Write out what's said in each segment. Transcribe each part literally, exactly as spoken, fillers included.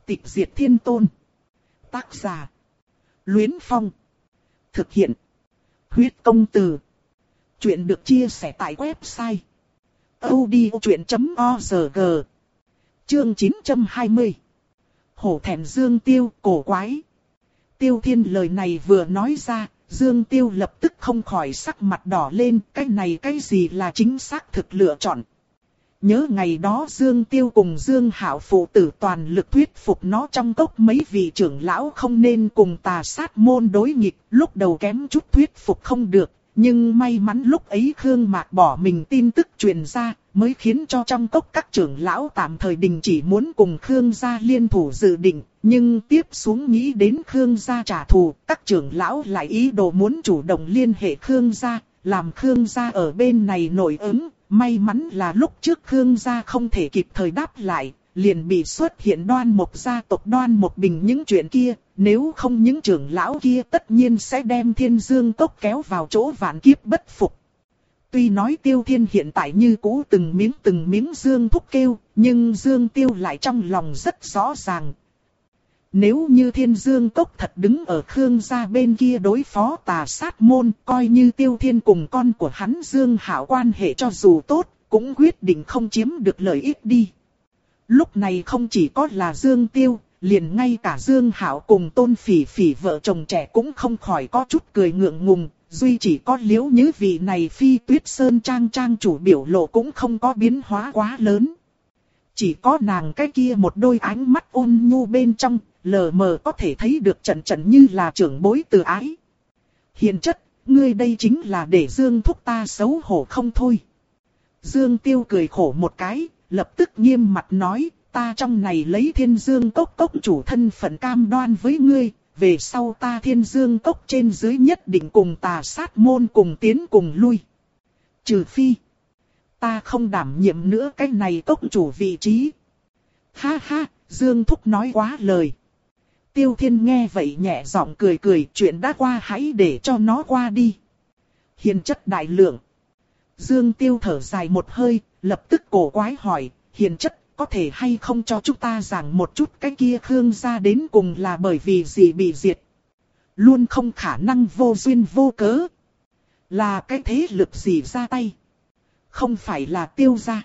Tịch diệt thiên tôn. Tác giả. Luyến Phong. Thực hiện. Huyết công từ. Chuyện được chia sẻ tại website audiochuyện chấm org. Chương chín trăm hai mươi. Hổ thẹn Dương Tiêu, cổ quái. Tiêu Thiên lời này vừa nói ra, Dương Tiêu lập tức không khỏi sắc mặt đỏ lên, cái này cái gì là chính xác thực lựa chọn. Nhớ ngày đó Dương Tiêu cùng Dương Hạo phụ tử toàn lực thuyết phục nó trong cốc mấy vị trưởng lão không nên cùng Tà Sát môn đối nghịch, lúc đầu kém chút thuyết phục không được, nhưng may mắn lúc ấy Khương Mạc bỏ mình tin tức truyền ra, mới khiến cho trong cốc các trưởng lão tạm thời đình chỉ muốn cùng Khương gia liên thủ dự định, nhưng tiếp xuống nghĩ đến Khương gia trả thù, các trưởng lão lại ý đồ muốn chủ động liên hệ Khương gia, làm Khương gia ở bên này nổi ứng. May mắn là lúc trước Khương gia không thể kịp thời đáp lại, liền bị xuất hiện Đoan Mộc gia tộc Đoan Mộc Bình những chuyện kia, nếu không những trưởng lão kia tất nhiên sẽ đem Thiên Dương Cốc kéo vào chỗ vạn kiếp bất phục. Tuy nói Tiêu Thiên hiện tại như cũ từng miếng từng miếng Dương thúc kêu, nhưng Dương Tiêu lại trong lòng rất rõ ràng. Nếu như Thiên Dương Cốc thật đứng ở Khương gia bên kia đối phó Tà Sát môn, coi như Tiêu Thiên cùng con của hắn Dương Hạo quan hệ cho dù tốt, cũng quyết định không chiếm được lợi ích đi. Lúc này không chỉ có là Dương Tiêu, liền ngay cả Dương Hạo cùng Tôn Phỉ Phỉ vợ chồng trẻ cũng không khỏi có chút cười ngượng ngùng, duy chỉ có Liễu Nhứ vị này Phi Tuyết Sơn trang trang chủ biểu lộ cũng không có biến hóa quá lớn. Chỉ có nàng cái kia một đôi ánh mắt ôn nhu bên trong, lờ mờ có thể thấy được trận trận như là trưởng bối từ ái. Hiền chất, ngươi đây chính là để Dương thúc ta xấu hổ không thôi. Dương Tiêu cười khổ một cái, lập tức nghiêm mặt nói, ta trong này lấy Thiên Dương Cốc cốc chủ thân phận cam đoan với ngươi, về sau ta Thiên Dương Cốc trên dưới nhất định cùng Tà Sát môn cùng tiến cùng lui. Trừ phi, ta không đảm nhiệm nữa cái này cốc chủ vị trí. Ha ha, Dương thúc nói quá lời. Tiêu Thiên nghe vậy nhẹ giọng cười cười, chuyện đã qua hãy để cho nó qua đi. Hiền chất đại lượng. Dương Tiêu thở dài một hơi, lập tức cổ quái hỏi, hiền chất có thể hay không cho chúng ta giảng một chút cái kia Khương gia đến cùng là bởi vì gì bị diệt. Luôn không khả năng vô duyên vô cớ. Là cái thế lực gì ra tay. Không phải là Tiêu gia.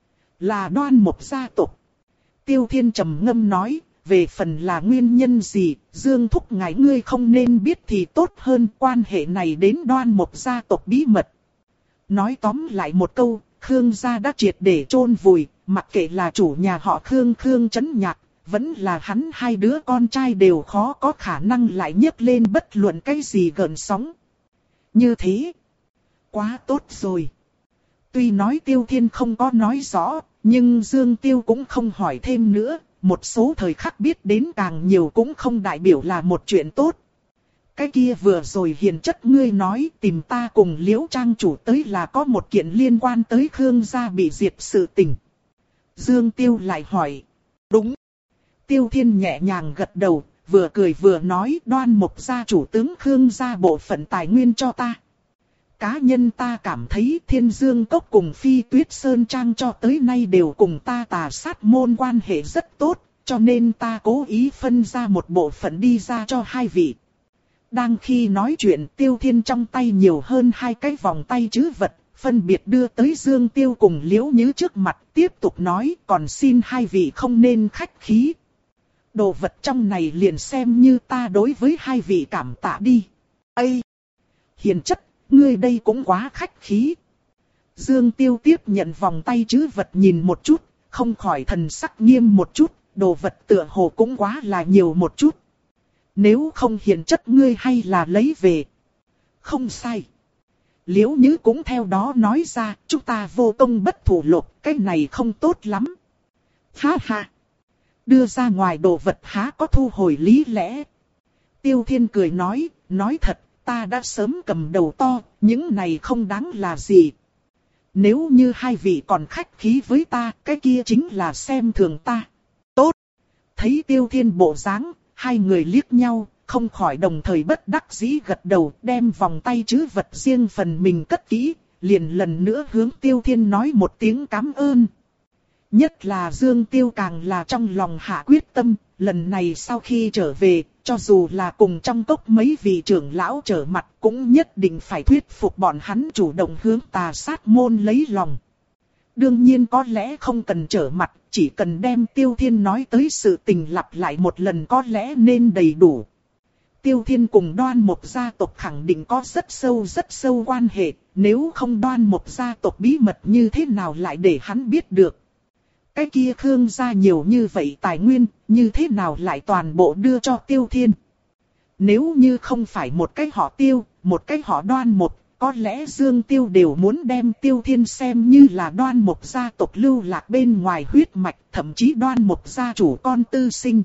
Là Đoan Mộc gia tộc. Tiêu Thiên trầm ngâm nói. Về phần là nguyên nhân gì, Dương thúc ngài ngươi không nên biết thì tốt hơn, quan hệ này đến Đoan Mộc gia tộc bí mật. Nói tóm lại một câu, Khương gia đã triệt để chôn vùi, mặc kệ là chủ nhà họ Khương Khương Chấn Nhạc, vẫn là hắn hai đứa con trai đều khó có khả năng lại nhấc lên bất luận cái gì gợn sóng. Như thế, quá tốt rồi. Tuy nói Tiêu Thiên không có nói rõ, nhưng Dương Tiêu cũng không hỏi thêm nữa. Một số thời khắc biết đến càng nhiều cũng không đại biểu là một chuyện tốt. Cái kia vừa rồi hiền chất ngươi nói tìm ta cùng Liễu trang chủ tới là có một kiện liên quan tới Khương gia bị diệt sự tình. Dương Tiêu lại hỏi. Đúng. Tiêu Thiên nhẹ nhàng gật đầu, vừa cười vừa nói Đoan Mộc gia chủ tướng Khương gia bộ phận tài nguyên cho ta. Cá nhân ta cảm thấy Thiên Dương Cốc cùng Phi Tuyết Sơn Trang cho tới nay đều cùng ta Tà Sát môn quan hệ rất tốt, cho nên ta cố ý phân ra một bộ phận đi ra cho hai vị. Đang khi nói chuyện Tiêu Thiên trong tay nhiều hơn hai cái vòng tay trữ vật, phân biệt đưa tới Dương Tiêu cùng Liễu Nhứ trước mặt, tiếp tục nói còn xin hai vị không nên khách khí. Đồ vật trong này liền xem như ta đối với hai vị cảm tạ đi. Ây! Hiền chất! Ngươi đây cũng quá khách khí. Dương Tiêu tiếp nhận vòng tay trữ vật nhìn một chút, không khỏi thần sắc nghiêm một chút, đồ vật tựa hồ cũng quá là nhiều một chút. Nếu không hiền chất ngươi hay là lấy về. Không sai. Liễu Nhứ cũng theo đó nói ra, chúng ta vô công bất thủ lộc, cái này không tốt lắm. Ha ha. Đưa ra ngoài đồ vật há có thu hồi lý lẽ. Tiêu Thiên cười nói, nói thật. Ta đã sớm cầm đầu to, những này không đáng là gì. Nếu như hai vị còn khách khí với ta, cái kia chính là xem thường ta. Tốt. Thấy Tiêu Thiên bộ dáng, hai người liếc nhau, không khỏi đồng thời bất đắc dĩ gật đầu, đem vòng tay trữ vật riêng phần mình cất kỹ, liền lần nữa hướng Tiêu Thiên nói một tiếng cảm ơn. Nhất là Dương Tiêu càng là trong lòng hạ quyết tâm, lần này sau khi trở về, cho dù là cùng trong cốc mấy vị trưởng lão trở mặt cũng nhất định phải thuyết phục bọn hắn chủ động hướng Tà Sát môn lấy lòng. Đương nhiên có lẽ không cần trở mặt, chỉ cần đem Tiêu Thiên nói tới sự tình lặp lại một lần có lẽ nên đầy đủ. Tiêu Thiên cùng Đoan Mộc gia tộc khẳng định có rất sâu rất sâu quan hệ, nếu không Đoan Mộc gia tộc bí mật như thế nào lại để hắn biết được. Cái kia Khương gia nhiều như vậy tài nguyên, như thế nào lại toàn bộ đưa cho Tiêu Thiên. Nếu như không phải một cái họ Tiêu, một cái họ Đoan Mộc, có lẽ Dương Tiêu đều muốn đem Tiêu Thiên xem như là Đoan Mộc gia tộc lưu lạc bên ngoài huyết mạch, thậm chí Đoan Mộc gia chủ con tư sinh.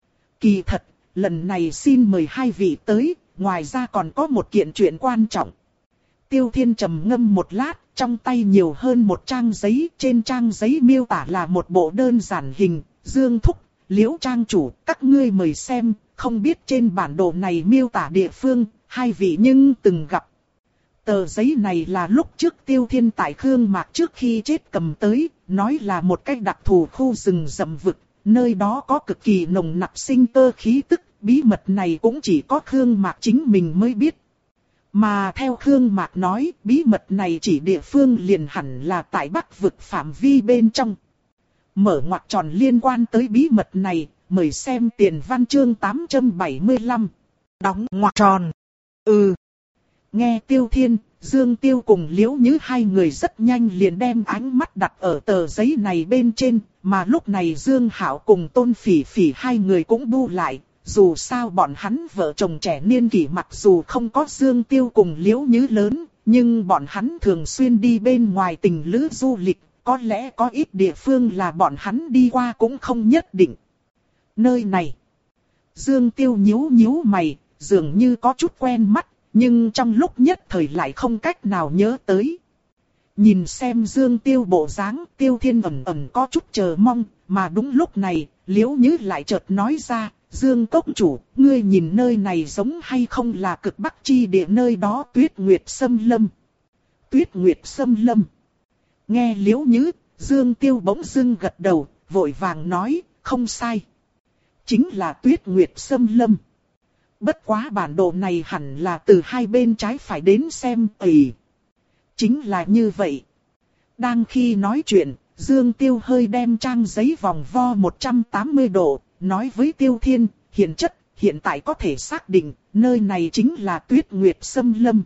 Kỳ thật, lần này xin mời hai vị tới, ngoài ra còn có một kiện chuyện quan trọng. Tiêu Thiên trầm ngâm một lát, trong tay nhiều hơn một trang giấy, trên trang giấy miêu tả là một bộ đơn giản hình, Dương Thúc, Liễu Trang chủ, các ngươi mời xem, không biết trên bản đồ này miêu tả địa phương, hai vị nhưng từng gặp. Tờ giấy này là lúc trước Tiêu Thiên tại Khương Mạc trước khi chết cầm tới, nói là một cách đặc thù khu rừng rậm vực, nơi đó có cực kỳ nồng nặc sinh cơ khí tức, bí mật này cũng chỉ có Khương Mạc chính mình mới biết. Mà theo Khương Mạc nói, bí mật này chỉ địa phương liền hẳn là tại Bắc vực phạm vi bên trong. Mở ngoặc tròn liên quan tới bí mật này, mời xem tiền văn chương tám trăm bảy mươi lăm. Đóng ngoặc tròn. Ừ. Nghe Tiêu Thiên, Dương Tiêu cùng Liễu Nhứ hai người rất nhanh liền đem ánh mắt đặt ở tờ giấy này bên trên, mà lúc này Dương Hạo cùng Tôn Phỉ Phỉ hai người cũng bu lại. Dù sao bọn hắn vợ chồng trẻ niên kỷ mặc dù không có Dương Tiêu cùng Liễu Nhứ lớn, nhưng bọn hắn thường xuyên đi bên ngoài tình lữ du lịch, có lẽ có ít địa phương là bọn hắn đi qua cũng không nhất định. Nơi này, Dương Tiêu nhíu nhíu mày, dường như có chút quen mắt, nhưng trong lúc nhất thời lại không cách nào nhớ tới. Nhìn xem Dương Tiêu bộ dáng, Tiêu Thiên ẩn ẩn có chút chờ mong, mà đúng lúc này, Liễu Nhứ lại chợt nói ra, Dương Cốc chủ, ngươi nhìn nơi này giống hay không là cực bắc chi địa nơi đó Tuyết Nguyệt Sâm Lâm. Tuyết Nguyệt Sâm Lâm. Nghe Liễu Nhứ, Dương Tiêu bỗng dưng gật đầu, vội vàng nói, không sai. Chính là Tuyết Nguyệt Sâm Lâm. Bất quá bản đồ này hẳn là từ hai bên trái phải đến xem, ầy. Chính là như vậy. Đang khi nói chuyện, Dương Tiêu hơi đem trang giấy vòng vo một trăm tám mươi độ, nói với Tiêu Thiên, hiện chất, hiện tại có thể xác định, nơi này chính là Tuyết Nguyệt Sâm Lâm.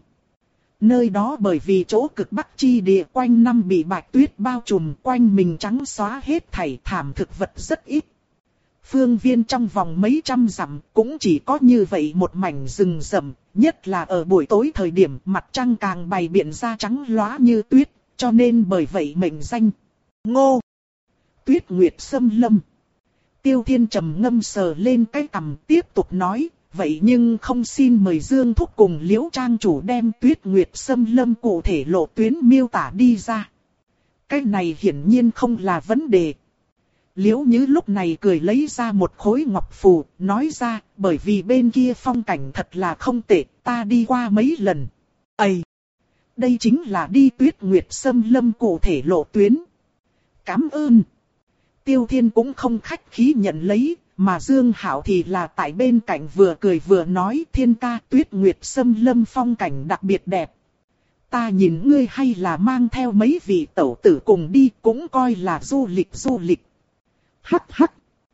Nơi đó bởi vì chỗ cực bắc chi địa quanh năm bị bạch tuyết bao trùm, quanh mình trắng xóa hết thảy, thảm thực vật rất ít. Phương viên trong vòng mấy trăm dặm cũng chỉ có như vậy một mảnh rừng rậm, nhất là ở buổi tối thời điểm mặt trăng càng bày biện ra trắng lóa như tuyết, cho nên bởi vậy mệnh danh Ngô Tuyết Nguyệt Sâm Lâm. Tiêu Thiên trầm ngâm sờ lên cái cằm tiếp tục nói, vậy nhưng không xin mời Dương Thúc cùng Liễu Trang chủ đem Tuyết Nguyệt Sâm Lâm cụ thể lộ tuyến miêu tả đi ra. Cái này hiển nhiên không là vấn đề. Liễu Nhứ lúc này cười lấy ra một khối ngọc phù, nói ra, bởi vì bên kia phong cảnh thật là không tệ, ta đi qua mấy lần. Ây! Đây chính là đi Tuyết Nguyệt Sâm Lâm cụ thể lộ tuyến. Cảm ơn! Tiêu Thiên cũng không khách khí nhận lấy, mà Dương Hạo thì là tại bên cạnh vừa cười vừa nói, Thiên ca, Tuyết Nguyệt Sâm Lâm phong cảnh đặc biệt đẹp. Ta nhìn ngươi hay là mang theo mấy vị tẩu tử cùng đi, cũng coi là du lịch du lịch. Hắc hắc.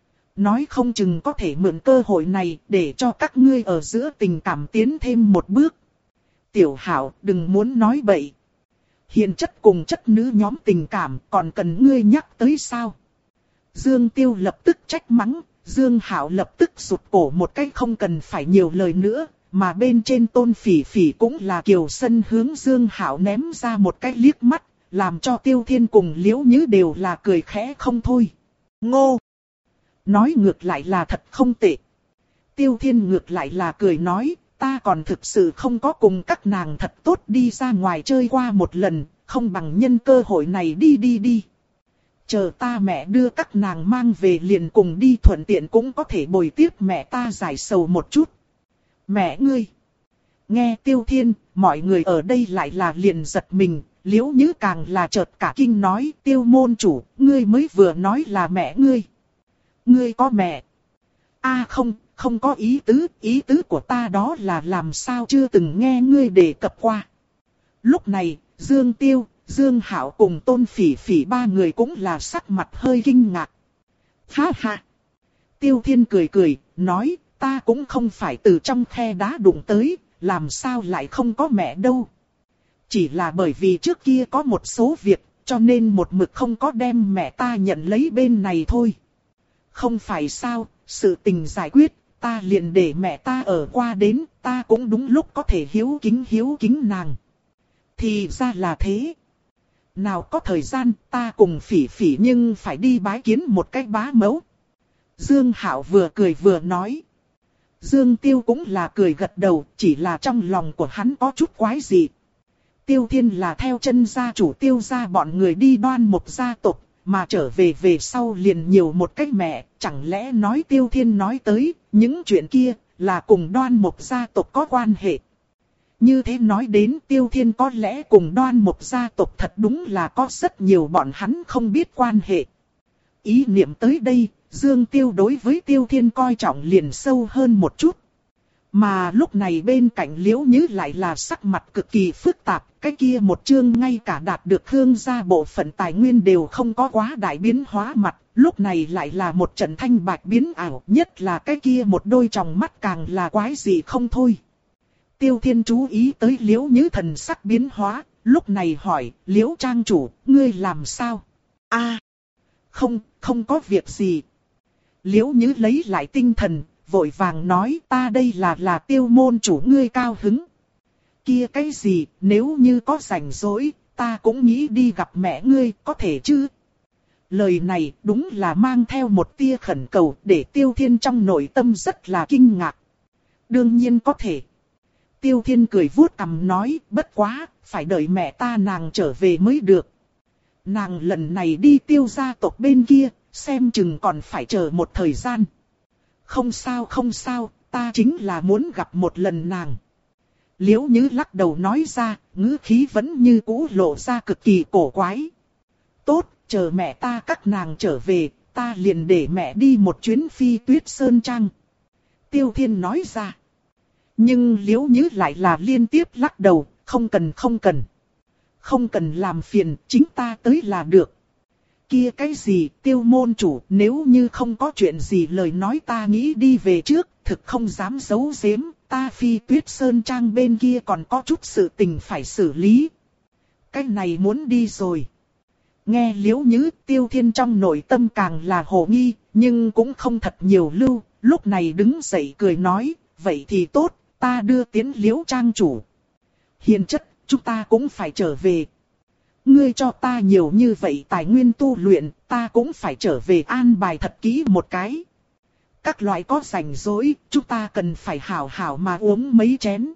Nói không chừng có thể mượn cơ hội này để cho các ngươi ở giữa tình cảm tiến thêm một bước. Tiểu Hạo, đừng muốn nói bậy. Hiện chất cùng chất nữ nhóm tình cảm còn cần ngươi nhắc tới sao? Dương Tiêu lập tức trách mắng, Dương Hạo lập tức rụt cổ một cách không cần phải nhiều lời nữa, mà bên trên Tôn Phỉ Phỉ cũng là kiều sân hướng Dương Hạo ném ra một cái liếc mắt, làm cho Tiêu Thiên cùng Liễu Nhứ đều là cười khẽ không thôi. Ngô! Nói ngược lại là thật không tệ. Tiêu Thiên ngược lại là cười nói, ta còn thực sự không có cùng các nàng thật tốt đi ra ngoài chơi qua một lần, không bằng nhân cơ hội này đi đi đi. Chờ ta mẹ đưa các nàng mang về liền cùng đi, thuận tiện cũng có thể bồi tiếp mẹ ta giải sầu một chút. Mẹ ngươi! Nghe Tiêu Thiên, mọi người ở đây lại là liền giật mình, Liễu Nhứ càng là chợt cả kinh nói, Tiêu môn chủ, ngươi mới vừa nói là mẹ ngươi. Ngươi có mẹ? A à không, không có ý tứ, ý tứ của ta đó là làm sao chưa từng nghe ngươi đề cập qua. Lúc này, Dương Tiêu, Dương Hạo cùng Tôn Phỉ Phỉ ba người cũng là sắc mặt hơi kinh ngạc. Ha ha! Tiêu Thiên cười cười, nói, ta cũng không phải từ trong khe đá đụng tới, làm sao lại không có mẹ đâu. Chỉ là bởi vì trước kia có một số việc, cho nên một mực không có đem mẹ ta nhận lấy bên này thôi. Không phải sao, sự tình giải quyết, ta liền để mẹ ta ở qua đến, ta cũng đúng lúc có thể hiếu kính hiếu kính nàng. Thì ra là thế. Nào có thời gian, ta cùng Phỉ Phỉ nhưng phải đi bái kiến một cái bá mẫu. Dương Hạo vừa cười vừa nói. Dương Tiêu cũng là cười gật đầu, chỉ là trong lòng của hắn có chút quái dị. Tiêu Thiên là theo chân gia chủ Tiêu gia bọn người đi Đoan Mục gia tộc, mà trở về về sau liền nhiều một cách mẹ, chẳng lẽ nói Tiêu Thiên nói tới, những chuyện kia là cùng Đoan Mục gia tộc có quan hệ. Như thế nói đến Tiêu Thiên có lẽ cùng Đoan Mục gia tộc thật đúng là có rất nhiều bọn hắn không biết quan hệ. Ý niệm tới đây, Dương Tiêu đối với Tiêu Thiên coi trọng liền sâu hơn một chút. Mà lúc này bên cạnh Liễu Nhứ lại là sắc mặt cực kỳ phức tạp, cái kia một chương ngay cả đạt được Khương gia bộ phận tài nguyên đều không có quá đại biến hóa mặt, lúc này lại là một trận thanh bạch biến ảo, nhất là cái kia một đôi tròng mắt càng là quái dị không thôi. Tiêu Thiên chú ý tới Liễu Nhứ thần sắc biến hóa, lúc này hỏi, Liễu trang chủ, ngươi làm sao? A, à, không, không có việc gì. Liễu Nhứ lấy lại tinh thần, vội vàng nói, ta đây là là Tiêu môn chủ ngươi cao hứng. Kia cái gì, nếu như có rảnh rỗi, ta cũng nghĩ đi gặp mẹ ngươi, có thể chứ? Lời này đúng là mang theo một tia khẩn cầu, để Tiêu Thiên trong nội tâm rất là kinh ngạc. Đương nhiên có thể. Tiêu Thiên cười vuốt cằm nói, bất quá, phải đợi mẹ ta nàng trở về mới được. Nàng lần này đi Tiêu gia tộc bên kia, xem chừng còn phải chờ một thời gian. Không sao không sao, ta chính là muốn gặp một lần nàng. Liễu Nhứ lắc đầu nói ra, ngữ khí vẫn như cũ lộ ra cực kỳ cổ quái. Tốt, chờ mẹ ta các nàng trở về, ta liền để mẹ đi một chuyến Phi Tuyết Sơn Trang. Tiêu Thiên nói ra. Nhưng Liễu Nhứ lại là liên tiếp lắc đầu, không cần không cần. Không cần làm phiền, chính ta tới là được. Kia cái gì, Tiêu môn chủ, nếu như không có chuyện gì lời nói ta nghĩ đi về trước, thực không dám giấu giếm, ta Phi Tuyết Sơn Trang bên kia còn có chút sự tình phải xử lý. Cái này muốn đi rồi. Nghe Liễu Nhứ, Tiêu Thiên trong nội tâm càng là hồ nghi, nhưng cũng không thật nhiều lưu, lúc này đứng dậy cười nói, vậy thì tốt, ta đưa tiến Liễu trang chủ. Hiền chất, chúng ta cũng phải trở về. Ngươi cho ta nhiều như vậy tài nguyên tu luyện, ta cũng phải trở về an bài thật kỹ một cái. Các loại có rảnh rỗi, chúng ta cần phải hảo hảo mà uống mấy chén.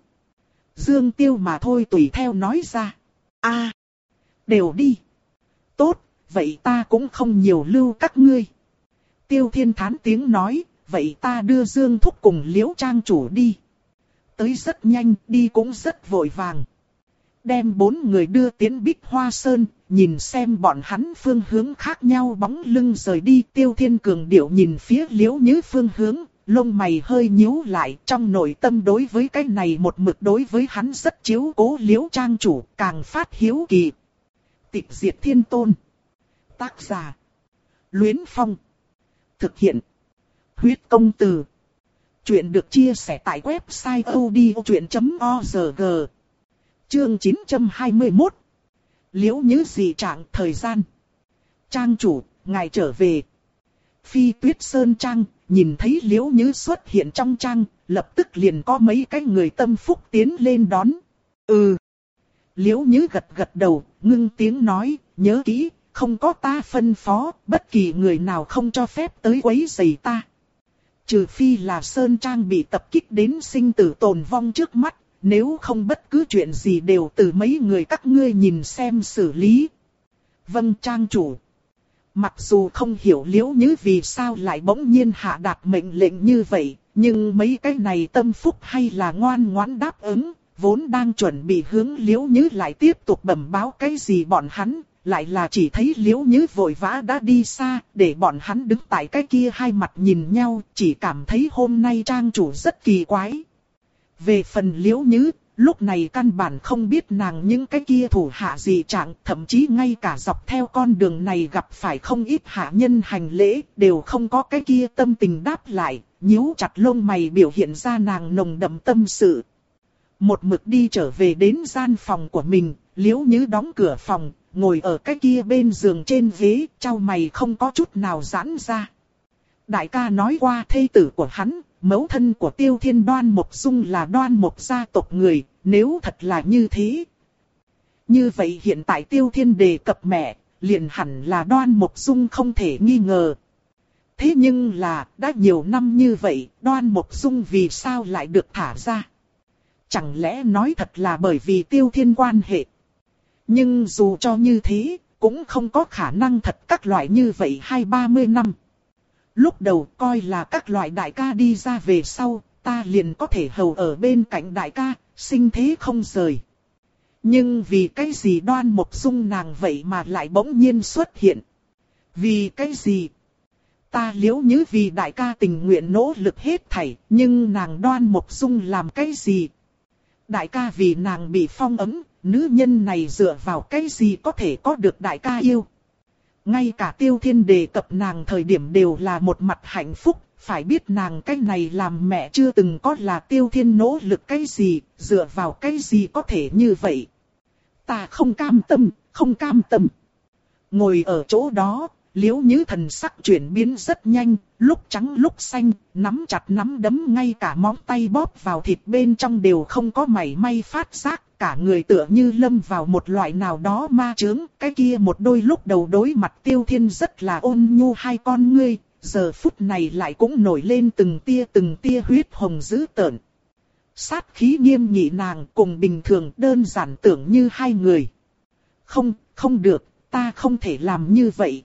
Dương Tiêu mà thôi tùy theo nói ra. A, à, đều đi. Tốt, vậy ta cũng không nhiều lưu các ngươi. Tiêu Thiên thán tiếng nói, vậy ta đưa Dương Thúc cùng Liễu trang chủ đi. Tới rất nhanh, đi cũng rất vội vàng. Đem bốn người đưa tiến Bích Hoa Sơn, nhìn xem bọn hắn phương hướng khác nhau bóng lưng rời đi. Tiêu Thiên cường điệu nhìn phía Liễu Nhứ phương hướng, lông mày hơi nhíu lại, trong nội tâm đối với cái này một mực đối với hắn rất chiếu cố Liễu trang chủ, càng phát hiếu kỳ. Tịch Diệt Thiên Tôn. Tác giả: Luyến Phong. Thực hiện: Huyết Công Từ. Chuyện được chia sẻ tại website odchuyện chấm org. Chương chín trăm hai mươi mốt. Liễu Nhứ dị trạng thời gian. Trang chủ, ngài trở về. Phi Tuyết Sơn Trang, nhìn thấy Liễu Nhứ xuất hiện trong trang, lập tức liền có mấy cái người tâm phúc tiến lên đón. Ừ. Liễu Nhứ gật gật đầu, ngưng tiếng nói, nhớ kỹ, không có ta phân phó, bất kỳ người nào không cho phép tới quấy rầy ta. Trừ phi là Sơn Trang bị tập kích đến sinh tử tồn vong trước mắt. Nếu không bất cứ chuyện gì đều từ mấy người các ngươi nhìn xem xử lý. Vâng trang chủ. Mặc dù không hiểu Liễu Nhứ vì sao lại bỗng nhiên hạ đạt mệnh lệnh như vậy, nhưng mấy cái này tâm phúc hay là ngoan ngoãn đáp ứng, vốn đang chuẩn bị hướng Liễu Nhứ lại tiếp tục bẩm báo cái gì bọn hắn, lại là chỉ thấy Liễu Nhứ vội vã đã đi xa, để bọn hắn đứng tại cái kia hai mặt nhìn nhau, chỉ cảm thấy hôm nay trang chủ rất kỳ quái. Về phần Liễu Nhứ, lúc này căn bản không biết nàng những cái kia thủ hạ gì trạng, thậm chí ngay cả dọc theo con đường này gặp phải không ít hạ nhân hành lễ, đều không có cái kia tâm tình đáp lại, nhíu chặt lông mày biểu hiện ra nàng nồng đậm tâm sự. Một mực đi trở về đến gian phòng của mình, Liễu Nhứ đóng cửa phòng, ngồi ở cái kia bên giường trên ghế, chau mày không có chút nào giãn ra. Đại ca nói qua thê tử của hắn, mẫu thân của Tiêu Thiên Đoan Mộc Dung là Đoan Mộc gia tộc người, nếu thật là như thế. Như vậy hiện tại Tiêu Thiên đề cập mẹ, liền hẳn là Đoan Mộc Dung không thể nghi ngờ. Thế nhưng là, đã nhiều năm như vậy, Đoan Mộc Dung vì sao lại được thả ra? Chẳng lẽ nói thật là bởi vì Tiêu Thiên quan hệ? Nhưng dù cho như thế, cũng không có khả năng thật các loại như vậy hai ba mươi năm. Lúc đầu coi là các loại đại ca đi ra về sau, ta liền có thể hầu ở bên cạnh đại ca, sinh thế không rời. Nhưng vì cái gì Đoan Mộc Dung nàng vậy mà lại bỗng nhiên xuất hiện? Vì cái gì? Ta Liễu Nhứ vì đại ca tình nguyện nỗ lực hết thảy, nhưng nàng Đoan Mộc Dung làm cái gì? Đại ca vì nàng bị phong ấn, nữ nhân này dựa vào cái gì có thể có được đại ca yêu? Ngay cả Tiêu Thiên đề cập nàng thời điểm đều là một mặt hạnh phúc, phải biết nàng cái này làm mẹ chưa từng có là Tiêu Thiên nỗ lực cái gì, dựa vào cái gì có thể như vậy. Ta không cam tâm, không cam tâm. Ngồi ở chỗ đó, Liễu Nhứ thần sắc chuyển biến rất nhanh, lúc trắng lúc xanh, nắm chặt nắm đấm ngay cả móng tay bóp vào thịt bên trong đều không có mảy may phát giác. Cả người tựa như lâm vào một loại nào đó ma chướng, cái kia một đôi lúc đầu đối mặt Tiêu Thiên rất là ôn nhu hai con ngươi, giờ phút này lại cũng nổi lên từng tia từng tia huyết hồng dữ tợn. Sát khí nghiêm nghị nàng cùng bình thường đơn giản tưởng như hai người. Không, không được, ta không thể làm như vậy.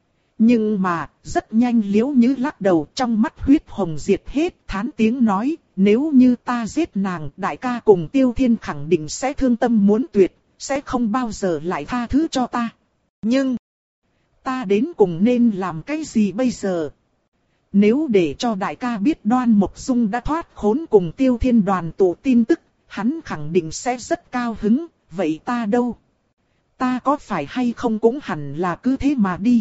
Nhưng mà, rất nhanh Liễu Nhứ lắc đầu trong mắt huyết hồng diệt hết, thán tiếng nói, nếu như ta giết nàng, đại ca cùng Tiêu Thiên khẳng định sẽ thương tâm muốn tuyệt, sẽ không bao giờ lại tha thứ cho ta. Nhưng, ta đến cùng nên làm cái gì bây giờ? Nếu để cho đại ca biết Đoan Mộc Dung đã thoát khốn cùng Tiêu Thiên đoàn tụ tin tức, hắn khẳng định sẽ rất cao hứng, vậy ta đâu? Ta có phải hay không cũng hẳn là cứ thế mà đi.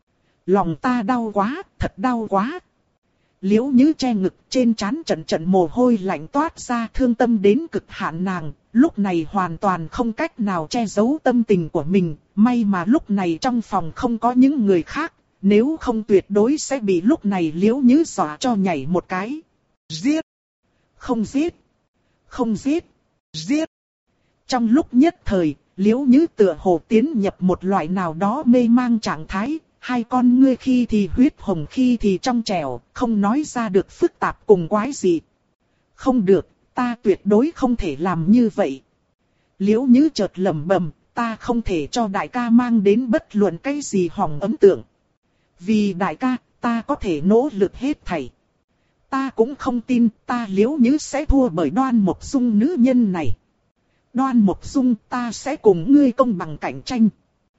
Lòng ta đau quá, thật đau quá. Liễu Nhứ che ngực, trên trán trận trận mồ hôi lạnh toát ra, thương tâm đến cực hạn nàng, lúc này hoàn toàn không cách nào che giấu tâm tình của mình, may mà lúc này trong phòng không có những người khác, nếu không tuyệt đối sẽ bị lúc này Liễu Nhứ dọa cho nhảy một cái. Giết! Không giết! Không giết! Giết! Trong lúc nhất thời, Liễu Nhứ tựa hồ tiến nhập một loại nào đó mê mang trạng thái. Hai con ngươi khi thì huyết hồng khi thì trong trẻo, không nói ra được phức tạp cùng quái gì. Không được, ta tuyệt đối không thể làm như vậy. Liễu Nhứ chợt lẩm bẩm, ta không thể cho đại ca mang đến bất luận cái gì hỏng ấn tượng. Vì đại ca, ta có thể nỗ lực hết thảy. Ta cũng không tin ta Liễu Nhứ sẽ thua bởi Đoan Mộc Dung nữ nhân này. Đoan Mộc Dung, ta sẽ cùng ngươi công bằng cạnh tranh.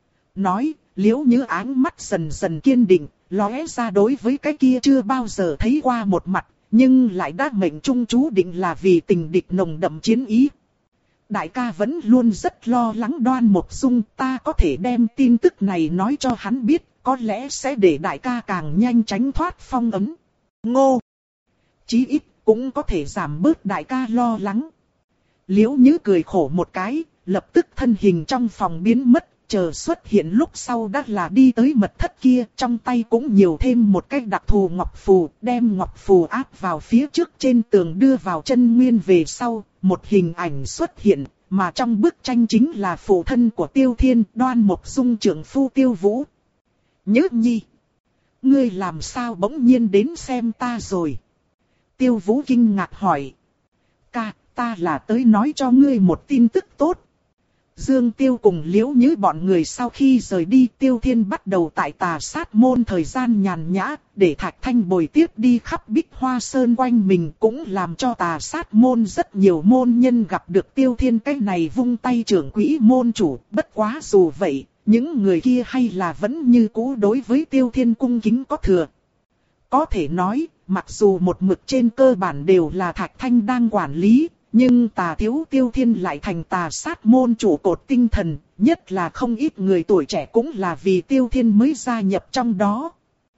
Nói, Liễu Nhứ áng mắt dần dần kiên định, lóe ra đối với cái kia chưa bao giờ thấy qua một mặt, nhưng lại đã mệnh trung chú định là vì tình địch nồng đậm chiến ý. Đại ca vẫn luôn rất lo lắng Đoan Mộc Dung, ta có thể đem tin tức này nói cho hắn biết, có lẽ sẽ để đại ca càng nhanh tránh thoát phong ấn. Ngô! Chí ít cũng có thể giảm bớt đại ca lo lắng. Liễu Nhứ cười khổ một cái, lập tức thân hình trong phòng biến mất. Chờ xuất hiện lúc sau đã là đi tới mật thất kia, trong tay cũng nhiều thêm một cái đặc thù ngọc phù, đem ngọc phù áp vào phía trước trên tường đưa vào chân nguyên về sau, một hình ảnh xuất hiện, mà trong bức tranh chính là phụ thân của Tiêu Thiên, Đoan Mộc Dung trưởng phu Tiêu Vũ. Nhớ nhi, ngươi làm sao bỗng nhiên đến xem ta rồi? Tiêu Vũ kinh ngạc hỏi. Ca, ta là tới nói cho ngươi một tin tức tốt. Dương Tiêu cùng Liễu Nhứ bọn người sau khi rời đi, Tiêu Thiên bắt đầu tại Tà Sát môn thời gian nhàn nhã, để Thạch Thanh bồi tiếp đi khắp Bích Hoa Sơn quanh mình, cũng làm cho Tà Sát môn rất nhiều môn nhân gặp được Tiêu Thiên cái này vung tay trưởng quỹ môn chủ. Bất quá dù vậy, những người kia hay là vẫn như cũ đối với Tiêu Thiên cung kính có thừa. Có thể nói, mặc dù một mực trên cơ bản đều là Thạch Thanh đang quản lý, nhưng Tà Thiếu Tiêu Thiên lại thành Tà Sát môn chủ cột tinh thần, nhất là không ít người tuổi trẻ cũng là vì Tiêu Thiên mới gia nhập trong đó.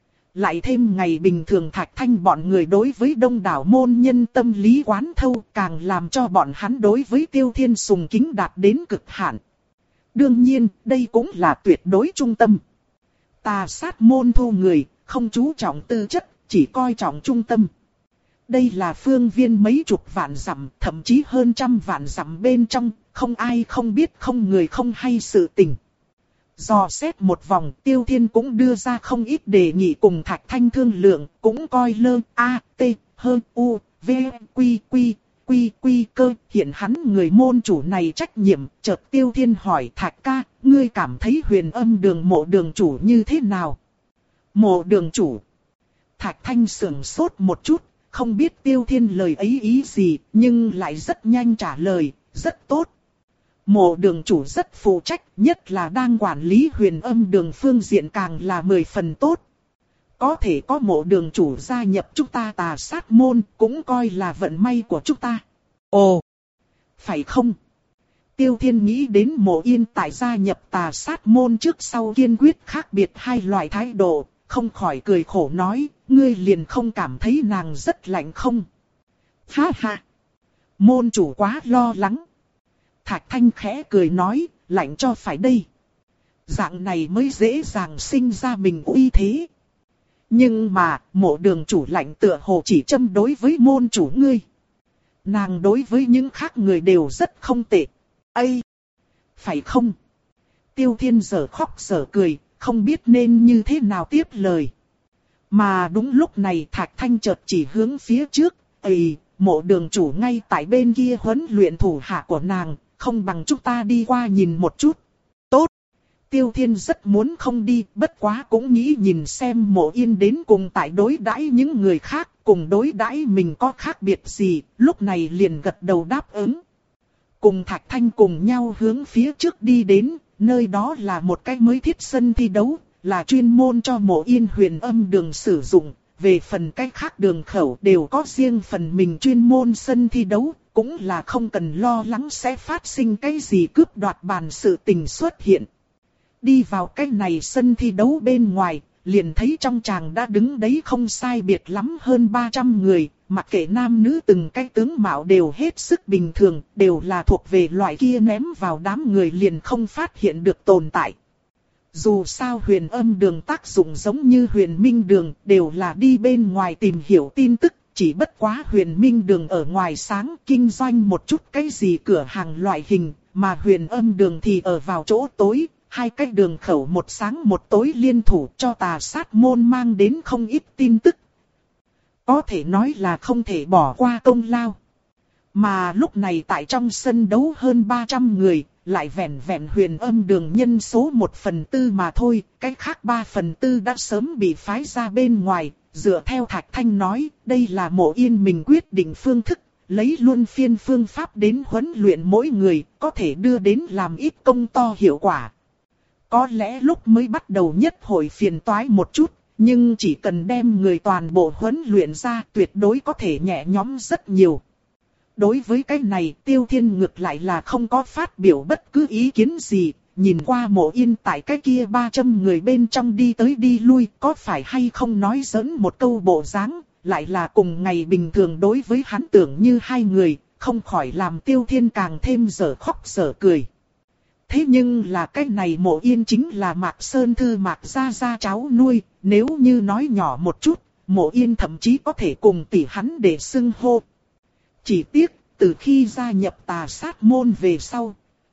Lại thêm ngày bình thường Thạch Thanh bọn người đối với đông đảo môn nhân tâm lý quán thâu, càng làm cho bọn hắn đối với Tiêu Thiên sùng kính đạt đến cực hạn. Đương nhiên, đây cũng là tuyệt đối trung tâm. Tà Sát môn thu người, không chú trọng tư chất, chỉ coi trọng trung tâm. Đây là phương viên mấy chục vạn dặm, thậm chí hơn trăm vạn dặm bên trong, không ai không biết, không người không hay sự tình. Dò xét một vòng, Tiêu Thiên cũng đưa ra không ít đề nghị cùng Thạch Thanh thương lượng, cũng coi lơ, a, t, hơn, u, v, quy, quy, quy, quy cơ. Hiện hắn người môn chủ này trách nhiệm, chợt Tiêu Thiên hỏi Thạch ca, ngươi cảm thấy Huyền Âm đường mộ đường chủ như thế nào? Mộ đường chủ. Thạch Thanh sững sốt một chút, không biết Tiêu Thiên lời ấy ý gì, nhưng lại rất nhanh trả lời, rất tốt. Mộ đường chủ rất phụ trách, nhất là đang quản lý Huyền Âm đường phương diện càng là mười phần tốt. Có thể có mộ đường chủ gia nhập chúng ta Tà Sát môn, cũng coi là vận may của chúng ta. Ồ, phải không? Tiêu Thiên nghĩ đến Mộ Yên tại gia nhập Tà Sát môn trước sau kiên quyết khác biệt hai loại thái độ, không khỏi cười khổ nói, ngươi liền không cảm thấy nàng rất lạnh không? Ha ha! Môn chủ quá lo lắng. Thạch Thanh khẽ cười nói, lạnh cho phải đây. Dạng này mới dễ dàng sinh ra mình uy thế. Nhưng mà, mộ đường chủ lạnh tựa hồ chỉ châm đối với môn chủ ngươi. Nàng đối với những khác người đều rất không tệ. Ây! Phải không? Tiêu Thiên giờ khóc giờ cười, không biết nên như thế nào tiếp lời. Mà đúng lúc này Thạch Thanh chợt chỉ hướng phía trước, ầy, mộ đường chủ ngay tại bên kia huấn luyện thủ hạ của nàng, không bằng chúng ta đi qua nhìn một chút. Tốt! Tiêu Thiên rất muốn không đi, bất quá cũng nghĩ nhìn xem Mộ Yên đến cùng tại đối đãi những người khác, cùng đối đãi mình có khác biệt gì, lúc này liền gật đầu đáp ứng. Cùng Thạch Thanh cùng nhau hướng phía trước đi đến, nơi đó là một cái mới thiết sân thi đấu, là chuyên môn cho Mộ Yên Huyền Âm đường sử dụng. Về phần cách khác đường khẩu đều có riêng phần mình chuyên môn sân thi đấu, cũng là không cần lo lắng sẽ phát sinh cái gì cướp đoạt bàn sự tình xuất hiện. Đi vào cái này sân thi đấu bên ngoài, liền thấy trong tràng đã đứng đấy không sai biệt lắm hơn ba trăm người, mặc kệ nam nữ từng cái tướng mạo đều hết sức bình thường, đều là thuộc về loại kia ném vào đám người liền không phát hiện được tồn tại. Dù sao Huyền Âm đường tác dụng giống như Huyền Minh đường, đều là đi bên ngoài tìm hiểu tin tức, chỉ bất quá Huyền Minh đường ở ngoài sáng kinh doanh một chút cái gì cửa hàng loại hình, mà Huyền Âm đường thì ở vào chỗ tối, hai cái đường khẩu một sáng một tối liên thủ cho Tà Sát môn mang đến không ít tin tức. Có thể nói là không thể bỏ qua công lao. Mà lúc này tại trong sân đấu hơn ba trăm người, lại vẹn vẹn Huyền Âm đường nhân số một phần tư mà thôi, cái khác ba phần tư đã sớm bị phái ra bên ngoài. Dựa theo Thạch Thanh nói, đây là Mộ Yên mình quyết định phương thức, lấy luân phiên phương pháp đến huấn luyện mỗi người, có thể đưa đến làm ít công to hiệu quả. Có lẽ lúc mới bắt đầu nhất hội phiền toái một chút, nhưng chỉ cần đem người toàn bộ huấn luyện ra tuyệt đối có thể nhẹ nhõm rất nhiều. Đối với cái này Tiêu Thiên ngược lại là không có phát biểu bất cứ ý kiến gì, nhìn qua Mộ Yên tại cái kia ba trăm người bên trong đi tới đi lui, có phải hay không nói giỡn một câu bộ dáng, lại là cùng ngày bình thường đối với hắn tưởng như hai người, không khỏi làm Tiêu Thiên càng thêm dở khóc dở cười. Thế nhưng là cái này Mộ Yên chính là Mạc Sơn Thư Mạc gia gia cháu nuôi, nếu như nói nhỏ một chút, Mộ Yên thậm chí có thể cùng tỷ hắn để xưng hô. Chỉ tiếc, từ khi gia nhập Tà Sát môn về sau,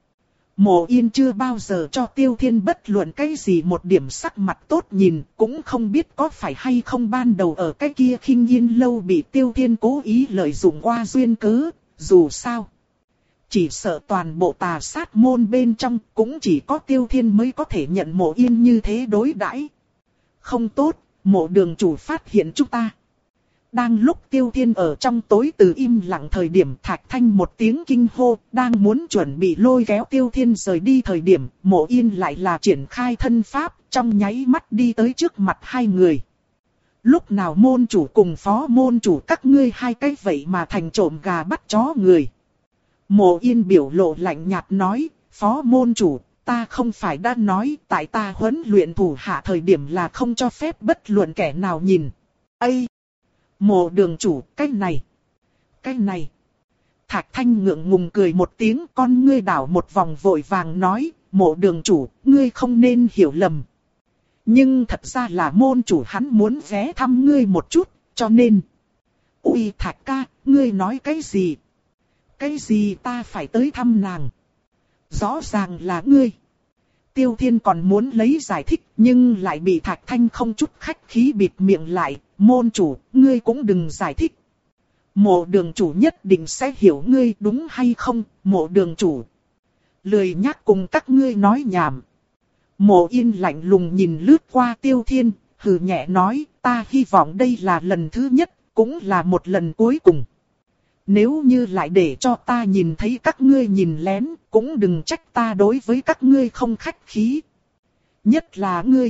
Mộ Yên chưa bao giờ cho Tiêu Thiên bất luận cái gì một điểm sắc mặt tốt nhìn, cũng không biết có phải hay không ban đầu ở cái kia Khinh Yên lâu bị Tiêu Thiên cố ý lợi dụng qua duyên cớ, dù sao. Chỉ sợ toàn bộ Tà Sát môn bên trong cũng chỉ có Tiêu Thiên mới có thể nhận Mộ Yên như thế đối đãi. Không tốt, Mộ đường chủ phát hiện chúng ta. Đang lúc Tiêu Thiên ở trong tối từ im lặng thời điểm, Thạch Thanh một tiếng kinh hô, đang muốn chuẩn bị lôi kéo Tiêu Thiên rời đi thời điểm, Mộ Yên lại là triển khai thân pháp, trong nháy mắt đi tới trước mặt hai người. Lúc nào môn chủ cùng phó môn chủ các ngươi hai cái vậy mà thành trộm gà bắt chó người. Mộ Yên biểu lộ lạnh nhạt nói, phó môn chủ, ta không phải đã nói tại ta huấn luyện thủ hạ thời điểm là không cho phép bất luận kẻ nào nhìn. Ây! Mộ đường chủ, cái này, cái này. Thạch Thanh ngượng ngùng cười một tiếng, con ngươi đảo một vòng vội vàng nói, mộ đường chủ, ngươi không nên hiểu lầm. Nhưng thật ra là môn chủ hắn muốn ghé thăm ngươi một chút, cho nên. Ui Thạch ca, ngươi nói cái gì? Cái gì ta phải tới thăm nàng? Rõ ràng là ngươi. Tiêu Thiên còn muốn lấy giải thích, nhưng lại bị Thạch Thanh không chút khách khí bịt miệng lại. Môn chủ, ngươi cũng đừng giải thích. Mộ đường chủ nhất định sẽ hiểu ngươi đúng hay không, mộ đường chủ. Lười nhắc cùng các ngươi nói nhảm. Mộ Yên lạnh lùng nhìn lướt qua Tiêu Thiên, hừ nhẹ nói, ta hy vọng đây là lần thứ nhất, cũng là một lần cuối cùng. Nếu như lại để cho ta nhìn thấy các ngươi nhìn lén, cũng đừng trách ta đối với các ngươi không khách khí. Nhất là ngươi.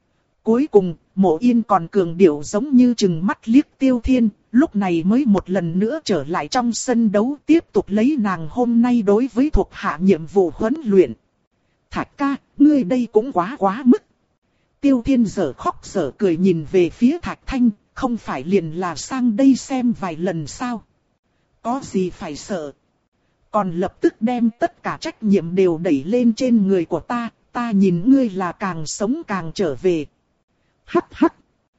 Cuối cùng, Mộ Yên còn cường điệu giống như chừng mắt liếc Tiêu Thiên, lúc này mới một lần nữa trở lại trong sân đấu tiếp tục lấy nàng hôm nay đối với thuộc hạ nhiệm vụ huấn luyện. Thạch ca, ngươi đây cũng quá quá mức. Tiêu Thiên giở khóc giở cười nhìn về phía Thạch Thanh, không phải liền là sang đây xem vài lần sao? Có gì phải sợ? Còn lập tức đem tất cả trách nhiệm đều đẩy lên trên người của ta, ta nhìn ngươi là càng sống càng trở về. Hắc hắc.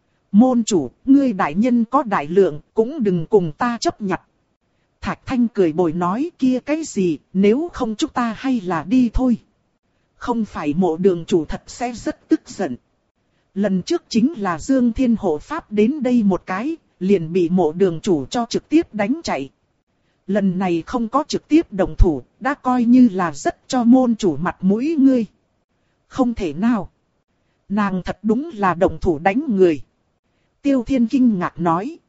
Môn chủ, ngươi đại nhân có đại lượng, cũng đừng cùng ta chấp nhặt. Thạch Thanh cười bồi nói kia cái gì, nếu không chúng ta hay là đi thôi. Không phải mộ đường chủ thật sẽ rất tức giận. Lần trước chính là Dương Thiên Hộ Pháp đến đây một cái, liền bị mộ đường chủ cho trực tiếp đánh chạy. Lần này không có trực tiếp động thủ, đã coi như là rất cho môn chủ mặt mũi ngươi. Không thể nào. Nàng thật đúng là động thủ đánh người. Tiêu Thiên kinh ngạc nói.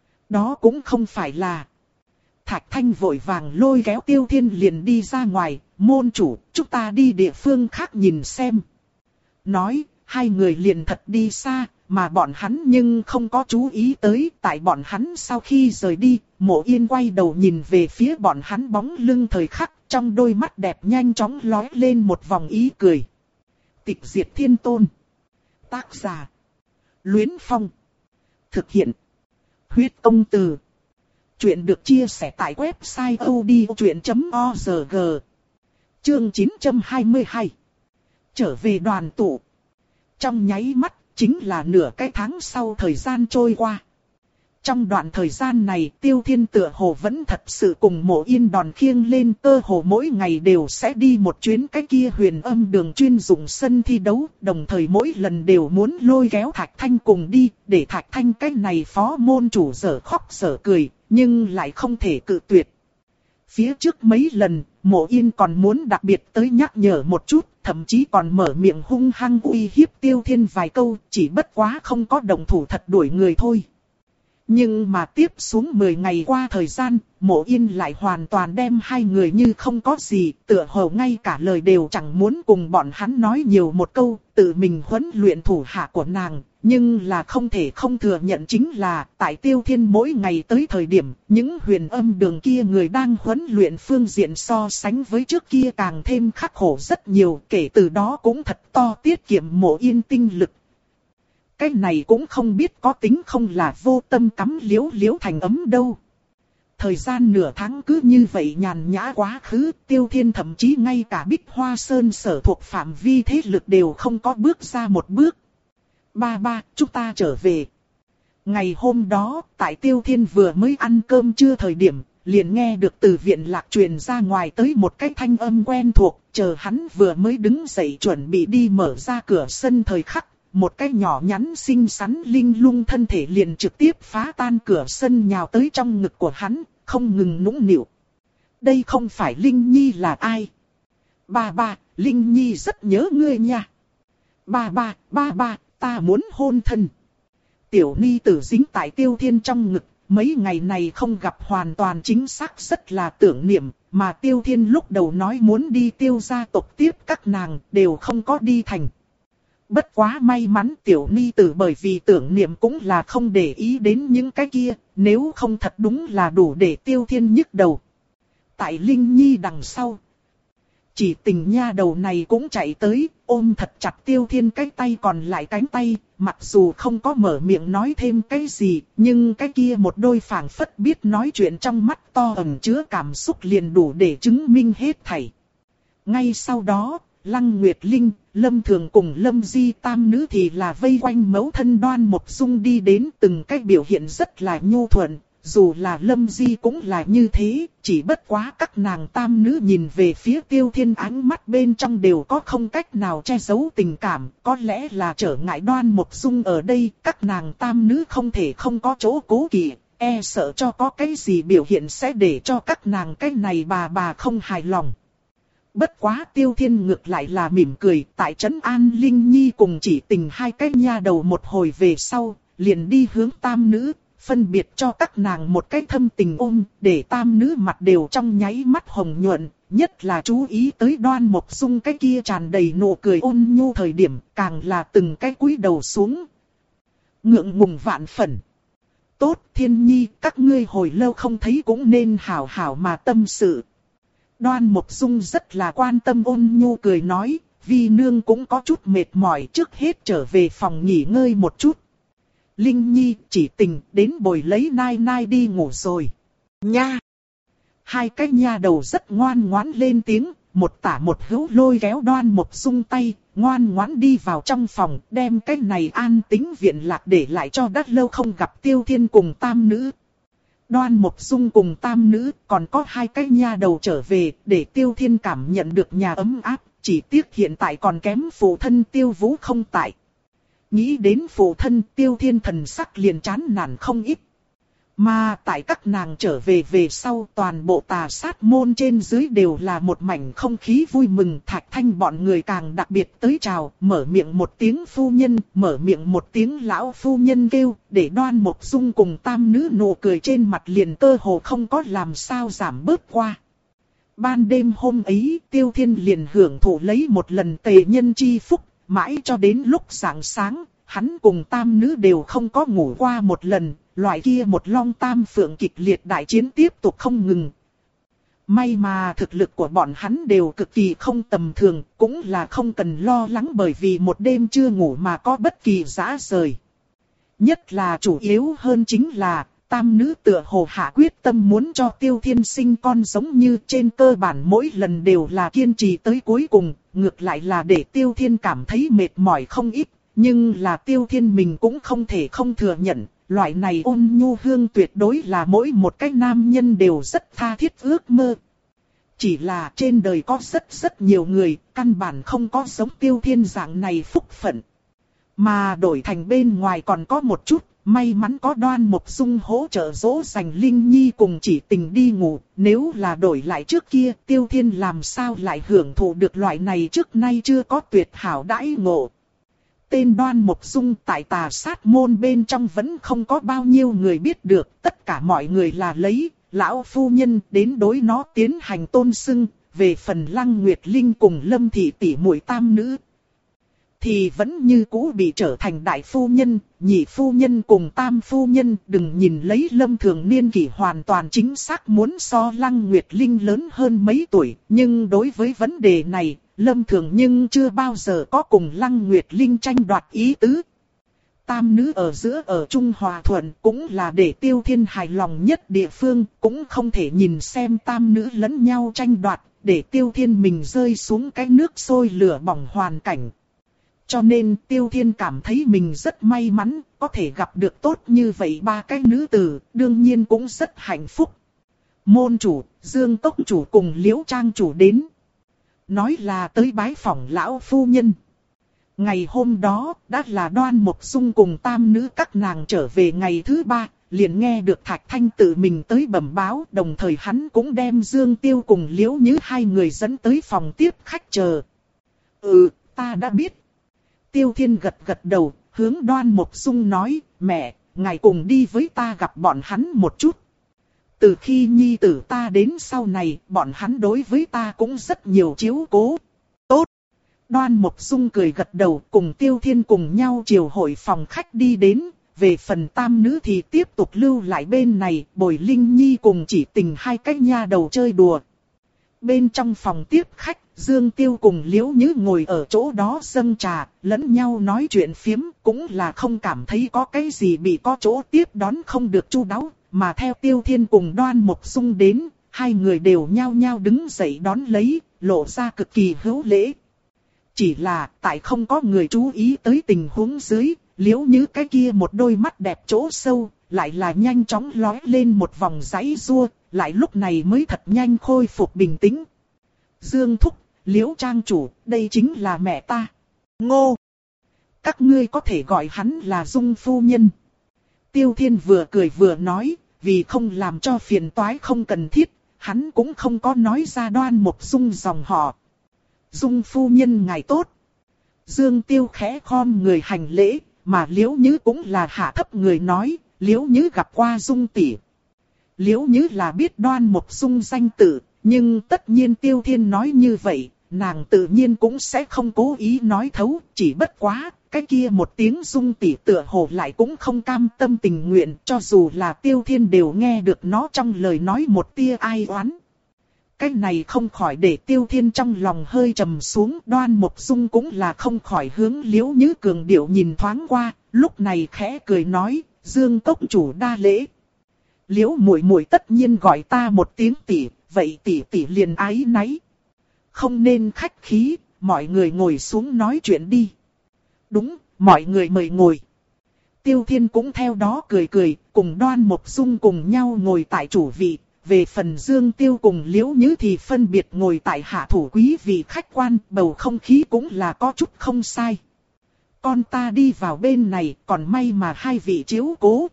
Đó cũng không phải là. Thạch Thanh vội vàng lôi kéo Tiêu Thiên liền đi ra ngoài. Môn chủ, chúng ta đi địa phương khác nhìn xem. Nói, hai người liền thật đi xa, mà bọn hắn nhưng không có chú ý tới. Tại bọn hắn sau khi rời đi, Mộ Yên quay đầu nhìn về phía bọn hắn bóng lưng thời khắc. Trong đôi mắt đẹp nhanh chóng lóe lên một vòng ý cười. Tịch Diệt Thiên Tôn. Tác giả. Luyến Phong. Thực hiện. Huyết Công Từ. Chuyện được chia sẻ tại website o d o chuyện chấm org. Chương chín trăm hai mươi hai. Trở về đoàn tụ. Trong nháy mắt, chính là nửa cái tháng sau thời gian trôi qua. Trong đoạn thời gian này, Tiêu Thiên tựa hồ vẫn thật sự cùng Mộ Yên đòn khiêng lên, cơ hồ mỗi ngày đều sẽ đi một chuyến cái kia Huyền Âm Đường chuyên dụng sân thi đấu, đồng thời mỗi lần đều muốn lôi kéo Thạch Thanh cùng đi, để Thạch Thanh cái này phó môn chủ giở khóc giở cười, nhưng lại không thể cự tuyệt. Phía trước mấy lần, Mộ Yên còn muốn đặc biệt tới nhắc nhở một chút, thậm chí còn mở miệng hung hăng uy hiếp Tiêu Thiên vài câu, chỉ bất quá không có động thủ thật đuổi người thôi. Nhưng mà tiếp xuống mười ngày qua thời gian, Mộ Yên lại hoàn toàn đem hai người như không có gì, tựa hồ ngay cả lời đều chẳng muốn cùng bọn hắn nói nhiều một câu, tự mình huấn luyện thủ hạ của nàng. Nhưng là không thể không thừa nhận chính là, tại Tiêu Thiên mỗi ngày tới thời điểm, những Huyền Âm Đường kia người đang huấn luyện phương diện so sánh với trước kia càng thêm khắc khổ rất nhiều, kể từ đó cũng thật to tiết kiệm Mộ Yên tinh lực. Cái này cũng không biết có tính không là vô tâm cắm liếu liếu thành ấm đâu. Thời gian nửa tháng cứ như vậy nhàn nhã quá khứ, Tiêu Thiên thậm chí ngay cả Bích Hoa Sơn sở thuộc phạm vi thế lực đều không có bước ra một bước. Ba ba, chúng ta trở về. Ngày hôm đó, tại Tiêu Thiên vừa mới ăn cơm trưa thời điểm, liền nghe được từ viện lạc truyền ra ngoài tới một cái thanh âm quen thuộc, chờ hắn vừa mới đứng dậy chuẩn bị đi mở ra cửa sân thời khắc. Một cái nhỏ nhắn xinh xắn linh lung thân thể liền trực tiếp phá tan cửa sân nhào tới trong ngực của hắn, không ngừng nũng nịu. đây không phải Linh Nhi là ai? Ba ba, Linh Nhi rất nhớ ngươi nha. Ba ba, ba ba, ta muốn hôn thân. Tiểu ni tử dính tại Tiêu Thiên trong ngực, mấy ngày này không gặp hoàn toàn chính xác rất là tưởng niệm, mà Tiêu Thiên lúc đầu nói muốn đi Tiêu gia tộc tiếp các nàng, đều không có đi thành. Bất quá may mắn tiểu ni tử bởi vì tưởng niệm cũng là không để ý đến những cái kia, nếu không thật đúng là đủ để Tiêu Thiên nhức đầu. Tại Linh Nhi đằng sau, chỉ tình nha đầu này cũng chạy tới, ôm thật chặt Tiêu Thiên cái tay còn lại cánh tay, mặc dù không có mở miệng nói thêm cái gì, nhưng cái kia một đôi phảng phất biết nói chuyện trong mắt to ẩn chứa cảm xúc liền đủ để chứng minh hết thảy. Ngay sau đó, Lăng Nguyệt Linh, Lâm Thường cùng Lâm Di tam nữ thì là vây quanh mẫu thân Đoan Mộc Dung đi đến, từng cái biểu hiện rất là nhu thuận. Dù là Lâm Di cũng là như thế, chỉ bất quá các nàng tam nữ nhìn về phía Tiêu Thiên ánh mắt bên trong đều có không cách nào che giấu tình cảm, có lẽ là trở ngại Đoan Mộc Dung ở đây, các nàng tam nữ không thể không có chỗ cố kỵ, e sợ cho có cái gì biểu hiện sẽ để cho các nàng cái này bà bà không hài lòng. Bất quá Tiêu Thiên ngược lại là mỉm cười, tại trấn An Linh Nhi cùng chỉ tình hai cái nha đầu một hồi về sau, liền đi hướng tam nữ. Phân biệt cho các nàng một cái thâm tình ôm, để tam nữ mặt đều trong nháy mắt hồng nhuận, nhất là chú ý tới Đoan Mộc Dung cái kia tràn đầy nụ cười ôn nhu thời điểm, càng là từng cái cúi đầu xuống. Ngượng ngùng vạn phần. Tốt Thiên Nhi, các ngươi hồi lâu không thấy cũng nên hảo hảo mà tâm sự. Đoan Mộc Dung rất là quan tâm ôn nhu cười nói, vi nương cũng có chút mệt mỏi, trước hết trở về phòng nghỉ ngơi một chút. Linh Nhi chỉ tình đến bồi lấy nai nai đi ngủ rồi. Nha! Hai cái nha đầu rất ngoan ngoãn lên tiếng, một tả một hữu lôi kéo Đoan Mộc Dung tay, ngoan ngoãn đi vào trong phòng, đem cái này an tĩnh viện lạc để lại cho đã lâu không gặp Tiêu Thiên cùng tam nữ. Đoan Mộc Dung cùng tam nữ, còn có hai cái nha đầu trở về, để Tiêu Thiên cảm nhận được nhà ấm áp, chỉ tiếc hiện tại còn kém phụ thân Tiêu Vũ không tại. Nghĩ đến phụ thân Tiêu Thiên thần sắc liền chán nản không ít. Mà tại các nàng trở về về sau toàn bộ Tà Sát môn trên dưới đều là một mảnh không khí vui mừng. Thạch Thanh bọn người càng đặc biệt tới chào, mở miệng một tiếng phu nhân, mở miệng một tiếng lão phu nhân kêu, để Đoan Mộc Dung cùng tam nữ nụ cười trên mặt liền cơ hồ không có làm sao giảm bớt qua. Ban đêm hôm ấy Tiêu Thiên liền hưởng thụ lấy một lần tề nhân chi phúc. Mãi cho đến lúc rạng sáng, hắn cùng tam nữ đều không có ngủ qua một lần, loại kia một long tam phượng kịch liệt đại chiến tiếp tục không ngừng. May mà thực lực của bọn hắn đều cực kỳ không tầm thường, cũng là không cần lo lắng bởi vì một đêm chưa ngủ mà có bất kỳ rã rời. Nhất là chủ yếu hơn chính là, tam nữ tựa hồ hạ quyết tâm muốn cho Tiêu Thiên sinh con giống như trên cơ bản mỗi lần đều là kiên trì tới cuối cùng, ngược lại là để Tiêu Thiên cảm thấy mệt mỏi không ít, nhưng là Tiêu Thiên mình cũng không thể không thừa nhận, loại này ôn nhu hương tuyệt đối là mỗi một cái nam nhân đều rất tha thiết ước mơ. Chỉ là trên đời có rất rất nhiều người, căn bản không có giống Tiêu Thiên dạng này phúc phận. Mà đổi thành bên ngoài còn có một chút, may mắn có Đoan Mộc Dung hỗ trợ dỗ dành Linh Nhi cùng chỉ tình đi ngủ, nếu là đổi lại trước kia Tiêu Thiên làm sao lại hưởng thụ được loại này trước nay chưa có tuyệt hảo đãi ngộ. Tên Đoan Mộc Dung tại Tà Sát môn bên trong vẫn không có bao nhiêu người biết được, tất cả mọi người là lấy lão phu nhân đến đối nó tiến hành tôn xưng, về phần Lăng Nguyệt Linh cùng Lâm Thị tỷ muội tam nữ thì vẫn như cũ bị trở thành đại phu nhân, nhị phu nhân cùng tam phu nhân. Đừng nhìn lấy Lâm Thường niên kỷ hoàn toàn chính xác muốn so Lăng Nguyệt Linh lớn hơn mấy tuổi, nhưng đối với vấn đề này, Lâm Thường nhưng chưa bao giờ có cùng Lăng Nguyệt Linh tranh đoạt ý tứ. Tam nữ ở giữa ở Trung Hòa Thuận cũng là để Tiêu Thiên hài lòng nhất địa phương, cũng không thể nhìn xem tam nữ lẫn nhau tranh đoạt, để Tiêu Thiên mình rơi xuống cái nước sôi lửa bỏng hoàn cảnh. Cho nên Tiêu Thiên cảm thấy mình rất may mắn, có thể gặp được tốt như vậy ba cái nữ tử, đương nhiên cũng rất hạnh phúc. Môn chủ, Dương Cốc chủ cùng Liễu Trang chủ đến. Nói là tới bái phỏng lão phu nhân. Ngày hôm đó, đã là Đoan Mộc Dung cùng tam nữ các nàng trở về ngày thứ ba, liền nghe được Thạch Thanh tự mình tới bẩm báo, đồng thời hắn cũng đem Dương Tiêu cùng Liễu Nhứ hai người dẫn tới phòng tiếp khách chờ. Ừ, ta đã biết. Tiêu Thiên gật gật đầu, hướng Đoan Mộc Dung nói, mẹ, ngài cùng đi với ta gặp bọn hắn một chút. Từ khi nhi tử ta đến sau này, bọn hắn đối với ta cũng rất nhiều chiếu cố. Tốt. Đoan Mộc Dung cười gật đầu, cùng Tiêu Thiên cùng nhau chiều hội phòng khách đi đến. Về phần tam nữ thì tiếp tục lưu lại bên này, bồi Linh Nhi cùng Chỉ Tình hai cái nha đầu chơi đùa. Bên trong phòng tiếp khách, Dương Tiêu cùng Liễu Nhứ ngồi ở chỗ đó dâng trà, lẫn nhau nói chuyện phiếm, cũng là không cảm thấy có cái gì bị có chỗ tiếp đón không được chu đáo, mà theo Tiêu Thiên cùng Đoan Mộc Dung đến, hai người đều nhao nhao đứng dậy đón lấy, lộ ra cực kỳ hữu lễ. Chỉ là tại không có người chú ý tới tình huống dưới, Liễu Nhứ cái kia một đôi mắt đẹp chỗ sâu, lại là nhanh chóng lóe lên một vòng giãy giụa, lại lúc này mới thật nhanh khôi phục bình tĩnh. Dương thúc, Liễu trang chủ, đây chính là mẹ ta. Ngô! Các ngươi có thể gọi hắn là Dung phu nhân. Tiêu Thiên vừa cười vừa nói, vì không làm cho phiền toái không cần thiết, hắn cũng không có nói ra Đoan Mộc Dung dòng họ. Dung phu nhân ngài tốt. Dương Tiêu khẽ khom người hành lễ, mà Liễu Nhứ cũng là hạ thấp người nói, Liễu Nhứ gặp qua Dung tỷ. Liễu Nhứ là biết Đoan Mộc Dung danh tự, nhưng tất nhiên Tiêu Thiên nói như vậy, nàng tự nhiên cũng sẽ không cố ý nói thấu, chỉ bất quá, cái kia một tiếng Dung tỷ tựa hồ lại cũng không cam tâm tình nguyện, cho dù là Tiêu Thiên đều nghe được nó trong lời nói một tia ai oán. Cái này không khỏi để Tiêu Thiên trong lòng hơi trầm xuống, Đoan Mộc Dung cũng là không khỏi hướng Liễu Nhứ cường điệu nhìn thoáng qua, lúc này khẽ cười nói, Dương cốc chủ đa lễ. Liễu muội muội tất nhiên gọi ta một tiếng tỷ, vậy tỷ tỷ liền ái náy. Không nên khách khí, mọi người ngồi xuống nói chuyện đi. Đúng, mọi người mời ngồi. Tiêu Thiên cũng theo đó cười cười, cùng Đoan Mộc Dung cùng nhau ngồi tại chủ vị. Về phần Dương Tiêu cùng Liễu Nhứ thì phân biệt ngồi tại hạ thủ quý vị khách quan, bầu không khí cũng là có chút không sai. Con ta đi vào bên này, còn may mà hai vị chiếu cố.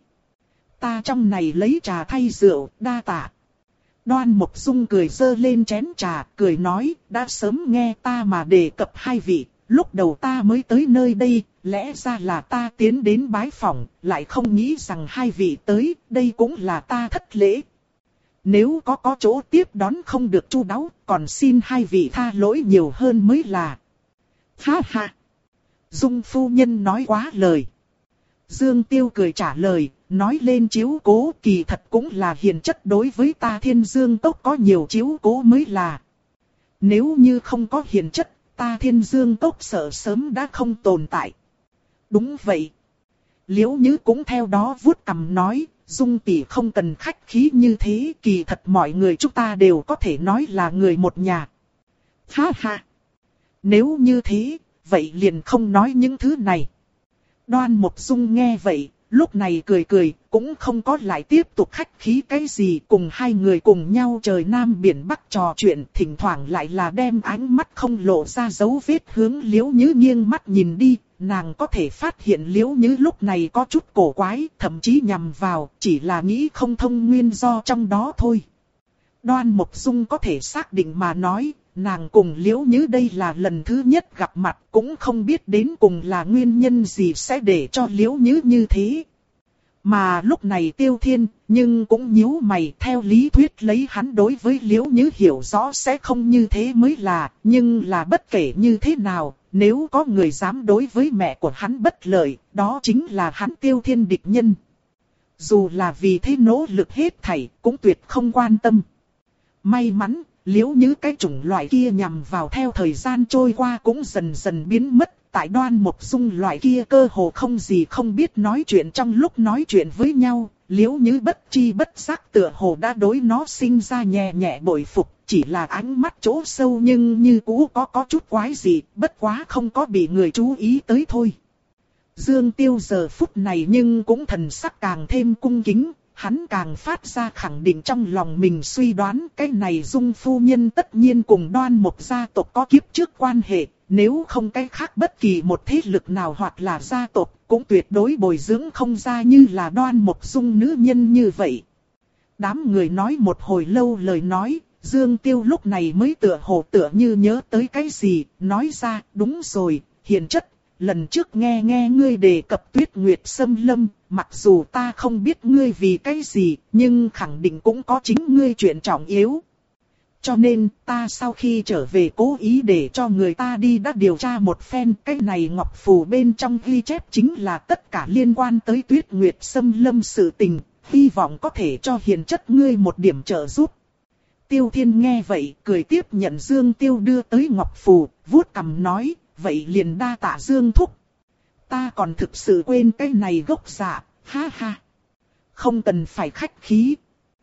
Ta trong này lấy trà thay rượu, đa tạ. Đoan Mộc Dung cười giơ lên chén trà, cười nói, đã sớm nghe ta mà đề cập hai vị, lúc đầu ta mới tới nơi đây, lẽ ra là ta tiến đến bái phỏng, lại không nghĩ rằng hai vị tới, đây cũng là ta thất lễ. Nếu có có chỗ tiếp đón không được chu đáo, còn xin hai vị tha lỗi nhiều hơn mới là. Ha ha! Dung phu nhân nói quá lời. Dương Tiêu cười trả lời, nói lên chiếu cố kỳ thật cũng là hiền chất đối với ta Thiên Dương Cốc có nhiều chiếu cố mới là. Nếu như không có hiền chất, ta Thiên Dương Cốc sợ sớm đã không tồn tại. Đúng vậy. Liễu Nhứ cũng theo đó vuốt cằm nói, Dung tỷ không cần khách khí như thế, kỳ thật mọi người chúng ta đều có thể nói là người một nhà. Ha ha! Nếu như thế, vậy liền không nói những thứ này. Đoan Mộc Dung nghe vậy, lúc này cười cười, cũng không có lại tiếp tục khách khí cái gì, cùng hai người cùng nhau trời Nam biển Bắc trò chuyện, thỉnh thoảng lại là đem ánh mắt không lộ ra dấu vết hướng Liễu Nhứ nghiêng mắt nhìn đi, nàng có thể phát hiện Liễu Nhứ lúc này có chút cổ quái, thậm chí nhằm vào, chỉ là nghĩ không thông nguyên do trong đó thôi. Đoan Mộc Dung có thể xác định mà nói, nàng cùng Liễu Nhứ đây là lần thứ nhất gặp mặt, cũng không biết đến cùng là nguyên nhân gì sẽ để cho Liễu Nhứ như thế. Mà lúc này Tiêu Thiên, nhưng cũng nhíu mày, theo lý thuyết lấy hắn đối với Liễu Nhứ hiểu rõ sẽ không như thế mới là, nhưng là bất kể như thế nào, nếu có người dám đối với mẹ của hắn bất lợi, đó chính là hắn Tiêu Thiên địch nhân. Dù là vì thế nỗ lực hết thảy, cũng tuyệt không quan tâm. May mắn, Liễu Nhứ cái chủng loại kia nhằm vào theo thời gian trôi qua cũng dần dần biến mất. Tại Đoan Mộc Dung loại kia cơ hồ không gì không biết nói chuyện trong lúc nói chuyện với nhau, Liễu Nhứ bất chi bất giác tựa hồ đã đối nó sinh ra nhẹ nhẹ bội phục, chỉ là ánh mắt chỗ sâu nhưng như cũ có có chút quái gì, bất quá không có bị người chú ý tới thôi. Dương Tiêu giờ phút này nhưng cũng thần sắc càng thêm cung kính, hắn càng phát ra khẳng định trong lòng mình suy đoán cái này Dung phu nhân tất nhiên cùng Đoan Mộc gia tộc có kiếp trước quan hệ, nếu không cái khác bất kỳ một thế lực nào hoặc là gia tộc cũng tuyệt đối bồi dưỡng không ra như là Đoan Mộc Dung nữ nhân như vậy. Đám người nói một hồi lâu lời nói, Dương Tiêu lúc này mới tựa hồ tựa như nhớ tới cái gì, nói ra, đúng rồi, Hiền chất, lần trước nghe nghe ngươi đề cập Tuyết Nguyệt xâm lâm, mặc dù ta không biết ngươi vì cái gì, nhưng khẳng định cũng có chính ngươi chuyện trọng yếu. Cho nên, ta sau khi trở về cố ý để cho người ta đi đã điều tra một phen, cái này ngọc phù bên trong ghi chép chính là tất cả liên quan tới Tuyết Nguyệt xâm lâm sự tình, hy vọng có thể cho Hiền chất ngươi một điểm trợ giúp. Tiêu Thiên nghe vậy, cười tiếp nhận Dương Tiêu đưa tới ngọc phù, vuốt cằm nói, vậy liền đa tạ Dương thúc. Ta còn thực sự quên cái này gốc dạ, ha ha. Không cần phải khách khí.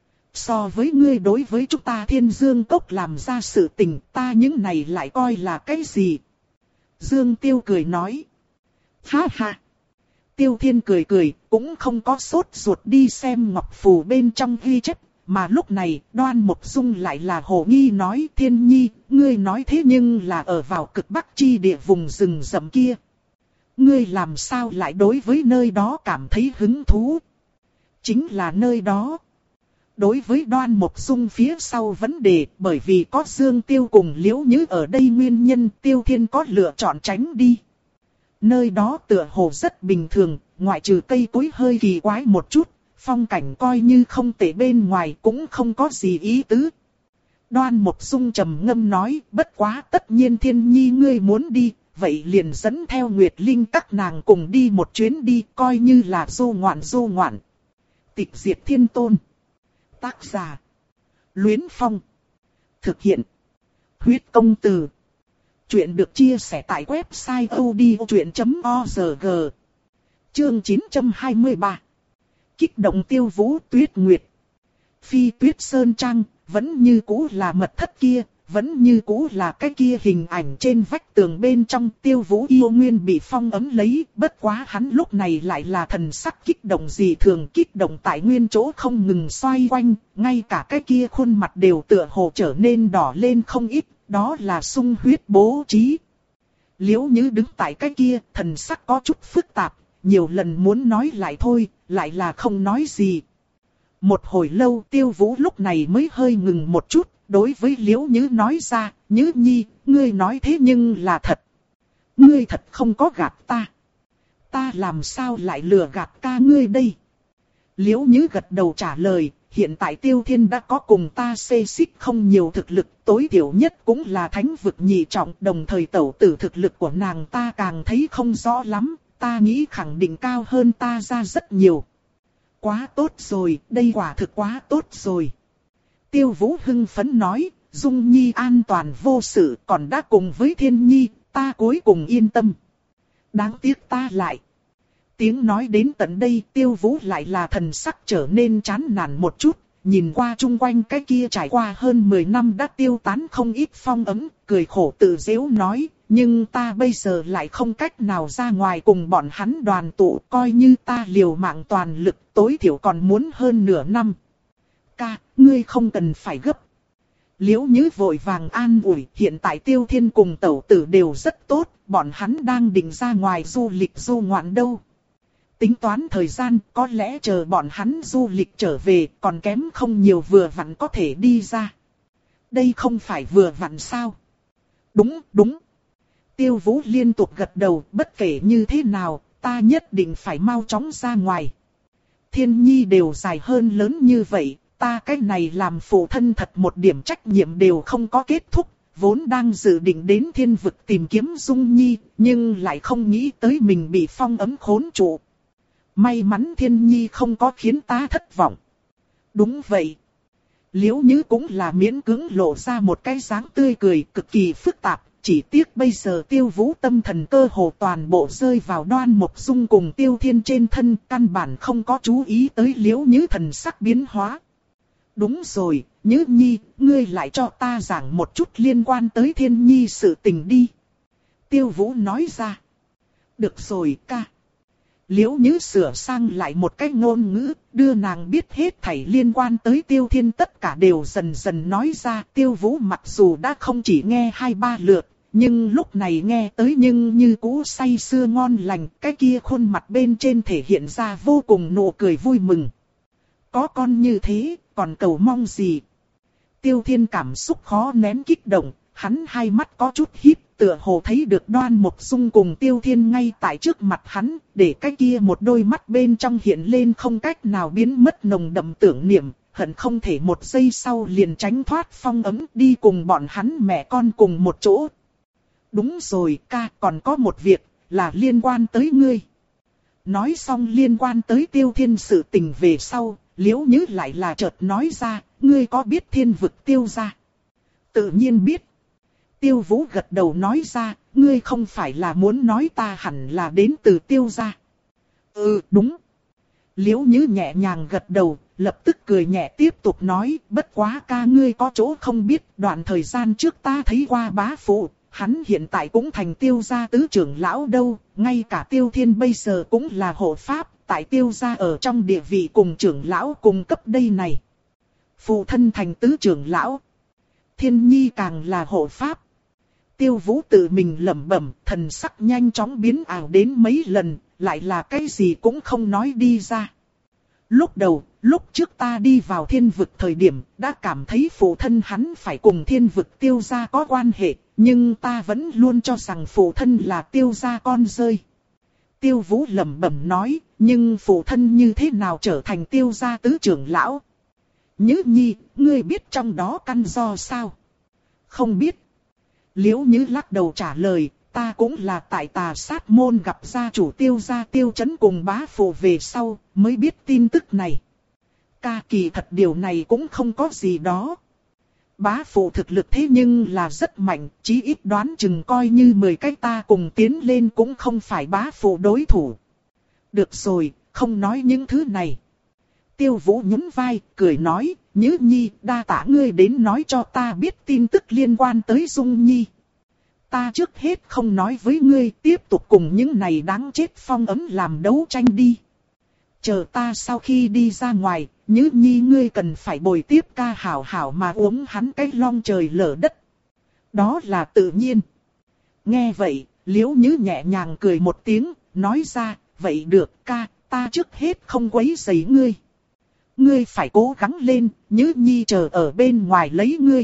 So với ngươi đối với chúng ta Thiên Dương Cốc làm ra sự tình, ta những này lại coi là cái gì? Dương Tiêu cười nói. Ha ha. Tiêu Thiên cười cười, cũng không có sốt ruột đi xem ngọc phù bên trong ghi chép. Mà lúc này, Đoan Mộc Dung lại là hồ nghi nói, Thiên Nhi, ngươi nói thế nhưng là ở vào cực bắc chi địa vùng rừng rậm kia. Ngươi làm sao lại đối với nơi đó cảm thấy hứng thú? Chính là nơi đó. Đối với Đoan Mộc Dung phía sau vấn đề, bởi vì có Dương Tiêu cùng Liễu Nhứ ở đây nguyên nhân, Tiêu Thiên có lựa chọn tránh đi. Nơi đó tựa hồ rất bình thường, ngoại trừ cây cối hơi kỳ quái một chút. Phong cảnh coi như không tệ bên ngoài cũng không có gì ý tứ. Đoan Mộc Dung trầm ngâm nói, bất quá tất nhiên Thiên Nhi ngươi muốn đi, vậy liền dẫn theo Nguyệt Linh các nàng cùng đi một chuyến đi, coi như là du ngoạn du ngoạn. Tịch Diệt Thiên Tôn. Tác giả. Luyến Phong. Thực hiện. Huyết Công Từ. Chuyện được chia sẻ tại website odchuyện chấm org. Chương chín trăm hai mươi ba. Kích động Tiêu Vũ Tuyết Nguyệt. Phi Tuyết Sơn Trang, vẫn như cũ là mật thất kia, vẫn như cũ là cái kia hình ảnh trên vách tường bên trong. Tiêu Vũ yêu nguyên bị phong ấm lấy, bất quá hắn lúc này lại là thần sắc kích động dị thường, kích động tại nguyên chỗ không ngừng xoay quanh, ngay cả cái kia khuôn mặt đều tựa hồ trở nên đỏ lên không ít, đó là sung huyết bố trí. Liễu Nhứ đứng tại cái kia, thần sắc có chút phức tạp, nhiều lần muốn nói lại thôi, lại là không nói gì. Một hồi lâu Tiêu Vũ lúc này mới hơi ngừng một chút, đối với Liễu Nhứ nói ra, Nhứ Nhi, ngươi nói thế nhưng là thật. Ngươi thật không có gạt ta. Ta làm sao lại lừa gạt ca ngươi đây? Liễu Nhứ gật đầu trả lời, hiện tại Tiêu Thiên đã có cùng ta xê xích không nhiều thực lực, tối thiểu nhất cũng là thánh vực nhị trọng, đồng thời tẩu tử thực lực của nàng ta càng thấy không rõ lắm. Ta nghĩ khẳng định cao hơn ta ra rất nhiều. Quá tốt rồi, đây quả thực quá tốt rồi. Tiêu Vũ hưng phấn nói, Dung Nhi an toàn vô sự, còn đã cùng với Thiên Nhi, ta cuối cùng yên tâm. Đáng tiếc ta lại. Tiếng nói đến tận đây, Tiêu Vũ lại là thần sắc trở nên chán nản một chút, nhìn qua chung quanh cái kia trải qua hơn mười năm đã tiêu tán không ít phong ấm, cười khổ tự giễu nói. Nhưng ta bây giờ lại không cách nào ra ngoài cùng bọn hắn đoàn tụ, coi như ta liều mạng toàn lực, tối thiểu còn muốn hơn nửa năm. Ca, ngươi không cần phải gấp. Liễu Nhứ vội vàng an ủi, hiện tại Tiêu Thiên cùng tẩu tử đều rất tốt, bọn hắn đang định ra ngoài du lịch du ngoạn đâu. Tính toán thời gian, có lẽ chờ bọn hắn du lịch trở về, còn kém không nhiều vừa vặn có thể đi ra. Đây không phải vừa vặn sao? Đúng, đúng. Tiêu Vũ liên tục gật đầu, bất kể như thế nào, ta nhất định phải mau chóng ra ngoài. Thiên Nhi đều dài hơn lớn như vậy, ta cái này làm phụ thân thật một điểm trách nhiệm đều không có kết thúc, vốn đang dự định đến thiên vực tìm kiếm Dung Nhi, nhưng lại không nghĩ tới mình bị phong ấm khốn trụ. May mắn Thiên Nhi không có khiến ta thất vọng. Đúng vậy. Liễu Nhứ cũng là miễn cưỡng lộ ra một cái dáng tươi cười cực kỳ phức tạp. Chỉ tiếc bây giờ Tiêu Vũ tâm thần cơ hồ toàn bộ rơi vào Đoan Mộc Dung cùng Tiêu Thiên trên thân, căn bản không có chú ý tới Liễu Nhứ thần sắc biến hóa. Đúng rồi, Nhứ Nhi, ngươi lại cho ta giảng một chút liên quan tới Thiên Nhi sự tình đi. Tiêu Vũ nói ra. Được rồi ca. Liễu Nhứ sửa sang lại một cái ngôn ngữ, đưa nàng biết hết thảy liên quan tới Tiêu Thiên tất cả đều dần dần nói ra. Tiêu Vũ mặc dù đã không chỉ nghe hai ba lượt, nhưng lúc này nghe tới nhưng như cũ say sưa ngon lành, cái kia khuôn mặt bên trên thể hiện ra vô cùng nụ cười vui mừng. Có con như thế, còn cầu mong gì? Tiêu Thiên cảm xúc khó nén kích động, hắn hai mắt có chút híp, tựa hồ thấy được Đoan Mộc Dung cùng Tiêu Thiên ngay tại trước mặt hắn, để cái kia một đôi mắt bên trong hiện lên không cách nào biến mất nồng đậm tưởng niệm, hận không thể một giây sau liền tránh thoát phong ấm đi cùng bọn hắn mẹ con cùng một chỗ. Đúng rồi ca, còn có một việc, là liên quan tới ngươi. Nói xong liên quan tới Tiêu Thiên sự tình về sau, Liễu Nhứ lại là chợt nói ra, ngươi có biết Thiên Vực Tiêu gia? Tự nhiên biết. Tiêu Vũ gật đầu nói ra, ngươi không phải là muốn nói ta hẳn là đến từ Tiêu gia. Ừ, đúng. Liễu Nhứ nhẹ nhàng gật đầu, lập tức cười nhẹ tiếp tục nói, bất quá ca ngươi có chỗ không biết, đoạn thời gian trước ta thấy qua bá phụ, hắn hiện tại cũng thành Tiêu gia tứ trưởng lão đâu, ngay cả Tiêu Thiên bây giờ cũng là hộ pháp, tại Tiêu gia ở trong địa vị cùng trưởng lão cùng cấp đây này. Phụ thân thành tứ trưởng lão, Thiên Nhi càng là hộ pháp. Tiêu Vũ tự mình lẩm bẩm, thần sắc nhanh chóng biến ảo đến mấy lần, lại là cái gì cũng không nói đi ra. Lúc đầu, lúc trước ta đi vào Thiên Vực thời điểm, đã cảm thấy phụ thân hắn phải cùng Thiên Vực Tiêu gia có quan hệ, nhưng ta vẫn luôn cho rằng phụ thân là Tiêu gia con rơi. Tiêu Vũ lẩm bẩm nói, nhưng phụ thân như thế nào trở thành Tiêu gia tứ trưởng lão? Nhứ Nhi, ngươi biết trong đó căn do sao? Không biết. Liễu Nhứ lắc đầu trả lời, ta cũng là tại Tà Sát môn gặp gia chủ Tiêu gia Tiêu Chấn cùng bá phụ về sau, mới biết tin tức này. Ca kỳ thật điều này cũng không có gì đó. Bá phụ thực lực thế nhưng là rất mạnh, chí ít đoán chừng coi như mười cái ta cùng tiến lên cũng không phải bá phụ đối thủ. Được rồi, không nói những thứ này. Tiêu Vũ nhún vai, cười nói, Nhứ Nhi, đa tạ ngươi đến nói cho ta biết tin tức liên quan tới Dung Nhi. Ta trước hết không nói với ngươi, tiếp tục cùng những này đáng chết phong ấm làm đấu tranh đi. Chờ ta sau khi đi ra ngoài, Nhứ Nhi ngươi cần phải bồi tiếp ca hảo hảo mà uống hắn cái long trời lở đất. Đó là tự nhiên. Nghe vậy, Liễu Nhứ nhẹ nhàng cười một tiếng, nói ra, vậy được ca, ta trước hết không quấy rầy ngươi. Ngươi phải cố gắng lên, Nhứ Nhi chờ ở bên ngoài lấy ngươi.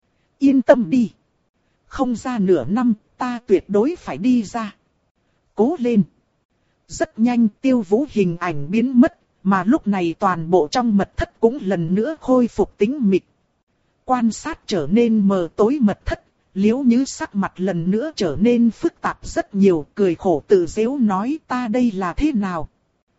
Yên tâm đi. Không ra nửa năm, ta tuyệt đối phải đi ra. Cố lên. Rất nhanh Tiêu Vũ hình ảnh biến mất, mà lúc này toàn bộ trong mật thất cũng lần nữa khôi phục tĩnh mịch. Quan sát trở nên mờ tối mật thất, Liễu Nhứ sắc mặt lần nữa trở nên phức tạp rất nhiều, cười khổ tự giễu nói ta đây là thế nào?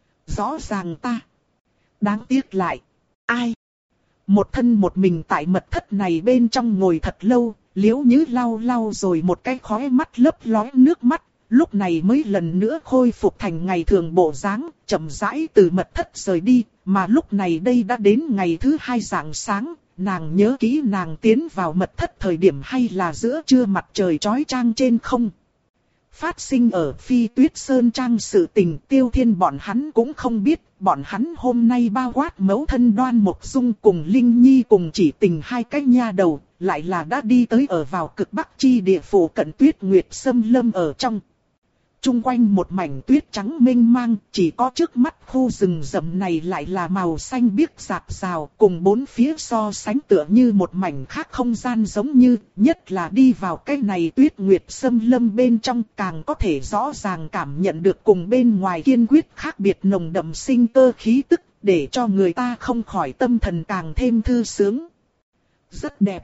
Rõ ràng ta. Đáng tiếc lại. Ai? Một thân một mình tại mật thất này bên trong ngồi thật lâu, Liễu Nhứ lau lau rồi một cái khóe mắt lấp lóe nước mắt, lúc này mới lần nữa khôi phục thành ngày thường bộ dáng, chậm rãi từ mật thất rời đi, mà lúc này đây đã đến ngày thứ hai rạng sáng, nàng nhớ kỹ nàng tiến vào mật thất thời điểm hay là giữa trưa mặt trời chói chang trên không. Phát sinh ở Phi Tuyết Sơn Trang sự tình Tiêu Thiên bọn hắn cũng không biết, bọn hắn hôm nay bao quát mẫu thân Đoan Mộc Dung cùng Linh Nhi cùng Chỉ Tình hai cái nha đầu, lại là đã đi tới ở vào cực bắc chi địa phủ cận Tuyết Nguyệt Sâm Lâm ở trong. Trung quanh một mảnh tuyết trắng mênh mang, chỉ có trước mắt khu rừng rậm này lại là màu xanh biếc rạp rào, cùng bốn phía so sánh tựa như một mảnh khác không gian giống như, nhất là đi vào cái này Tuyết Nguyệt Sâm Lâm bên trong càng có thể rõ ràng cảm nhận được cùng bên ngoài kiên quyết khác biệt nồng đậm sinh cơ khí tức, để cho người ta không khỏi tâm thần càng thêm thư sướng. Rất đẹp.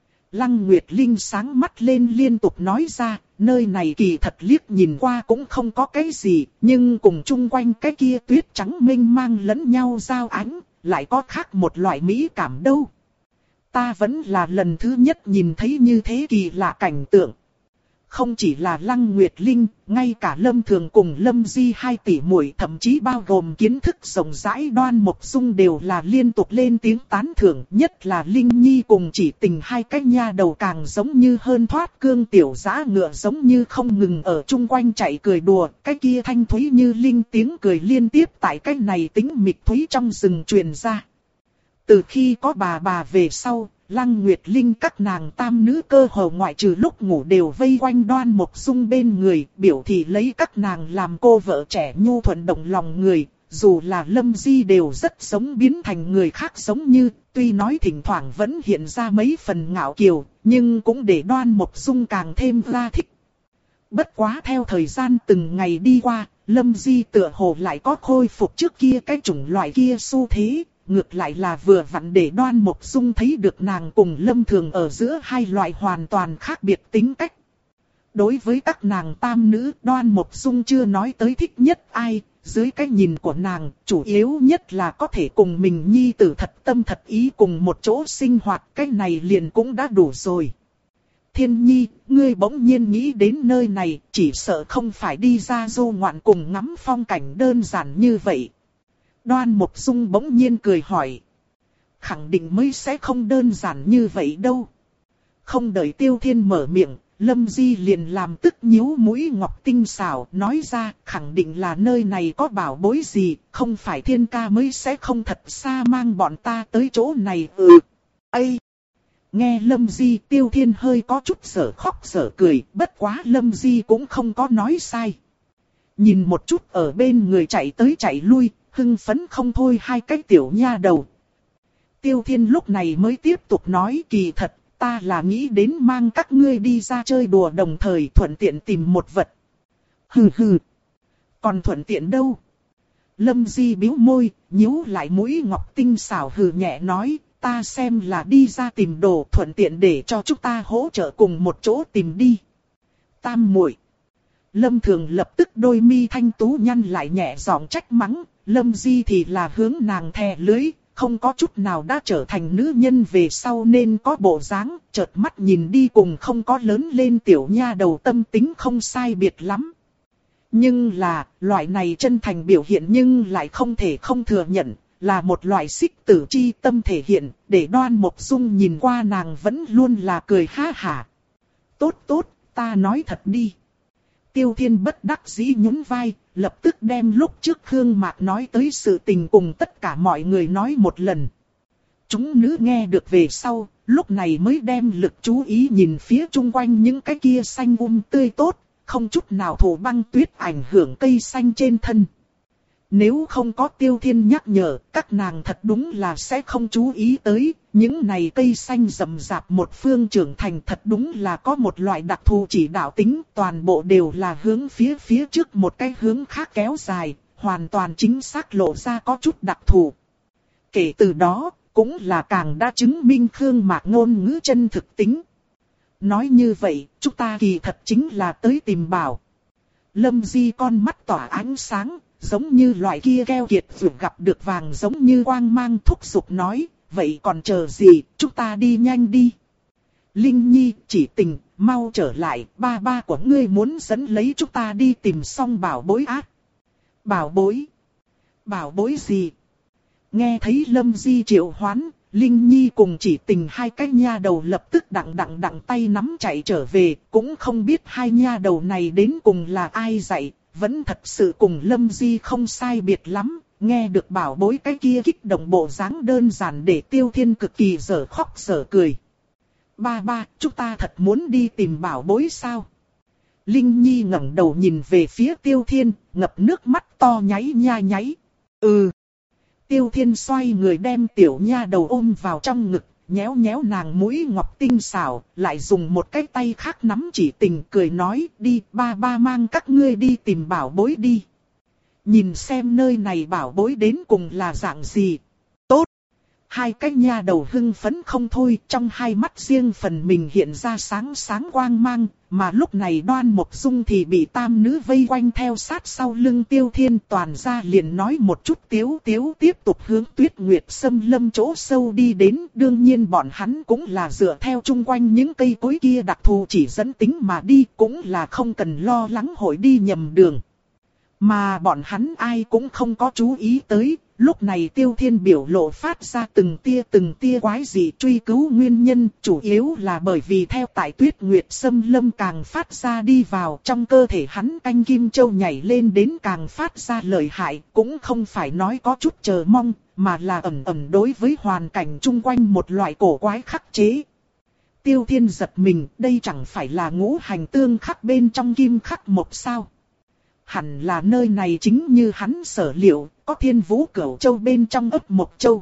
Lăng Nguyệt Linh sáng mắt lên liên tục nói ra, nơi này kỳ thật liếc nhìn qua cũng không có cái gì, nhưng cùng chung quanh cái kia tuyết trắng mênh mang lẫn nhau giao ánh, lại có khác một loại mỹ cảm đâu. Ta vẫn là lần thứ nhất nhìn thấy như thế kỳ lạ cảnh tượng. Không chỉ là Lăng Nguyệt Linh, ngay cả Lâm Thường cùng Lâm Di hai tỷ muội, thậm chí bao gồm kiến thức rộng rãi Đoan Mộc Dung đều là liên tục lên tiếng tán thưởng. Nhất là Linh Nhi cùng Chỉ Tình hai cái nha đầu càng giống như hơn thoát cương tiểu dã ngựa, giống như không ngừng ở chung quanh chạy cười đùa. Cái kia thanh thúy như linh tiếng cười liên tiếp tại cái này tính mịch thúy trong rừng truyền ra. Từ khi có bà bà về sau, Lăng Nguyệt Linh các nàng tam nữ cơ hồ ngoại trừ lúc ngủ đều vây quanh Đoan Mộc Dung bên người, biểu thị lấy các nàng làm cô vợ trẻ nhu thuận động lòng người. Dù là Lâm Di đều rất giống biến thành người khác giống như, tuy nói thỉnh thoảng vẫn hiện ra mấy phần ngạo kiều, nhưng cũng để Đoan Mộc Dung càng thêm ra thích. Bất quá theo thời gian từng ngày đi qua, Lâm Di tựa hồ lại có khôi phục trước kia cái chủng loại kia xu thế. Ngược lại là vừa vặn để Đoan Mộc Dung thấy được nàng cùng Lâm Thường ở giữa hai loại hoàn toàn khác biệt tính cách. Đối với các nàng tam nữ, Đoan Mộc Dung chưa nói tới thích nhất ai, dưới cái nhìn của nàng, chủ yếu nhất là có thể cùng mình nhi tử thật tâm thật ý cùng một chỗ sinh hoạt, cái này liền cũng đã đủ rồi. Thiên Nhi, ngươi bỗng nhiên nghĩ đến nơi này, chỉ sợ không phải đi ra du ngoạn cùng ngắm phong cảnh đơn giản như vậy. Đoan Mộc Dung bỗng nhiên cười hỏi. Khẳng định mới sẽ không đơn giản như vậy đâu. Không đợi Tiêu Thiên mở miệng, Lâm Di liền làm tức nhíu mũi ngọc tinh xảo, nói ra khẳng định là nơi này có bảo bối gì, không phải Thiên ca mới sẽ không thật xa mang bọn ta tới chỗ này. Ừ, ây. Nghe Lâm Di, Tiêu Thiên hơi có chút sở khóc sở cười, bất quá Lâm Di cũng không có nói sai. Nhìn một chút ở bên người chạy tới chạy lui, hưng phấn không thôi hai cái tiểu nha đầu. Tiêu Thiên lúc này mới tiếp tục nói, kỳ thật, ta là nghĩ đến mang các ngươi đi ra chơi đùa đồng thời thuận tiện tìm một vật. Hừ hừ. Còn thuận tiện đâu? Lâm Di bĩu môi, nhíu lại mũi ngọc tinh xảo hừ nhẹ nói, ta xem là đi ra tìm đồ thuận tiện để cho chúng ta hỗ trợ cùng một chỗ tìm đi. Tam muội. Lâm Thường lập tức đôi mi thanh tú nhăn lại nhẹ giọng trách mắng. Lâm Di thì là hướng nàng thè lưới, không có chút nào đã trở thành nữ nhân về sau nên có bộ dáng, chợt mắt nhìn đi cùng không có lớn lên tiểu nha đầu tâm tính không sai biệt lắm. Nhưng là, loại này chân thành biểu hiện nhưng lại không thể không thừa nhận, là một loại xích tử chi tâm thể hiện, để Đoan Mộc Dung nhìn qua nàng vẫn luôn là cười ha hả. Tốt tốt, ta nói thật đi. Tiêu Thiên bất đắc dĩ nhún vai, lập tức đem lúc trước Khương Mạc nói tới sự tình cùng tất cả mọi người nói một lần. Chúng nữ nghe được về sau, lúc này mới đem lực chú ý nhìn phía chung quanh những cái kia xanh um tươi tốt, không chút nào thổ băng tuyết ảnh hưởng cây xanh trên thân. Nếu không có Tiêu Thiên nhắc nhở, các nàng thật đúng là sẽ không chú ý tới, những này cây xanh rậm rạp một phương trưởng thành thật đúng là có một loại đặc thù chỉ đạo tính, toàn bộ đều là hướng phía phía trước một cái hướng khác kéo dài, hoàn toàn chính xác lộ ra có chút đặc thù. Kể từ đó, cũng là càng đã chứng minh Khương Mạc ngôn ngữ chân thực tính. Nói như vậy, chúng ta kỳ thật chính là tới tìm bảo. Lâm Di con mắt tỏa ánh sáng, giống như loại kia keo kiệt vừa gặp được vàng giống như quang mang thúc giục nói, vậy còn chờ gì, chúng ta đi nhanh đi. Linh Nhi, Chỉ Tình, mau trở lại, ba ba của ngươi muốn dẫn lấy chúng ta đi tìm xong bảo bối ác. Bảo bối? Bảo bối gì? Nghe thấy Lâm Di triệu hoán, Linh Nhi cùng Chỉ Tình hai cái nha đầu lập tức đặng đặng đặng tay nắm chạy trở về, cũng không biết hai nha đầu này đến cùng là ai dạy. Vẫn thật sự cùng Lâm Di không sai biệt lắm, nghe được bảo bối cái kia kích động bộ dáng đơn giản để Tiêu Thiên cực kỳ dở khóc dở cười. Ba ba, chúng ta thật muốn đi tìm bảo bối sao? Linh Nhi ngẩng đầu nhìn về phía Tiêu Thiên, ngập nước mắt to nháy nha nháy. Ừ. Tiêu Thiên xoay người đem tiểu nha đầu ôm vào trong ngực, nhéo nhéo nàng mũi ngọc tinh xảo, lại dùng một cái tay khác nắm Chỉ Tình cười nói, đi, ba ba mang các ngươi đi tìm bảo bối đi. Nhìn xem nơi này bảo bối đến cùng là dạng gì. Tốt. Hai cái nha đầu hưng phấn không thôi, trong hai mắt riêng phần mình hiện ra sáng sáng quang mang, mà lúc này Đoan Mộc Dung thì bị tam nữ vây quanh theo sát sau lưng Tiêu Thiên, toàn ra liền nói một chút tiếu tiếu tiếp tục hướng Tuyết Nguyệt Sâm Lâm chỗ sâu đi đến. Đương nhiên bọn hắn cũng là dựa theo chung quanh những cây cối kia đặc thù chỉ dẫn tính mà đi, cũng là không cần lo lắng hội đi nhầm đường. Mà bọn hắn ai cũng không có chú ý tới, lúc này Tiêu Thiên biểu lộ phát ra từng tia từng tia quái dị, truy cứu nguyên nhân, chủ yếu là bởi vì theo tại Tuyết Nguyệt Sâm Lâm càng phát ra đi vào, trong cơ thể hắn canh kim châu nhảy lên đến càng phát ra lợi hại, cũng không phải nói có chút chờ mong, mà là ẩn ẩn đối với hoàn cảnh chung quanh một loại cổ quái khắc chế. Tiêu Thiên giật mình, đây chẳng phải là ngũ hành tương khắc bên trong kim khắc một sao? Hẳn là nơi này chính như hắn sở liệu, có Thiên Vũ Cửu Châu bên trong ấp Mộc Châu.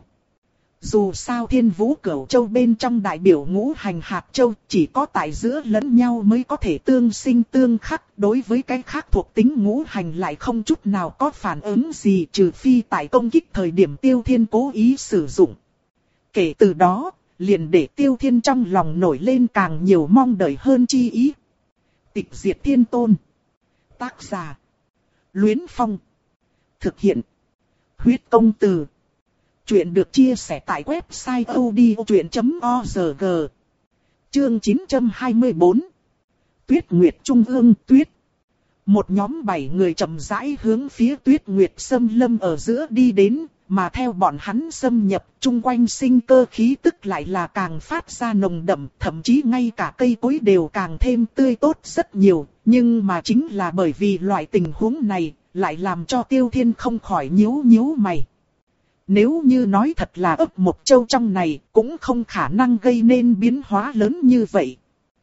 Dù sao Thiên Vũ Cửu Châu bên trong đại biểu ngũ hành hạt châu, chỉ có tại giữa lẫn nhau mới có thể tương sinh tương khắc, đối với cái khác thuộc tính ngũ hành lại không chút nào có phản ứng gì, trừ phi tại công kích thời điểm Tiêu Thiên cố ý sử dụng. Kể từ đó, liền để Tiêu Thiên trong lòng nổi lên càng nhiều mong đợi hơn chi ý. Tịch Diệt Thiên Tôn. Tác giả Luyến Phong. Thực hiện Huyết Công Từ. Chuyện được chia sẻ tại website odchuyện chấm org. Chương chín trăm hai mươi tư. Tuyết Nguyệt Trung ương tuyết. Một nhóm bảy người chậm rãi hướng phía Tuyết Nguyệt Sâm Lâm ở giữa đi đến, mà theo bọn hắn xâm nhập, chung quanh sinh cơ khí tức lại là càng phát ra nồng đậm, thậm chí ngay cả cây cối đều càng thêm tươi tốt rất nhiều. Nhưng mà chính là bởi vì loại tình huống này, lại làm cho Tiêu Thiên không khỏi nhíu nhíu mày. Nếu như nói thật là ấp Mộc Châu trong này, cũng không khả năng gây nên biến hóa lớn như vậy.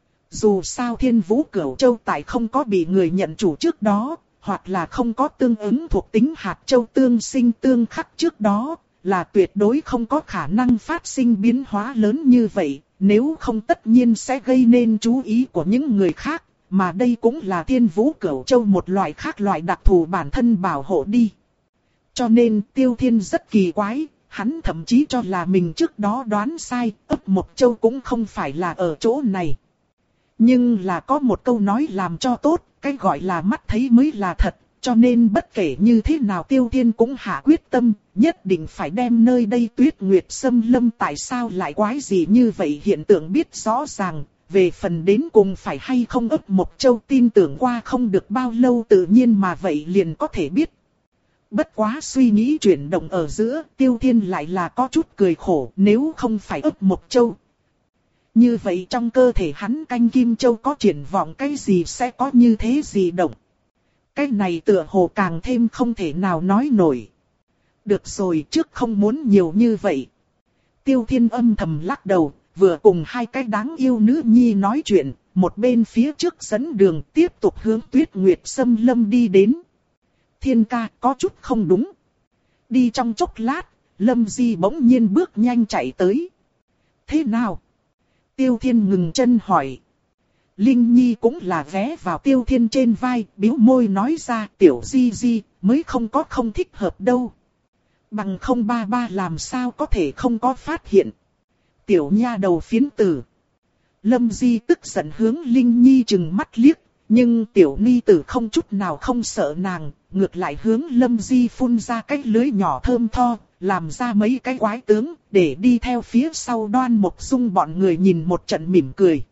Dù sao Thiên Vũ Cửu Châu tại không có bị người nhận chủ trước đó, hoặc là không có tương ứng thuộc tính hạt châu tương sinh tương khắc trước đó, là tuyệt đối không có khả năng phát sinh biến hóa lớn như vậy, nếu không tất nhiên sẽ gây nên chú ý của những người khác, mà đây cũng là Thiên Vũ Cửu Châu một loại khác loại đặc thù bản thân bảo hộ đi. Cho nên Tiêu Thiên rất kỳ quái, hắn thậm chí cho là mình trước đó đoán sai, ấp Mộc Châu cũng không phải là ở chỗ này. Nhưng là có một câu nói làm cho tốt, cái gọi là mắt thấy mới là thật, cho nên bất kể như thế nào Tiêu Thiên cũng hạ quyết tâm, nhất định phải đem nơi đây Tuyết Nguyệt Sâm Lâm tại sao lại quái gì như vậy hiện tượng biết rõ ràng. Về phần đến cùng phải hay không ấp Mộc Châu tin tưởng qua không được bao lâu tự nhiên mà vậy liền có thể biết. Bất quá suy nghĩ chuyển động ở giữa, Tiêu Thiên lại là có chút cười khổ, nếu không phải ấp Mộc Châu. Như vậy trong cơ thể hắn canh kim châu có triển vọng cái gì sẽ có như thế gì động. Cái này tựa hồ càng thêm không thể nào nói nổi. Được rồi, trước không muốn nhiều như vậy. Tiêu Thiên âm thầm lắc đầu, vừa cùng hai cái đáng yêu nữ nhi nói chuyện, một bên phía trước dẫn đường tiếp tục hướng Tuyết Nguyệt Sâm Lâm đi đến. Thiên ca, có chút không đúng. Đi trong chốc lát, Lâm Di bỗng nhiên bước nhanh chạy tới. Thế nào? Tiêu Thiên ngừng chân hỏi. Linh Nhi cũng là ghé vào Tiêu Thiên trên vai, bĩu môi nói ra, tiểu Di Di, mới không có không thích hợp đâu. Bằng không ba ba làm sao có thể không có phát hiện. Tiểu nha đầu phiến tử. Lâm Di tức giận hướng Linh Nhi trừng mắt liếc, nhưng tiểu ni tử không chút nào không sợ nàng, ngược lại hướng Lâm Di phun ra cái lưới nhỏ thơm tho, làm ra mấy cái quái tướng, để đi theo phía sau Đoan Mộc Dung bọn người nhìn một trận mỉm cười.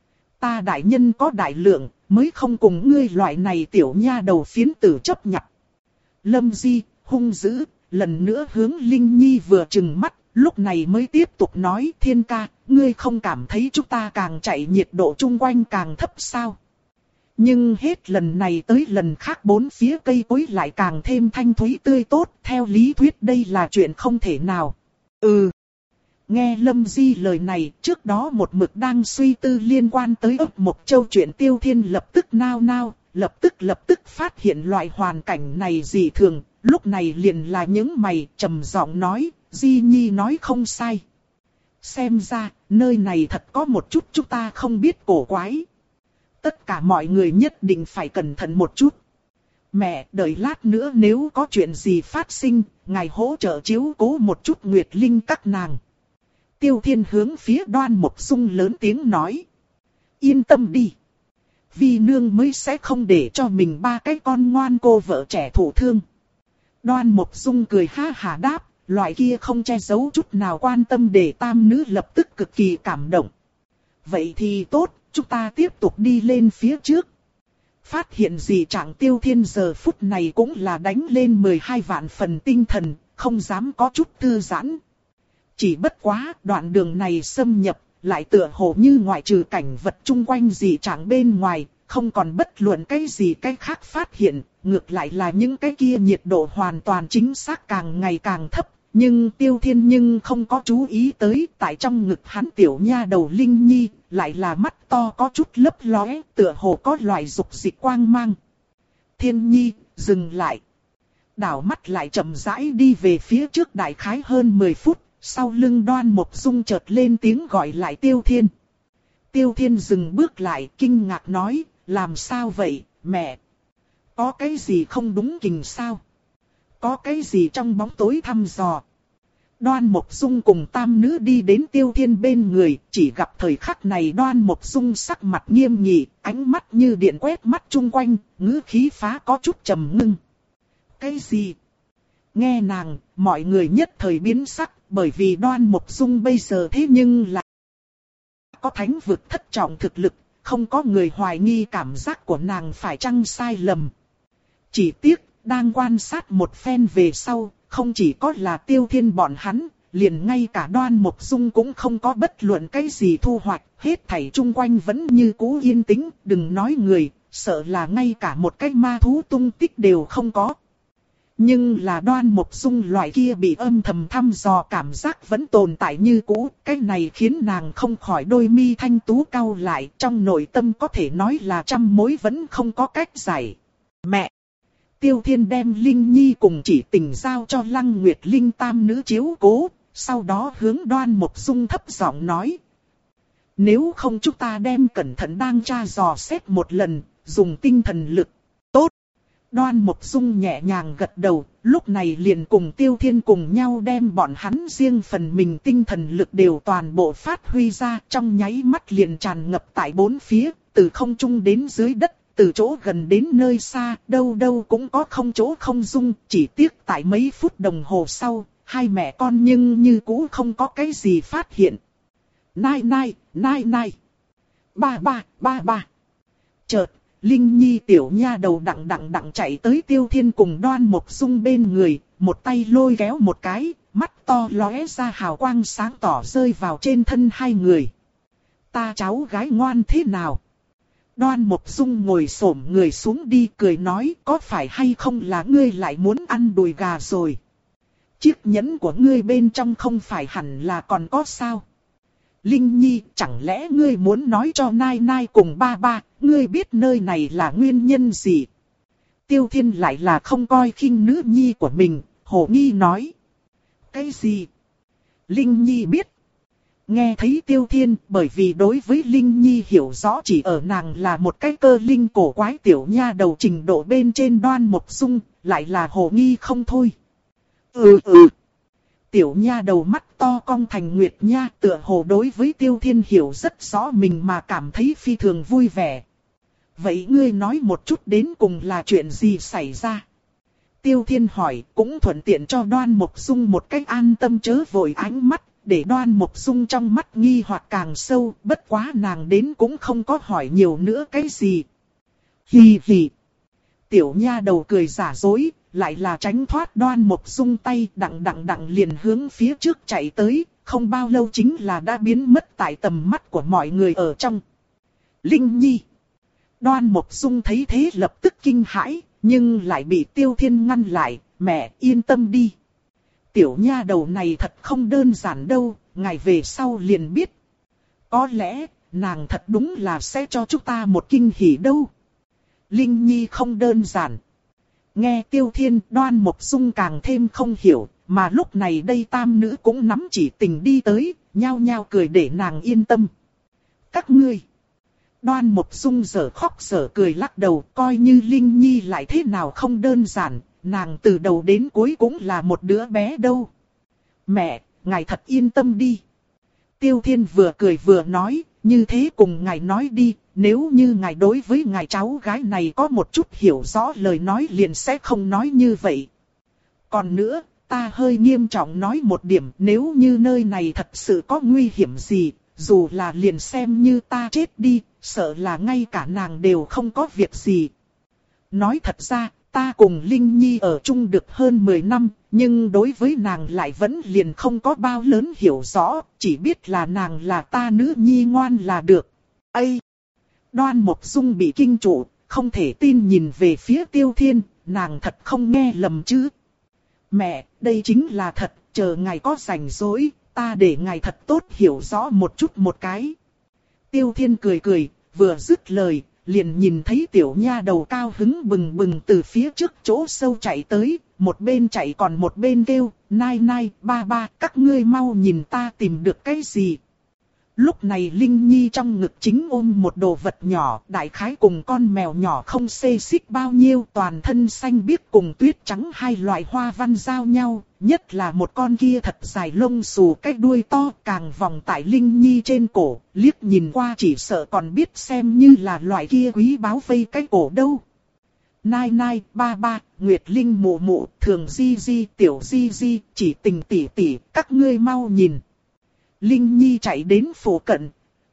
Ta đại nhân có đại lượng, mới không cùng ngươi loại này tiểu nha đầu phiến tử chấp nhặt. Lâm Di, hung dữ, lần nữa hướng Linh Nhi vừa trừng mắt, lúc này mới tiếp tục nói, Thiên ca, ngươi không cảm thấy chúng ta càng chạy nhiệt độ chung quanh càng thấp sao? Nhưng hết lần này tới lần khác bốn phía cây cối lại càng thêm thanh thúy tươi tốt, theo lý thuyết đây là chuyện không thể nào. Ừ. Nghe Lâm Di lời này, trước đó một mực đang suy tư liên quan tới ấp Mộc Châu chuyện Tiêu Thiên lập tức nao nao, lập tức lập tức phát hiện loại hoàn cảnh này dị thường, lúc này liền là những mày trầm giọng nói, Di Nhi nói không sai. Xem ra, nơi này thật có một chút chúng ta không biết cổ quái. Tất cả mọi người nhất định phải cẩn thận một chút. Mẹ, đợi lát nữa nếu có chuyện gì phát sinh, ngài hỗ trợ chiếu cố một chút Nguyệt Linh các nàng. Tiêu Thiên hướng phía Đoan Mộc Dung lớn tiếng nói. Yên tâm đi. vi nương mới sẽ không để cho mình ba cái con ngoan cô vợ trẻ thụ thương. Đoan Mộc Dung cười ha hả đáp, loại kia không che giấu chút nào quan tâm để tam nữ lập tức cực kỳ cảm động. Vậy thì tốt, chúng ta tiếp tục đi lên phía trước. Phát hiện gì trạng Tiêu Thiên giờ phút này cũng là đánh lên mười hai vạn phần tinh thần, không dám có chút thư giãn. Chỉ bất quá đoạn đường này xâm nhập, lại tựa hồ như ngoại trừ cảnh vật chung quanh gì trạng bên ngoài, không còn bất luận cái gì cái khác phát hiện, ngược lại là những cái kia nhiệt độ hoàn toàn chính xác càng ngày càng thấp. Nhưng Tiêu Thiên nhưng không có chú ý tới, tại trong ngực hắn tiểu nha đầu Linh Nhi, lại là mắt to có chút lấp lóe, tựa hồ có loại dục dịch quang mang. Thiên Nhi, dừng lại. Đảo mắt lại chậm rãi đi về phía trước đại khái hơn mười phút, sau lưng Đoan Mộc Dung chợt lên tiếng gọi lại Tiêu Thiên. Tiêu Thiên dừng bước lại, kinh ngạc nói, làm sao vậy, mẹ? Có cái gì không đúng kình sao? Có cái gì trong bóng tối thăm dò? Đoan Mộc Dung cùng tam nữ đi đến Tiêu Thiên bên người, chỉ gặp thời khắc này Đoan Mộc Dung sắc mặt nghiêm nghị, ánh mắt như điện quét mắt chung quanh, ngữ khí phá có chút trầm ngưng. Cái gì? Nghe nàng, mọi người nhất thời biến sắc, bởi vì Đoan Mộc Dung bây giờ thế nhưng là có thánh vực thất trọng thực lực, không có người hoài nghi cảm giác của nàng phải chăng sai lầm. Chỉ tiếc, đang quan sát một phen về sau, không chỉ có là Tiêu Thiên bọn hắn, liền ngay cả Đoan Mộc Dung cũng không có bất luận cái gì thu hoạch, hết thảy chung quanh vẫn như cũ yên tĩnh, đừng nói người, sợ là ngay cả một cái ma thú tung tích đều không có. Nhưng là Đoan Mộc Dung loại kia bị âm thầm thăm dò cảm giác vẫn tồn tại như cũ, cái này khiến nàng không khỏi đôi mi thanh tú cau lại, trong nội tâm có thể nói là trăm mối vẫn không có cách giải. Mẹ! Tiêu Thiên đem Linh Nhi cùng Chỉ Tình giao cho Lăng Nguyệt Linh tam nữ chiếu cố, sau đó hướng Đoan Mộc Dung thấp giọng nói. Nếu không chúng ta đem cẩn thận đang tra dò xét một lần, dùng tinh thần lực. Tốt! Đoan Mộc Dung nhẹ nhàng gật đầu, lúc này liền cùng Tiêu Thiên cùng nhau đem bọn hắn riêng phần mình tinh thần lực đều toàn bộ phát huy ra, trong nháy mắt liền tràn ngập tại bốn phía, từ không trung đến dưới đất. Từ chỗ gần đến nơi xa, đâu đâu cũng có không chỗ không dung, chỉ tiếc tại mấy phút đồng hồ sau, hai mẹ con nhưng như cũ không có cái gì phát hiện. Nai nai, nai nai. Ba ba, ba ba. Chợt, Linh Nhi tiểu nha đầu đặng đặng đặng chạy tới Tiêu Thiên cùng Đoan Mộc Dung bên người, một tay lôi kéo một cái, mắt to lóe ra hào quang sáng tỏ rơi vào trên thân hai người. Ta cháu gái ngoan thế nào? Đoan Mộc Dung ngồi xổm người xuống đi cười nói, có phải hay không là ngươi lại muốn ăn đùi gà rồi? Chiếc nhẫn của ngươi bên trong không phải hẳn là còn có sao? Linh Nhi, chẳng lẽ ngươi muốn nói cho Nai Nai cùng ba ba, ngươi biết nơi này là nguyên nhân gì? Tiêu Thiên lại là không coi khinh nữ nhi của mình, hồ nghi nói. Cái gì? Linh Nhi biết. Nghe thấy Tiêu Thiên, bởi vì đối với Linh Nhi hiểu rõ chỉ ở nàng là một cái cơ linh cổ quái tiểu nha đầu trình độ bên trên Đoan Mộc Dung, lại là hồ nghi không thôi. Ừ ừ. Tiểu nha đầu mắt to cong thành nguyệt nha, tựa hồ đối với Tiêu Thiên hiểu rất rõ mình mà cảm thấy phi thường vui vẻ. Vậy ngươi nói một chút đến cùng là chuyện gì xảy ra? Tiêu Thiên hỏi, cũng thuận tiện cho Đoan Mộc Dung một cách an tâm chớ vội ánh mắt. Để Đoan Mộc Dung trong mắt nghi hoặc càng sâu, bất quá nàng đến cũng không có hỏi nhiều nữa cái gì. Hì hì. Tiểu nha đầu cười giả dối, lại là tránh thoát Đoan Mộc Dung tay, đặng đặng đặng liền hướng phía trước chạy tới, không bao lâu chính là đã biến mất tại tầm mắt của mọi người ở trong. Linh Nhi. Đoan Mộc Dung thấy thế lập tức kinh hãi, nhưng lại bị Tiêu Thiên ngăn lại, mẹ yên tâm đi. Tiểu nha đầu này thật không đơn giản đâu, ngày về sau liền biết. Có lẽ, nàng thật đúng là sẽ cho chúng ta một kinh hỉ đâu. Linh Nhi không đơn giản. Nghe Tiêu Thiên, Đoan Mộc Dung càng thêm không hiểu, mà lúc này đây tam nữ cũng nắm Chỉ Tình đi tới, nhao nhao cười để nàng yên tâm. Các ngươi. Đoan Mộc Dung giở khóc giở cười lắc đầu, coi như Linh Nhi lại thế nào không đơn giản. Nàng từ đầu đến cuối cũng là một đứa bé đâu. Mẹ, ngài thật yên tâm đi. Tiêu Thiên vừa cười vừa nói, Như thế cùng ngài nói đi, nếu như ngài đối với ngài cháu gái này có một chút hiểu rõ lời nói liền sẽ không nói như vậy. Còn nữa, ta hơi nghiêm trọng nói một điểm, nếu như nơi này thật sự có nguy hiểm gì, dù là liền xem như ta chết đi, sợ là ngay cả nàng đều không có việc gì. Nói thật ra, ta cùng Linh Nhi ở chung được hơn mười năm, nhưng đối với nàng lại vẫn liền không có bao lớn hiểu rõ, chỉ biết là nàng là ta nữ nhi ngoan là được. Ây! Đoan Mộc Dung bị kinh trụ, không thể tin nhìn về phía Tiêu Thiên, nàng thật không nghe lầm chứ. Mẹ, đây chính là thật, chờ ngài có rảnh rỗi, ta để ngài thật tốt hiểu rõ một chút một cái. Tiêu Thiên cười cười, vừa dứt lời, liền nhìn thấy tiểu nha đầu cao hứng bừng bừng từ phía trước chỗ sâu chạy tới, một bên chạy còn một bên kêu, nai nai, ba ba, các ngươi mau nhìn ta tìm được cái gì. Lúc này Linh Nhi trong ngực chính ôm một đồ vật nhỏ, đại khái cùng con mèo nhỏ không xê xích bao nhiêu, toàn thân xanh biếc cùng tuyết trắng hai loại hoa văn giao nhau, nhất là một con kia thật dài lông xù cái đuôi to càng vòng tại Linh Nhi trên cổ, liếc nhìn qua chỉ sợ còn biết xem như là loại kia quý báu vây cái cổ đâu. Nai nai, ba ba, Nguyệt Linh mụ mụ, Thường Di Di, Tiểu Di Di, Chỉ Tình tỷ tỷ, các ngươi mau nhìn. Linh Nhi chạy đến phủ cận,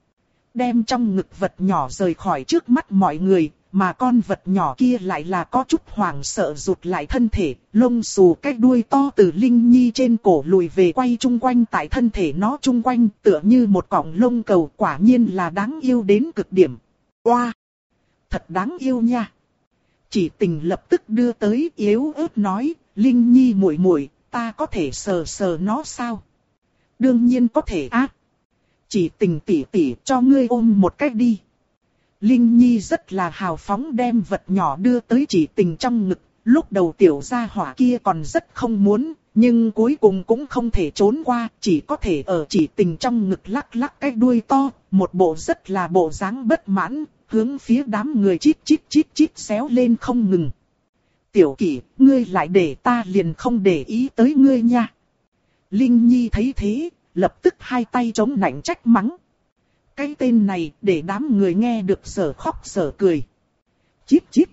đem trong ngực vật nhỏ rời khỏi trước mắt mọi người, mà con vật nhỏ kia lại là có chút hoảng sợ rụt lại thân thể, lông xù cái đuôi to từ Linh Nhi trên cổ lùi về quay chung quanh tại thân thể nó chung quanh, tựa như một cọng lông cầu, quả nhiên là đáng yêu đến cực điểm. Oa! Wow, thật đáng yêu nha! Chỉ Tình lập tức đưa tới yếu ớt nói, Linh Nhi muội muội, ta có thể sờ sờ nó sao? Đương nhiên có thể á. Chỉ Tình tỉ tỉ cho ngươi ôm một cách đi. Linh Nhi rất là hào phóng đem vật nhỏ đưa tới Chỉ Tình trong ngực. Lúc đầu tiểu gia hỏa kia còn rất không muốn, nhưng cuối cùng cũng không thể trốn qua, chỉ có thể ở Chỉ Tình trong ngực lắc lắc cái đuôi to, một bộ rất là bộ dáng bất mãn, hướng phía đám người chít chít chít chít xéo lên không ngừng. Tiểu Kỷ, ngươi lại để ta liền không để ý tới ngươi nha. Linh Nhi thấy thế, lập tức hai tay chống nạnh trách mắng. Cái tên này để đám người nghe được sở khóc sở cười. Chíp chíp.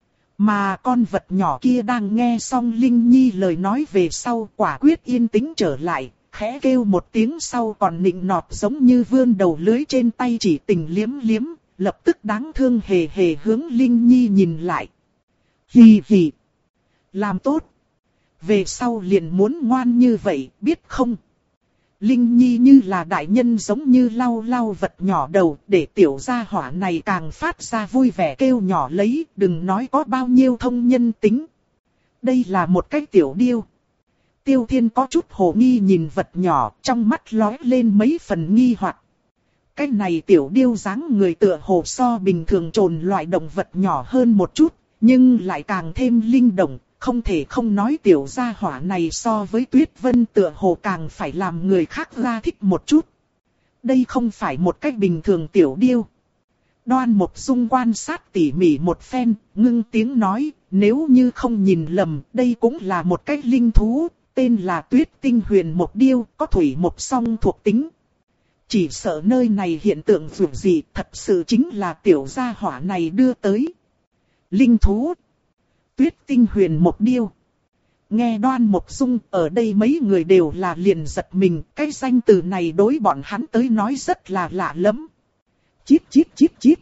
Mà con vật nhỏ kia đang nghe xong Linh Nhi lời nói về sau quả quyết yên tĩnh trở lại, khẽ kêu một tiếng sau còn nịnh nọt giống như vươn đầu lưới trên tay Chỉ Tình liếm liếm, lập tức đáng thương hề hề hướng Linh Nhi nhìn lại. Hì hì. Làm tốt. Về sau liền muốn ngoan như vậy, biết không? Linh Nhi như là đại nhân giống như lau lau vật nhỏ đầu, để tiểu gia hỏa này càng phát ra vui vẻ kêu nhỏ lấy, đừng nói có bao nhiêu thông nhân tính. Đây là một cái tiểu điêu. Tiêu Thiên có chút hồ nghi nhìn vật nhỏ, trong mắt lóe lên mấy phần nghi hoặc. Cái này tiểu điêu dáng người tựa hồ so bình thường trồn loại động vật nhỏ hơn một chút, nhưng lại càng thêm linh động. Không thể không nói tiểu gia hỏa này so với Tuyết Vân tựa hồ càng phải làm người khác ra thích một chút. Đây không phải một cách bình thường tiểu điêu. Đoan Mộc Dung quan sát tỉ mỉ một phen, ngưng tiếng nói, nếu như không nhìn lầm, đây cũng là một cách linh thú, tên là Tuyết Tinh Huyền Mộc Điêu, có thủy mộc song thuộc tính. Chỉ sợ nơi này hiện tượng dù gì thật sự chính là tiểu gia hỏa này đưa tới. Linh thú. Tuyết Tinh Huyền Mộc Điêu. Nghe Đoan Mộc Dung ở đây mấy người đều là liền giật mình, cái danh từ này đối bọn hắn tới nói rất là lạ lắm. Chíp chíp chíp chíp.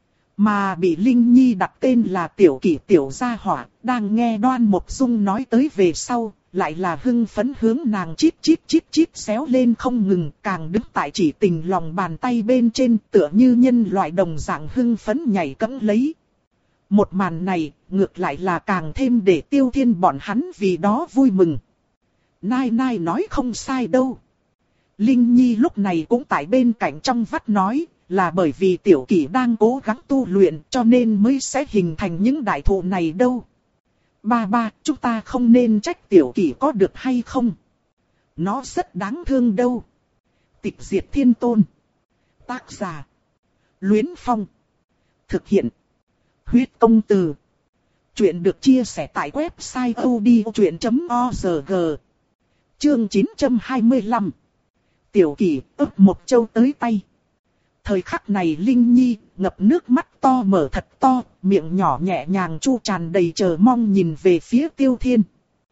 Mà bị Linh Nhi đặt tên là Tiểu Kỷ tiểu gia hỏa, đang nghe Đoan Mộc Dung nói tới về sau, lại là hưng phấn hướng nàng chíp chíp chíp chíp xéo lên không ngừng, càng đứng tại Chỉ Tình lòng bàn tay bên trên tựa như nhân loại đồng dạng hưng phấn nhảy cẫng lấy. Một màn này, ngược lại là càng thêm để Tiêu Thiên bọn hắn vì đó vui mừng. Nai nai nói không sai đâu. Linh Nhi lúc này cũng tại bên cạnh trong vắt nói, là bởi vì Tiểu Kỷ đang cố gắng tu luyện cho nên mới sẽ hình thành những đại thụ này đâu. Ba ba, chúng ta không nên trách Tiểu Kỷ có được hay không. Nó rất đáng thương đâu. Tịch Diệt Thiên Tôn. Tác giả. Luyến Phong. Thực hiện. Huyết Công Từ. Chuyện được chia sẻ tại website odchuyện chấm org. Chương chín trăm hai mươi lăm. Tiểu Kỷ ấp một châu tới tay. Thời khắc này Linh Nhi ngập nước mắt to mở thật to, miệng nhỏ nhẹ nhàng chu tràn đầy chờ mong nhìn về phía Tiêu Thiên.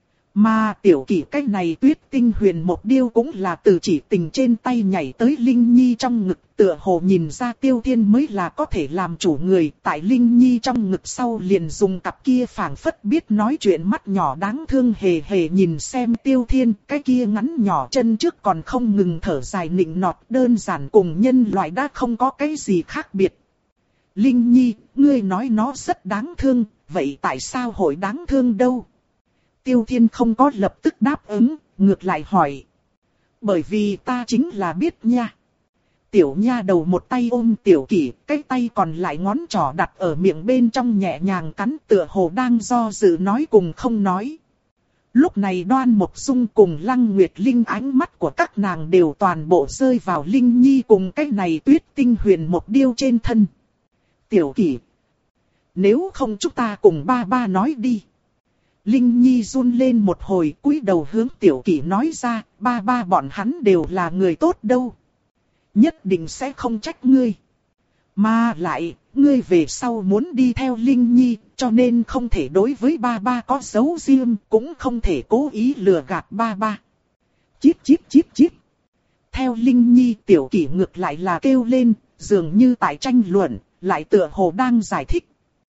Mà Tiểu Kỷ cái này Tuyết Tinh Huyền Một Điêu cũng là từ chỉ tình trên tay nhảy tới Linh Nhi trong ngực, tựa hồ nhìn ra Tiêu Thiên mới là có thể làm chủ người, tại Linh Nhi trong ngực sau liền dùng cặp kia phảng phất biết nói chuyện mắt nhỏ đáng thương hề hề nhìn xem Tiêu Thiên, cái kia ngắn nhỏ chân trước còn không ngừng thở dài nịnh nọt, đơn giản cùng nhân loại đã không có cái gì khác biệt. Linh Nhi, ngươi nói nó rất đáng thương, vậy tại sao hội đáng thương đâu? Tiêu Thiên không có lập tức đáp ứng, ngược lại hỏi. Bởi vì ta chính là biết nha. Tiểu nha đầu một tay ôm Tiểu Kỷ, cái tay còn lại ngón trỏ đặt ở miệng bên trong nhẹ nhàng cắn, tựa hồ đang do dự nói cùng không nói. Lúc này Đoan Mộc Dung cùng Lăng Nguyệt Linh ánh mắt của các nàng đều toàn bộ rơi vào Linh Nhi cùng cái này Tuyết Tinh Huyền Một Điêu trên thân. Tiểu Kỷ, nếu không chúng ta cùng ba ba nói đi. Linh Nhi run lên một hồi, cúi đầu hướng Tiểu Kỷ nói ra, ba ba bọn hắn đều là người tốt đâu. Nhất định sẽ không trách ngươi. Mà lại, ngươi về sau muốn đi theo Linh Nhi, cho nên không thể đối với ba ba có dấu riêng, cũng không thể cố ý lừa gạt ba ba. Chíp chíp chíp chíp. Theo Linh Nhi, Tiểu Kỷ ngược lại là kêu lên, dường như tại tranh luận, lại tựa hồ đang giải thích.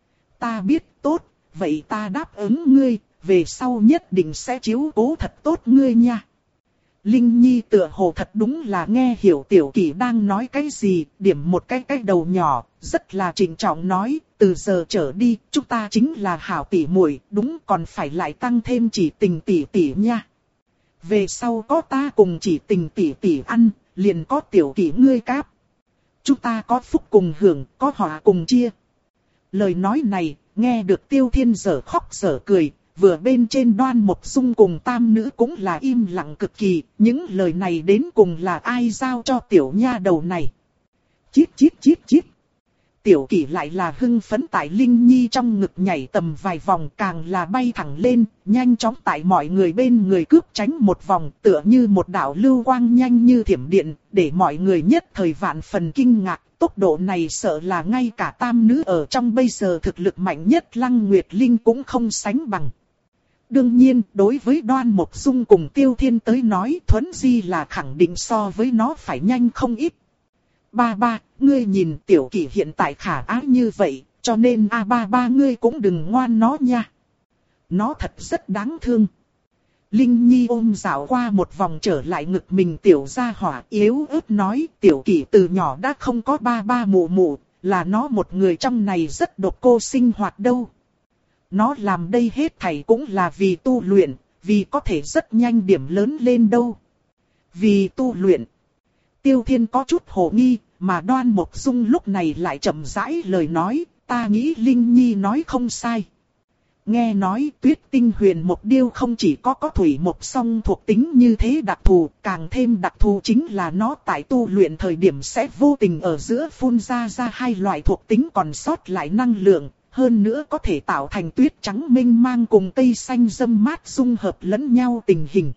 Ta biết, tốt. Vậy ta đáp ứng ngươi, về sau nhất định sẽ chiếu cố thật tốt ngươi nha. Linh Nhi tựa hồ thật đúng là nghe hiểu Tiểu Kỷ đang nói cái gì, điểm một cái cái đầu nhỏ, rất là trịnh trọng nói, từ giờ trở đi, chúng ta chính là hảo tỷ muội, đúng còn phải lại tăng thêm chỉ tình tỷ tỷ nha. Về sau có ta cùng chỉ tình tỷ tỷ ăn, liền có Tiểu Kỷ ngươi cáp. Chúng ta có phúc cùng hưởng, có họa cùng chia. Lời nói này, nghe được Tiêu Thiên dở khóc dở cười, vừa bên trên Đoan Mộc Dung cùng tam nữ cũng là im lặng cực kỳ, những lời này đến cùng là ai giao cho tiểu nha đầu này. Chíp chíp chíp chíp. Tiểu Kỷ lại là hưng phấn tại Linh Nhi trong ngực nhảy tầm vài vòng, càng là bay thẳng lên, nhanh chóng tại mọi người bên người cướp tránh một vòng, tựa như một đạo lưu quang nhanh như thiểm điện, để mọi người nhất thời vạn phần kinh ngạc. Tốc độ này sợ là ngay cả tam nữ ở trong bây giờ thực lực mạnh nhất Lăng Nguyệt Linh cũng không sánh bằng. Đương nhiên, đối với Đoan Mộc Dung cùng Tiêu Thiên tới nói, Thuấn Di là khẳng định so với nó phải nhanh không ít. Ba ba, ngươi nhìn Tiểu Kỷ hiện tại khả ái như vậy, cho nên a ba ba ngươi cũng đừng ngoan nó nha. Nó thật rất đáng thương. Linh Nhi ôm dạo qua một vòng trở lại ngực mình Tiểu gia hỏa yếu ớt nói, Tiểu Kỷ từ nhỏ đã không có ba ba mụ mụ, là nó một người trong này rất độc cô sinh hoạt đâu. Nó làm đây hết thảy cũng là vì tu luyện, vì có thể rất nhanh điểm lớn lên đâu. Vì tu luyện. Tiêu Thiên có chút hồ nghi, mà Đoan Mộc Dung lúc này lại chậm rãi lời nói, ta nghĩ Linh Nhi nói không sai. Nghe nói Tuyết Tinh Huyền Một Điêu không chỉ có có thủy mộc song thuộc tính như thế đặc thù, càng thêm đặc thù chính là nó tại tu luyện thời điểm sẽ vô tình ở giữa phun ra ra hai loại thuộc tính còn sót lại năng lượng, hơn nữa có thể tạo thành tuyết trắng mênh mang cùng cây xanh râm mát dung hợp lẫn nhau tình hình.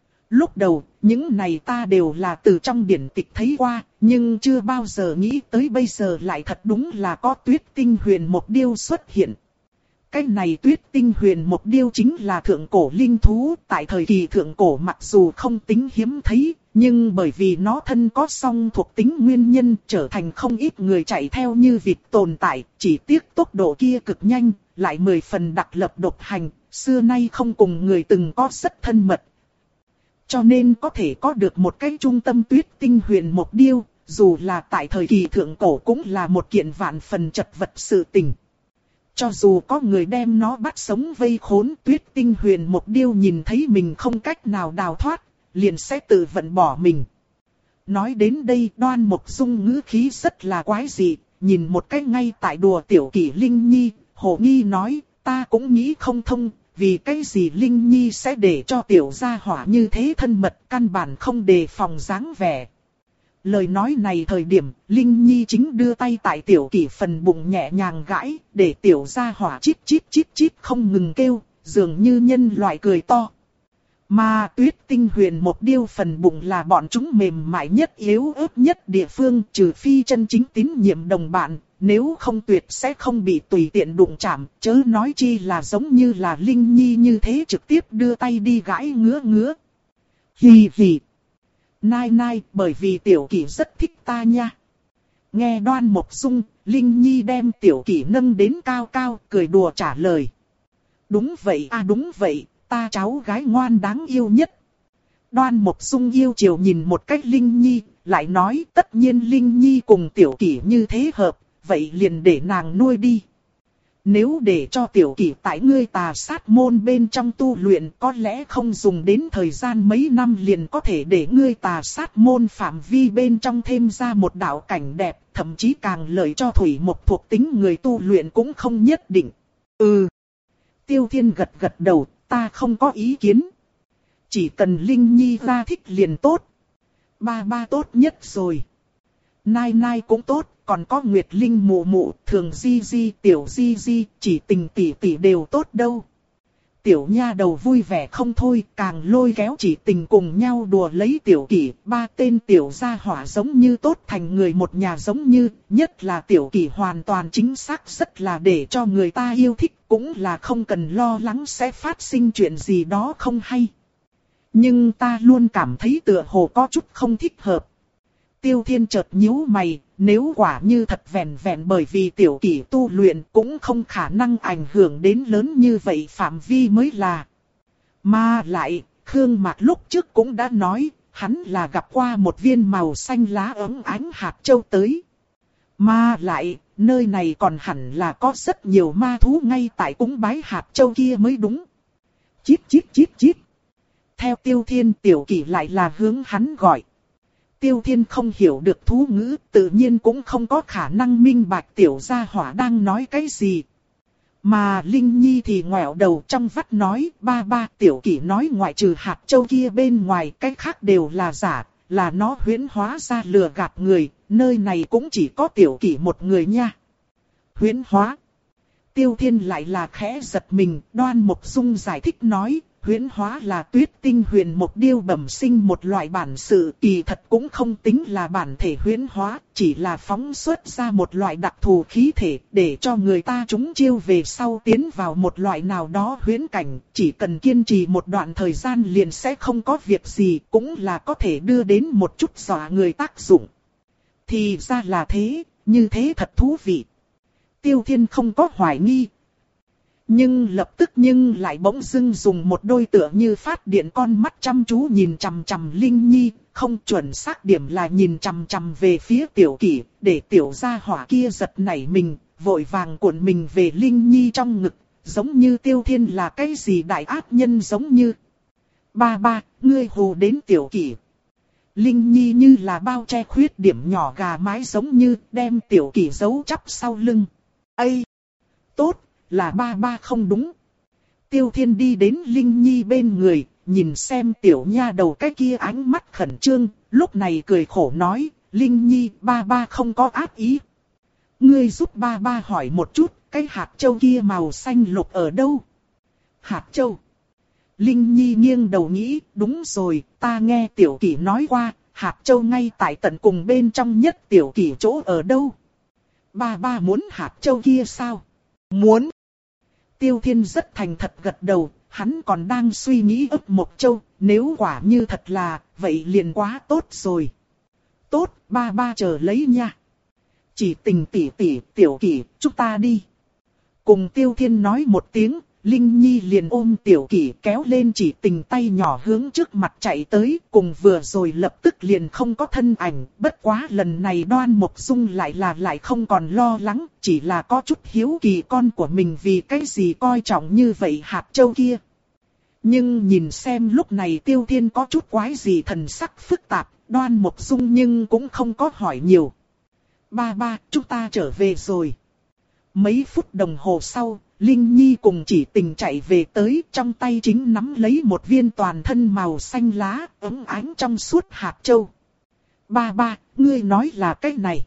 Lúc đầu, những này ta đều là từ trong điển tịch thấy qua, nhưng chưa bao giờ nghĩ tới bây giờ lại thật đúng là có Tuyết Tinh Huyền Một Điêu xuất hiện. Cái này Tuyết Tinh Huyền Một Điêu chính là thượng cổ linh thú, tại thời kỳ thượng cổ mặc dù không tính hiếm thấy, nhưng bởi vì nó thân có song thuộc tính nguyên nhân trở thành không ít người chạy theo như vịt tồn tại, chỉ tiếc tốc độ kia cực nhanh, lại mười phần đặc lập độc hành, xưa nay không cùng người từng có rất thân mật. Cho nên có thể có được một cái trung tâm Tuyết Tinh Huyền Một Điêu, dù là tại thời kỳ thượng cổ cũng là một kiện vạn phần chật vật sự tình. Cho dù có người đem nó bắt sống vây khốn, Tuyết Tinh Huyền Một Điêu nhìn thấy mình không cách nào đào thoát, liền sẽ tự vận bỏ mình. Nói đến đây Đoan Mộc Dung ngữ khí rất là quái dị, nhìn một cái ngay tại đùa Tiểu Kỷ Linh Nhi, hồ nghi nói, ta cũng nghĩ không thông, vì cái gì Linh Nhi sẽ để cho tiểu gia hỏa như thế thân mật, căn bản không đề phòng dáng vẻ. Lời nói này thời điểm, Linh Nhi chính đưa tay tại Tiểu Kỷ phần bụng nhẹ nhàng gãi, để tiểu gia hỏa chít chít chít chít không ngừng kêu, dường như nhân loại cười to. Mà Tuyết Tinh Huyền Một Điêu phần bụng là bọn chúng mềm mại nhất, yếu ớt nhất địa phương, trừ phi chân chính tín nhiệm đồng bạn, nếu không tuyệt sẽ không bị tùy tiện đụng chạm, chớ nói chi là giống như là Linh Nhi như thế trực tiếp đưa tay đi gãi ngứa ngứa. Hì hì. Nai nai, bởi vì Tiểu Kỷ rất thích ta nha. Nghe Đoan Mộc Dung, Linh Nhi đem Tiểu Kỷ nâng đến cao cao, cười đùa trả lời. Đúng vậy à, đúng vậy, ta cháu gái ngoan đáng yêu nhất. Đoan Mộc Dung yêu chiều nhìn một cách Linh Nhi, lại nói tất nhiên Linh Nhi cùng Tiểu Kỷ như thế hợp, vậy liền để nàng nuôi đi. Nếu để cho Tiểu Kỷ tại ngươi Tà Sát môn bên trong tu luyện, có lẽ không dùng đến thời gian mấy năm liền có thể để ngươi Tà Sát môn phạm vi bên trong thêm ra một đạo cảnh đẹp, thậm chí càng lợi cho thủy một thuộc tính người tu luyện cũng không nhất định. Ừ. Tiêu Thiên gật gật đầu, ta không có ý kiến. Chỉ cần Linh Nhi ra thích liền tốt. Ba ba tốt nhất rồi. Nai nai cũng tốt, còn có Nguyệt Linh mụ mụ, Thường Di Di, Tiểu Di Di, Chỉ Tình tỷ tỷ đều tốt đâu. Tiểu nha đầu vui vẻ không thôi, càng lôi kéo Chỉ Tình cùng nhau đùa lấy Tiểu Kỷ. Ba tên tiểu gia hỏa giống như tốt thành người một nhà giống như, nhất là Tiểu Kỷ hoàn toàn chính xác rất là để cho người ta yêu thích, cũng là không cần lo lắng sẽ phát sinh chuyện gì đó không hay. Nhưng ta luôn cảm thấy tựa hồ có chút không thích hợp. Tiêu Thiên chợt nhíu mày, nếu quả như thật vẹn vẹn bởi vì Tiểu Kỷ tu luyện cũng không khả năng ảnh hưởng đến lớn như vậy phạm vi mới là. Mà lại, Khương Mạc lúc trước cũng đã nói, hắn là gặp qua một viên màu xanh lá ấm ánh hạt châu tới. Mà lại, nơi này còn hẳn là có rất nhiều ma thú ngay tại cúng bái hạt châu kia mới đúng. Chít chít chít chít. Theo Tiêu Thiên, Tiểu Kỷ lại là hướng hắn gọi. Tiêu Thiên không hiểu được thú ngữ, tự nhiên cũng không có khả năng minh bạch tiểu gia hỏa đang nói cái gì. Mà Linh Nhi thì ngoẹo đầu trong vắt nói, ba ba, Tiểu Kỷ nói ngoại trừ hạt châu kia bên ngoài, cái khác đều là giả, là nó huyễn hóa ra lừa gạt người, nơi này cũng chỉ có Tiểu Kỷ một người nha. Huyễn hóa. Tiêu Thiên lại là khẽ giật mình, Đoan Mộc Dung giải thích nói. Huyễn hóa là Tuyết Tinh Huyền Một Điêu bẩm sinh một loại bản sự, kỳ thật cũng không tính là bản thể huyễn hóa, chỉ là phóng xuất ra một loại đặc thù khí thể, để cho người ta trúng chiêu về sau tiến vào một loại nào đó huyễn cảnh, chỉ cần kiên trì một đoạn thời gian liền sẽ không có việc gì, cũng là có thể đưa đến một chút dọa người tác dụng. Thì ra là thế, như thế thật thú vị. Tiêu Thiên không có hoài nghi. Nhưng lập tức nhưng lại bỗng dưng dùng một đôi tựa như phát điện con mắt chăm chú nhìn chằm chằm Linh Nhi, không chuẩn xác điểm là nhìn chằm chằm về phía Tiểu Kỷ, để tiểu gia hỏa kia giật nảy mình, vội vàng cuộn mình về Linh Nhi trong ngực, giống như Tiêu Thiên là cái gì đại ác nhân giống như. Ba ba, ngươi hù đến Tiểu Kỷ. Linh Nhi như là bao che khuyết điểm nhỏ gà mái giống như đem Tiểu Kỷ giấu chắp sau lưng. Ây! Tốt! Là ba ba không đúng. Tiêu Thiên đi đến Linh Nhi bên người, nhìn xem tiểu nha đầu cái kia ánh mắt khẩn trương, lúc này cười khổ nói, Linh Nhi, ba ba không có ác ý. Ngươi giúp ba ba hỏi một chút, cái hạt châu kia màu xanh lục ở đâu? Hạt châu. Linh Nhi nghiêng đầu nghĩ, đúng rồi, ta nghe Tiểu Kỷ nói qua, hạt châu ngay tại tận cùng bên trong nhất Tiểu Kỷ chỗ ở đâu? Ba ba muốn hạt châu kia sao? Muốn. Tiêu Thiên rất thành thật gật đầu, hắn còn đang suy nghĩ ấp một châu, nếu quả như thật là, vậy liền quá tốt rồi. Tốt, ba ba chờ lấy nha. Chỉ Tình tỷ tỷ, Tiểu Kỷ, chúng ta đi. Cùng Tiêu Thiên nói một tiếng, Linh Nhi liền ôm Tiểu Kỷ kéo lên Chỉ Tình tay nhỏ hướng trước mặt chạy tới, cùng vừa rồi lập tức liền không có thân ảnh, bất quá lần này Đoan Mộc Dung lại là lại không còn lo lắng, chỉ là có chút hiếu kỳ con của mình vì cái gì coi trọng như vậy hạt châu kia. Nhưng nhìn xem lúc này Tiêu Thiên có chút quái gì thần sắc phức tạp, Đoan Mộc Dung nhưng cũng không có hỏi nhiều. Ba ba, chúng ta trở về rồi. Mấy phút đồng hồ sau, Linh Nhi cùng Chỉ Tình chạy về tới, trong tay chính nắm lấy một viên toàn thân màu xanh lá, ấm ánh trong suốt hạt châu. Ba ba, ngươi nói là cái này.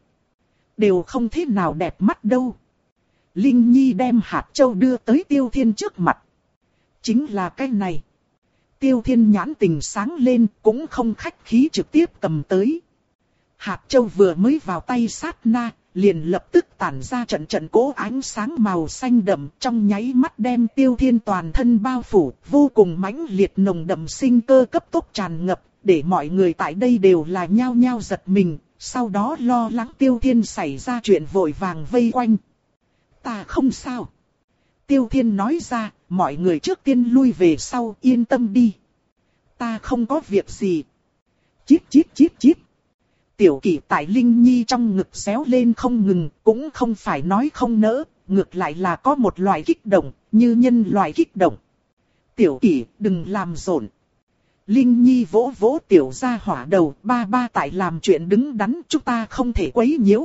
Đều không thế nào đẹp mắt đâu. Linh Nhi đem hạt châu đưa tới Tiêu Thiên trước mặt. Chính là cái này. Tiêu Thiên nhãn tình sáng lên, cũng không khách khí trực tiếp cầm tới. Hạt châu vừa mới vào tay sát na, liền lập tức tản ra trận trận cỗ ánh sáng màu xanh đậm, trong nháy mắt đem Tiêu Thiên toàn thân bao phủ, vô cùng mãnh liệt nồng đậm sinh cơ cấp tốc tràn ngập, để mọi người tại đây đều là nhao nhao giật mình, sau đó lo lắng Tiêu Thiên xảy ra chuyện vội vàng vây quanh. Ta không sao. Tiêu Thiên nói ra, mọi người trước tiên lui về sau, yên tâm đi. Ta không có việc gì. Chít chít chít chít. Tiểu Kỷ tại Linh Nhi trong ngực xéo lên không ngừng, cũng không phải nói không nỡ, ngược lại là có một loại kích động, như nhân loại kích động. Tiểu Kỷ, đừng làm rộn. Linh Nhi vỗ vỗ tiểu gia hỏa đầu, ba ba tại làm chuyện đứng đắn, chúng ta không thể quấy nhiễu.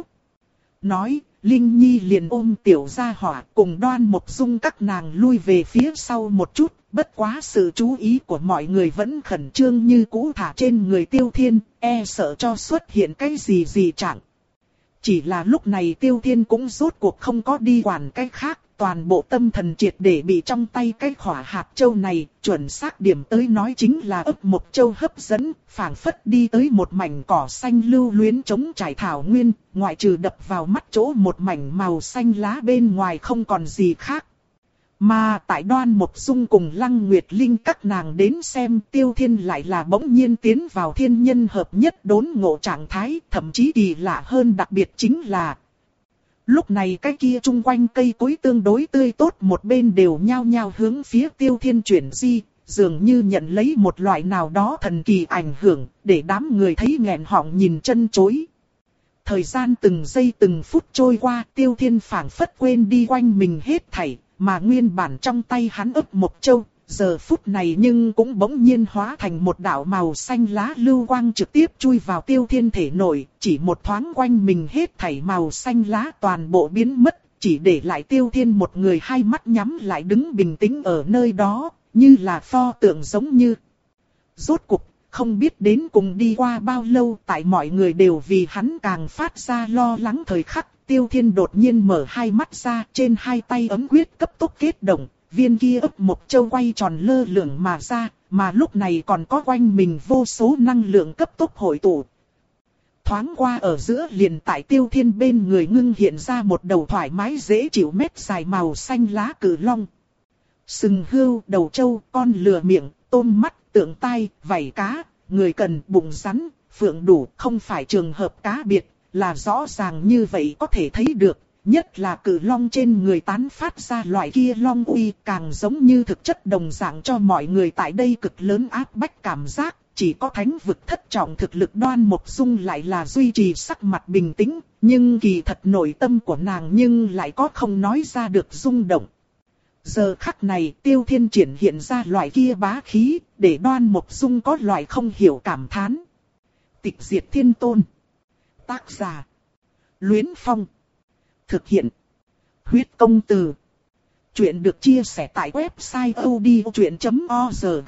Nói, Linh Nhi liền ôm tiểu gia hỏa cùng Đoan Mộc Dung các nàng lui về phía sau một chút, bất quá sự chú ý của mọi người vẫn khẩn trương như cũ thả trên người Tiêu Thiên, e sợ cho xuất hiện cái gì gì trạng. Chỉ là lúc này Tiêu Thiên cũng rốt cuộc không có đi quản cái khác, toàn bộ tâm thần triệt để bị trong tay cái khỏa hạt châu này, chuẩn xác điểm tới nói chính là ấp một châu hấp dẫn, phảng phất đi tới một mảnh cỏ xanh lưu luyến trống trải thảo nguyên, ngoại trừ đập vào mắt chỗ một mảnh màu xanh lá bên ngoài không còn gì khác. Mà tại Đoan Mộc Dung cùng Lăng Nguyệt Linh các nàng đến xem Tiêu Thiên lại là bỗng nhiên tiến vào thiên nhân hợp nhất đốn ngộ trạng thái, thậm chí kỳ lạ hơn đặc biệt chính là lúc này cái kia chung quanh cây cối tương đối tươi tốt một bên đều nhao nhao hướng phía Tiêu Thiên chuyển di, dường như nhận lấy một loại nào đó thần kỳ ảnh hưởng, để đám người thấy nghẹn họng nhìn chân chối. Thời gian từng giây từng phút trôi qua, Tiêu Thiên phảng phất quên đi quanh mình hết thảy, mà nguyên bản trong tay hắn ấp một châu, giờ phút này nhưng cũng bỗng nhiên hóa thành một đạo màu xanh lá lưu quang trực tiếp chui vào Tiêu Thiên thể nội, chỉ một thoáng quanh mình hết thảy màu xanh lá toàn bộ biến mất, chỉ để lại Tiêu Thiên một người hai mắt nhắm lại đứng bình tĩnh ở nơi đó, như là pho tượng giống như. Rốt cuộc, không biết đến cùng đi qua bao lâu, tại mọi người đều vì hắn càng phát ra lo lắng thời khắc, Tiêu Thiên đột nhiên mở hai mắt ra, trên hai tay ấm quyết cấp tốc kết động, viên kia ấp một châu quay tròn lơ lửng mà ra, mà lúc này còn có quanh mình vô số năng lượng cấp tốc hội tụ. Thoáng qua ở giữa liền tại Tiêu Thiên bên người ngưng hiện ra một đầu thoải mái dễ chịu mét dài màu xanh lá cử long. Sừng hươu, đầu trâu, con lừa miệng, tôm mắt, tượng tai, vảy cá, người cần, bụng rắn, phượng đủ, không phải trường hợp cá biệt, là rõ ràng như vậy có thể thấy được. Nhất là cử long trên người tán phát ra loại kia long uy càng giống như thực chất đồng dạng cho mọi người tại đây cực lớn áp bách cảm giác. Chỉ có thánh vực thất trọng thực lực Đoan Mộc Dung lại là duy trì sắc mặt bình tĩnh, nhưng kỳ thật nội tâm của nàng nhưng lại có không nói ra được rung động. Giờ khắc này Tiêu Thiên triển hiện ra loại kia bá khí, để Đoan Mộc Dung có loại không hiểu cảm thán. Tịch diệt thiên tôn. Tác giả. Luyến Phong. Thực hiện. Huyết công từ. Chuyện được chia sẻ tại website odchuyện chấm org.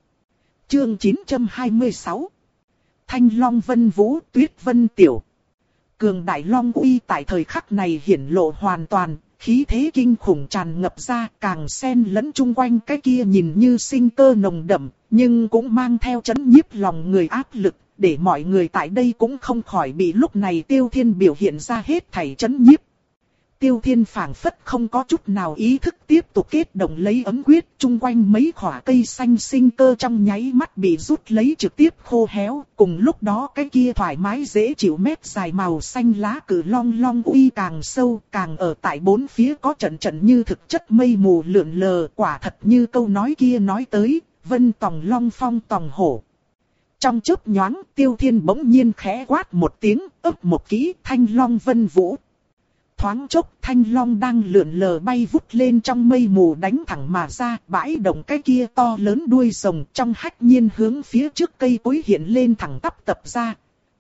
Chương chín trăm hai mươi sáu. Thanh Long Vân Vũ, Tuyết Vân Tiểu. Cường đại Long uy tại thời khắc này hiển lộ hoàn toàn, khí thế kinh khủng tràn ngập ra, càng xen lẫn chung quanh cái kia nhìn như sinh cơ nồng đậm, nhưng cũng mang theo chấn nhiếp lòng người áp lực, để mọi người tại đây cũng không khỏi bị lúc này Tiêu Thiên biểu hiện ra hết thảy chấn nhiếp. Tiêu Thiên phảng phất không có chút nào ý thức tiếp tục kết động lấy ấm quyết, chung quanh mấy khỏa cây xanh sinh cơ trong nháy mắt bị rút lấy trực tiếp khô héo, cùng lúc đó cái kia thoải mái dễ chịu mét dài màu xanh lá cử long long uy càng sâu, càng ở tại bốn phía có trận trận như thực chất mây mù lượn lờ, quả thật như câu nói kia nói tới, vân tòng long phong tòng hổ. Trong chớp nhoáng, Tiêu Thiên bỗng nhiên khẽ quát một tiếng, ấp một kỹ Thanh Long Vân Vũ. Thoáng chốc Thanh Long đang lượn lờ bay vút lên trong mây mù đánh thẳng mà ra, bãi động cái kia to lớn đuôi rồng trong hách nhiên hướng phía trước cây cối hiện lên thẳng tắp tập ra.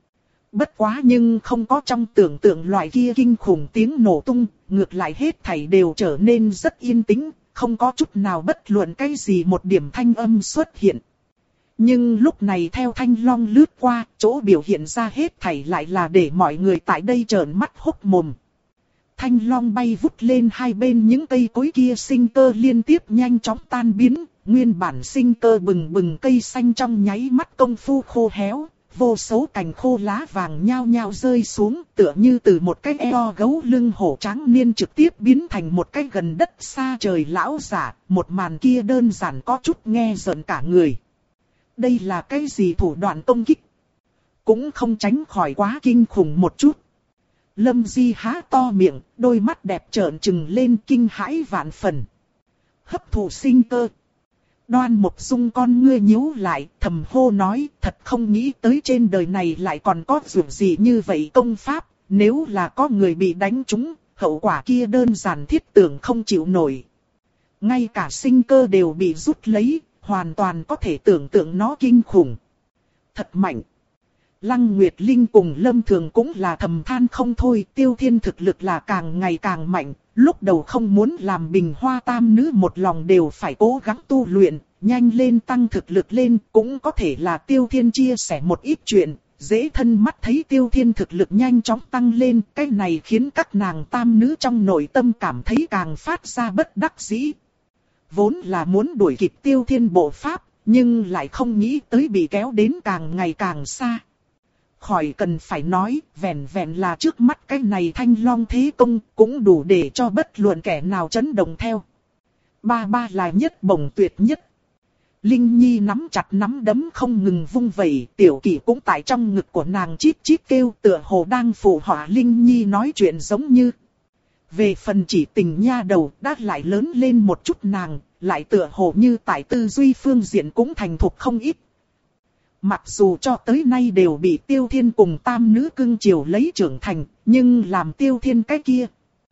Bất quá nhưng không có trong tưởng tượng loại kia kinh khủng tiếng nổ tung, ngược lại hết thảy đều trở nên rất yên tĩnh, không có chút nào bất luận cái gì một điểm thanh âm xuất hiện. Nhưng lúc này theo Thanh Long lướt qua, chỗ biểu hiện ra hết thảy lại là để mọi người tại đây trợn mắt hốc mồm. Thanh Long bay vút lên hai bên những cây cối kia sinh cơ liên tiếp nhanh chóng tan biến, nguyên bản sinh cơ bừng bừng cây xanh trong nháy mắt công phu khô héo, vô số cành khô lá vàng nhao nhao rơi xuống, tựa như từ một cái eo gấu lưng hổ trắng niên trực tiếp biến thành một cái gần đất xa trời lão giả, một màn kia đơn giản có chút nghe rợn cả người. Đây là cái gì thủ đoạn công kích? Cũng không tránh khỏi quá kinh khủng một chút. Lâm Di há to miệng, đôi mắt đẹp trợn trừng lên kinh hãi vạn phần. Hấp thụ sinh cơ. Đoan Mộc Dung con ngươi nhíu lại, thầm hô nói, thật không nghĩ tới trên đời này lại còn có dụng gì như vậy công pháp, nếu là có người bị đánh trúng, hậu quả kia đơn giản thiết tưởng không chịu nổi. Ngay cả sinh cơ đều bị rút lấy, hoàn toàn có thể tưởng tượng nó kinh khủng. Thật mạnh. Lăng Nguyệt Linh cùng Lâm Thường cũng là thầm than không thôi, Tiêu Thiên thực lực là càng ngày càng mạnh, lúc đầu không muốn làm Bình Hoa tam nữ một lòng đều phải cố gắng tu luyện, nhanh lên tăng thực lực lên, cũng có thể là Tiêu Thiên chia sẻ một ít chuyện, dễ thân mắt thấy Tiêu Thiên thực lực nhanh chóng tăng lên, cái này khiến các nàng tam nữ trong nội tâm cảm thấy càng phát ra bất đắc dĩ. Vốn là muốn đuổi kịp Tiêu Thiên bộ pháp, nhưng lại không nghĩ tới bị kéo đến càng ngày càng xa. Khỏi cần phải nói, vẹn vẹn là trước mắt cái này Thanh Long thế công cũng đủ để cho bất luận kẻ nào chấn động theo. Ba ba là nhất bổng tuyệt nhất. Linh Nhi nắm chặt nắm đấm không ngừng vung vẩy, Tiểu Kỷ cũng tại trong ngực của nàng chít chít kêu, tựa hồ đang phụ họa Linh Nhi nói chuyện giống như. Về phần Chỉ Tình nha đầu đã lại lớn lên một chút, nàng lại tựa hồ như tại tư duy phương diện cũng thành thục không ít. Mặc dù cho tới nay đều bị Tiêu Thiên cùng tam nữ cưng chiều lấy trưởng thành, nhưng làm Tiêu Thiên cái kia.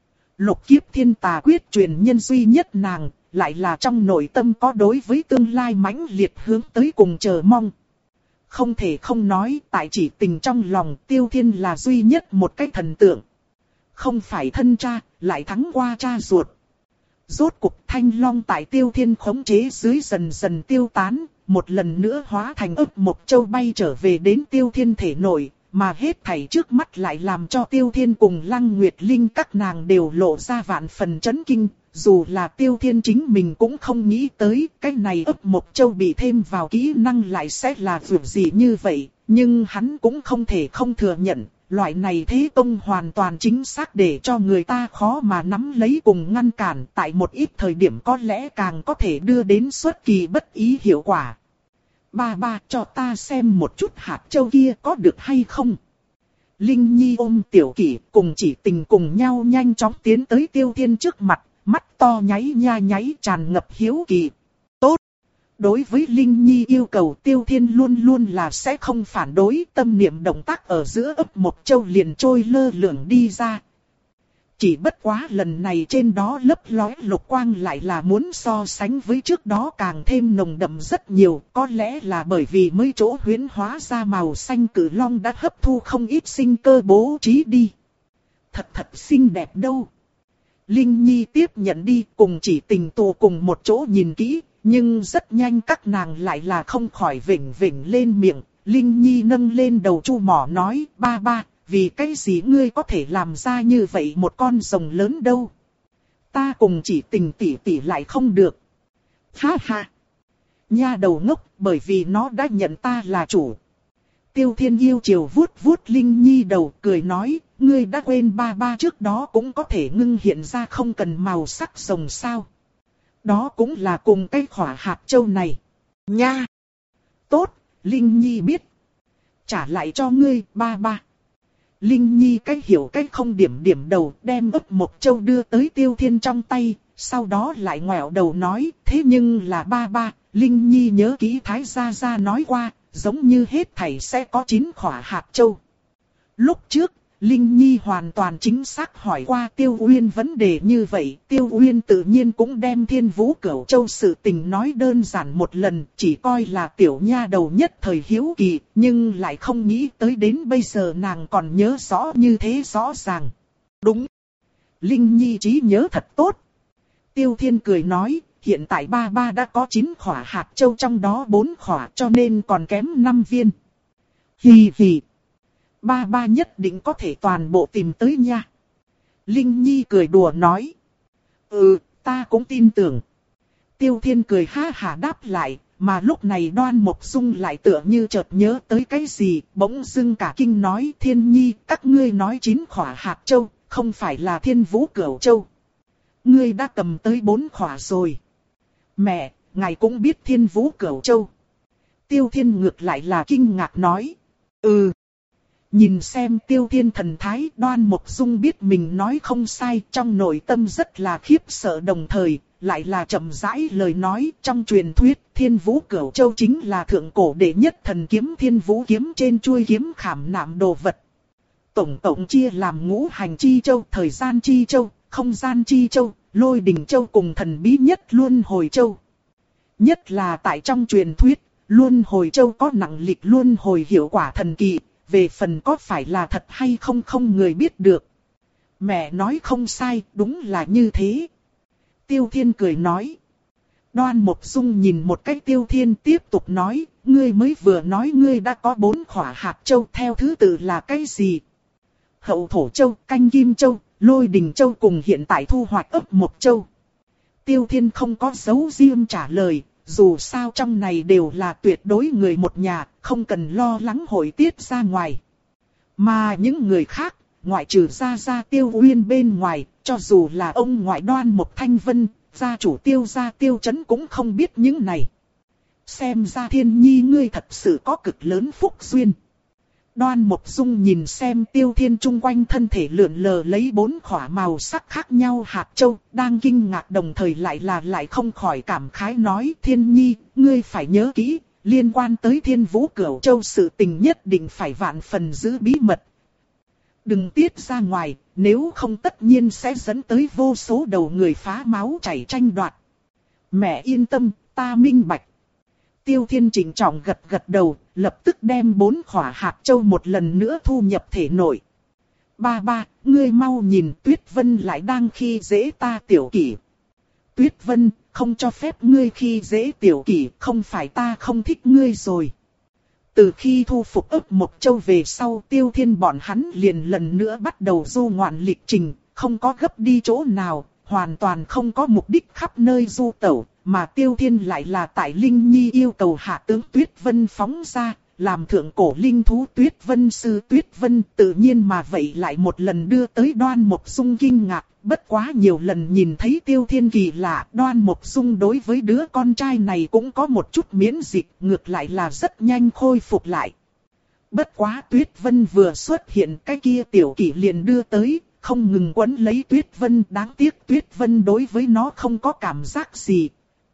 Lục kiếp thiên tà quyết truyền nhân duy nhất nàng, lại là trong nội tâm có đối với tương lai mãnh liệt hướng tới cùng chờ mong. Không thể không nói, tại Chỉ Tình trong lòng Tiêu Thiên là duy nhất một cái thần tượng. Không phải thân cha, lại thắng qua cha ruột. Rốt cục Thanh Long tại Tiêu Thiên khống chế dưới dần dần tiêu tán, một lần nữa hóa thành ức một châu bay trở về đến Tiêu Thiên thể nội, mà hết thảy trước mắt lại làm cho Tiêu Thiên cùng Lăng Nguyệt Linh các nàng đều lộ ra vạn phần chấn kinh, dù là Tiêu Thiên chính mình cũng không nghĩ tới cái này ức một châu bị thêm vào kỹ năng lại sẽ là việc gì như vậy, nhưng hắn cũng không thể không thừa nhận. Loại này thế công hoàn toàn chính xác để cho người ta khó mà nắm lấy cùng ngăn cản, tại một ít thời điểm có lẽ càng có thể đưa đến xuất kỳ bất ý hiệu quả. Ba ba cho ta xem một chút hạt châu kia có được hay không? Linh Nhi ôm Tiểu Kỷ cùng Chỉ Tình cùng nhau nhanh chóng tiến tới Tiêu Thiên trước mặt, mắt to nháy nha nháy tràn ngập hiếu kỳ. Tốt! Đối với Linh Nhi yêu cầu Tiêu Thiên luôn luôn là sẽ không phản đối, tâm niệm động tác ở giữa ấp một châu liền trôi lơ lửng đi ra. Chỉ bất quá lần này trên đó lấp lóe lục quang lại là muốn so sánh với trước đó càng thêm nồng đậm rất nhiều, có lẽ là bởi vì mấy chỗ huyễn hóa ra màu xanh cử long đã hấp thu không ít sinh cơ bố trí đi. Thật thật xinh đẹp đâu. Linh Nhi tiếp nhận đi cùng Chỉ Tình tù cùng một chỗ nhìn kỹ. Nhưng rất nhanh các nàng lại là không khỏi vểnh vểnh lên miệng, Linh Nhi nâng lên đầu chu mỏ nói, ba ba, vì cái gì ngươi có thể làm ra như vậy một con rồng lớn đâu? Ta cùng Chỉ Tình tỉ tỉ lại không được. Ha ha! Nha đầu ngốc, bởi vì nó đã nhận ta là chủ. Tiêu Thiên yêu chiều vuốt vuốt Linh Nhi đầu cười nói, ngươi đã quên ba ba trước đó cũng có thể ngưng hiện ra không cần màu sắc rồng sao? Đó cũng là cùng cái khỏa hạt châu này. Nha! Tốt, Linh Nhi biết. Trả lại cho ngươi, ba ba. Linh Nhi cách hiểu cách không điểm điểm đầu, đem ấp một châu đưa tới Tiêu Thiên trong tay, sau đó lại ngoẹo đầu nói, thế nhưng là ba ba, Linh Nhi nhớ kỹ Thái Gia Gia nói qua, giống như hết thảy sẽ có chín khỏa hạt châu. Lúc trước, Linh Nhi hoàn toàn chính xác hỏi qua Tiêu Uyên vấn đề như vậy, Tiêu Uyên tự nhiên cũng đem Thiên Vũ Cửu Châu sự tình nói đơn giản một lần, chỉ coi là tiểu nha đầu nhất thời hiếu kỳ, nhưng lại không nghĩ tới đến bây giờ nàng còn nhớ rõ như thế rõ ràng. Đúng. Linh Nhi trí nhớ thật tốt. Tiêu Thiên cười nói, hiện tại ba ba đã có chín khỏa hạt châu trong đó bốn khỏa cho nên còn kém năm viên. Hì hì. Ba ba nhất định có thể toàn bộ tìm tới nha. Linh Nhi cười đùa nói. Ừ, ta cũng tin tưởng. Tiêu Thiên cười ha hả đáp lại, mà lúc này Đoan Mộc Dung lại tựa như chợt nhớ tới cái gì, bỗng dưng cả kinh nói: Thiên Nhi, các ngươi nói chín khỏa hạt châu, không phải là Thiên Vũ Cửu Châu. Ngươi đã cầm tới bốn khỏa rồi. Mẹ, ngài cũng biết Thiên Vũ Cửu Châu. Tiêu Thiên ngược lại là kinh ngạc nói: Ừ. Nhìn xem Tiêu Thiên thần thái, Đoan Mộc Dung biết mình nói không sai, trong nội tâm rất là khiếp sợ, đồng thời lại là chậm rãi lời nói. Trong truyền thuyết, Thiên Vũ Cửu Châu chính là thượng cổ đệ nhất thần kiếm Thiên Vũ kiếm, trên chuôi kiếm khảm nạm đồ vật. Tổng tổng chia làm ngũ hành chi châu, thời gian chi châu, không gian chi châu, lôi đình châu cùng thần bí nhất luân hồi châu. Nhất là tại trong truyền thuyết, luân hồi châu có nặng lịch luân hồi hiệu quả thần kỳ, về phần có phải là thật hay không không người biết được. Mẹ nói không sai, đúng là như thế. Tiêu Thiên cười nói. Đoan Mộc Dung nhìn một cách Tiêu Thiên tiếp tục nói, ngươi mới vừa nói ngươi đã có bốn khỏa hạt châu, theo thứ tự là cái gì? Hậu Thổ Châu, Canh Kim Châu, Lôi Đình Châu cùng hiện tại thu hoạch ấp Mộc Châu. Tiêu Thiên không có giấu riêng trả lời, dù sao trong này đều là tuyệt đối người một nhà, không cần lo lắng hội tiết ra ngoài. Mà những người khác, ngoại trừ gia gia Tiêu Uyên bên ngoài, cho dù là ông ngoại Đoan Mộc Thanh Vân, gia chủ Tiêu gia Tiêu Chấn cũng không biết những này. Xem ra Thiên Nhi ngươi thật sự có cực lớn phúc duyên. Đoan Mộc Dung nhìn xem Tiêu Thiên chung quanh thân thể lượn lờ lấy bốn khỏa màu sắc khác nhau hạt châu, đang kinh ngạc đồng thời lại là lại không khỏi cảm khái nói: Thiên Nhi, ngươi phải nhớ kỹ, liên quan tới Thiên Vũ Cửu Châu sự tình nhất định phải vạn phần giữ bí mật. Đừng tiết ra ngoài, nếu không tất nhiên sẽ dẫn tới vô số đầu người phá máu chảy tranh đoạt. Mẹ yên tâm, ta minh bạch. Tiêu Thiên chỉnh trọng gật gật đầu, lập tức đem bốn khỏa hạt châu một lần nữa thu nhập thể nội. Ba ba, ngươi mau nhìn, Tuyết Vân lại đang khi dễ ta Tiểu Kỷ. Tuyết Vân, không cho phép ngươi khi dễ Tiểu Kỷ, không phải ta không thích ngươi rồi. Từ khi thu phục ấp Mộc Châu về sau, Tiêu Thiên bọn hắn liền lần nữa bắt đầu du ngoạn lịch trình, không có gấp đi chỗ nào, hoàn toàn không có mục đích khắp nơi du tẩu, mà Tiêu Thiên lại là tại Linh Nhi yêu cầu hạ tướng Tuyết Vân phóng ra, làm thượng cổ linh thú Tuyết Vân sư Tuyết Vân, tự nhiên mà vậy lại một lần đưa tới Đoan Mộc Dung kinh ngạc. Bất quá nhiều lần nhìn thấy Tiêu Thiên kỳ lạ, Đoan Mộc Dung đối với đứa con trai này cũng có một chút miễn dịch, ngược lại là rất nhanh khôi phục lại. Bất quá Tuyết Vân vừa xuất hiện, cái kia Tiểu Kỷ liền đưa tới, không ngừng quấn lấy Tuyết Vân, đáng tiếc Tuyết Vân đối với nó không có cảm giác gì.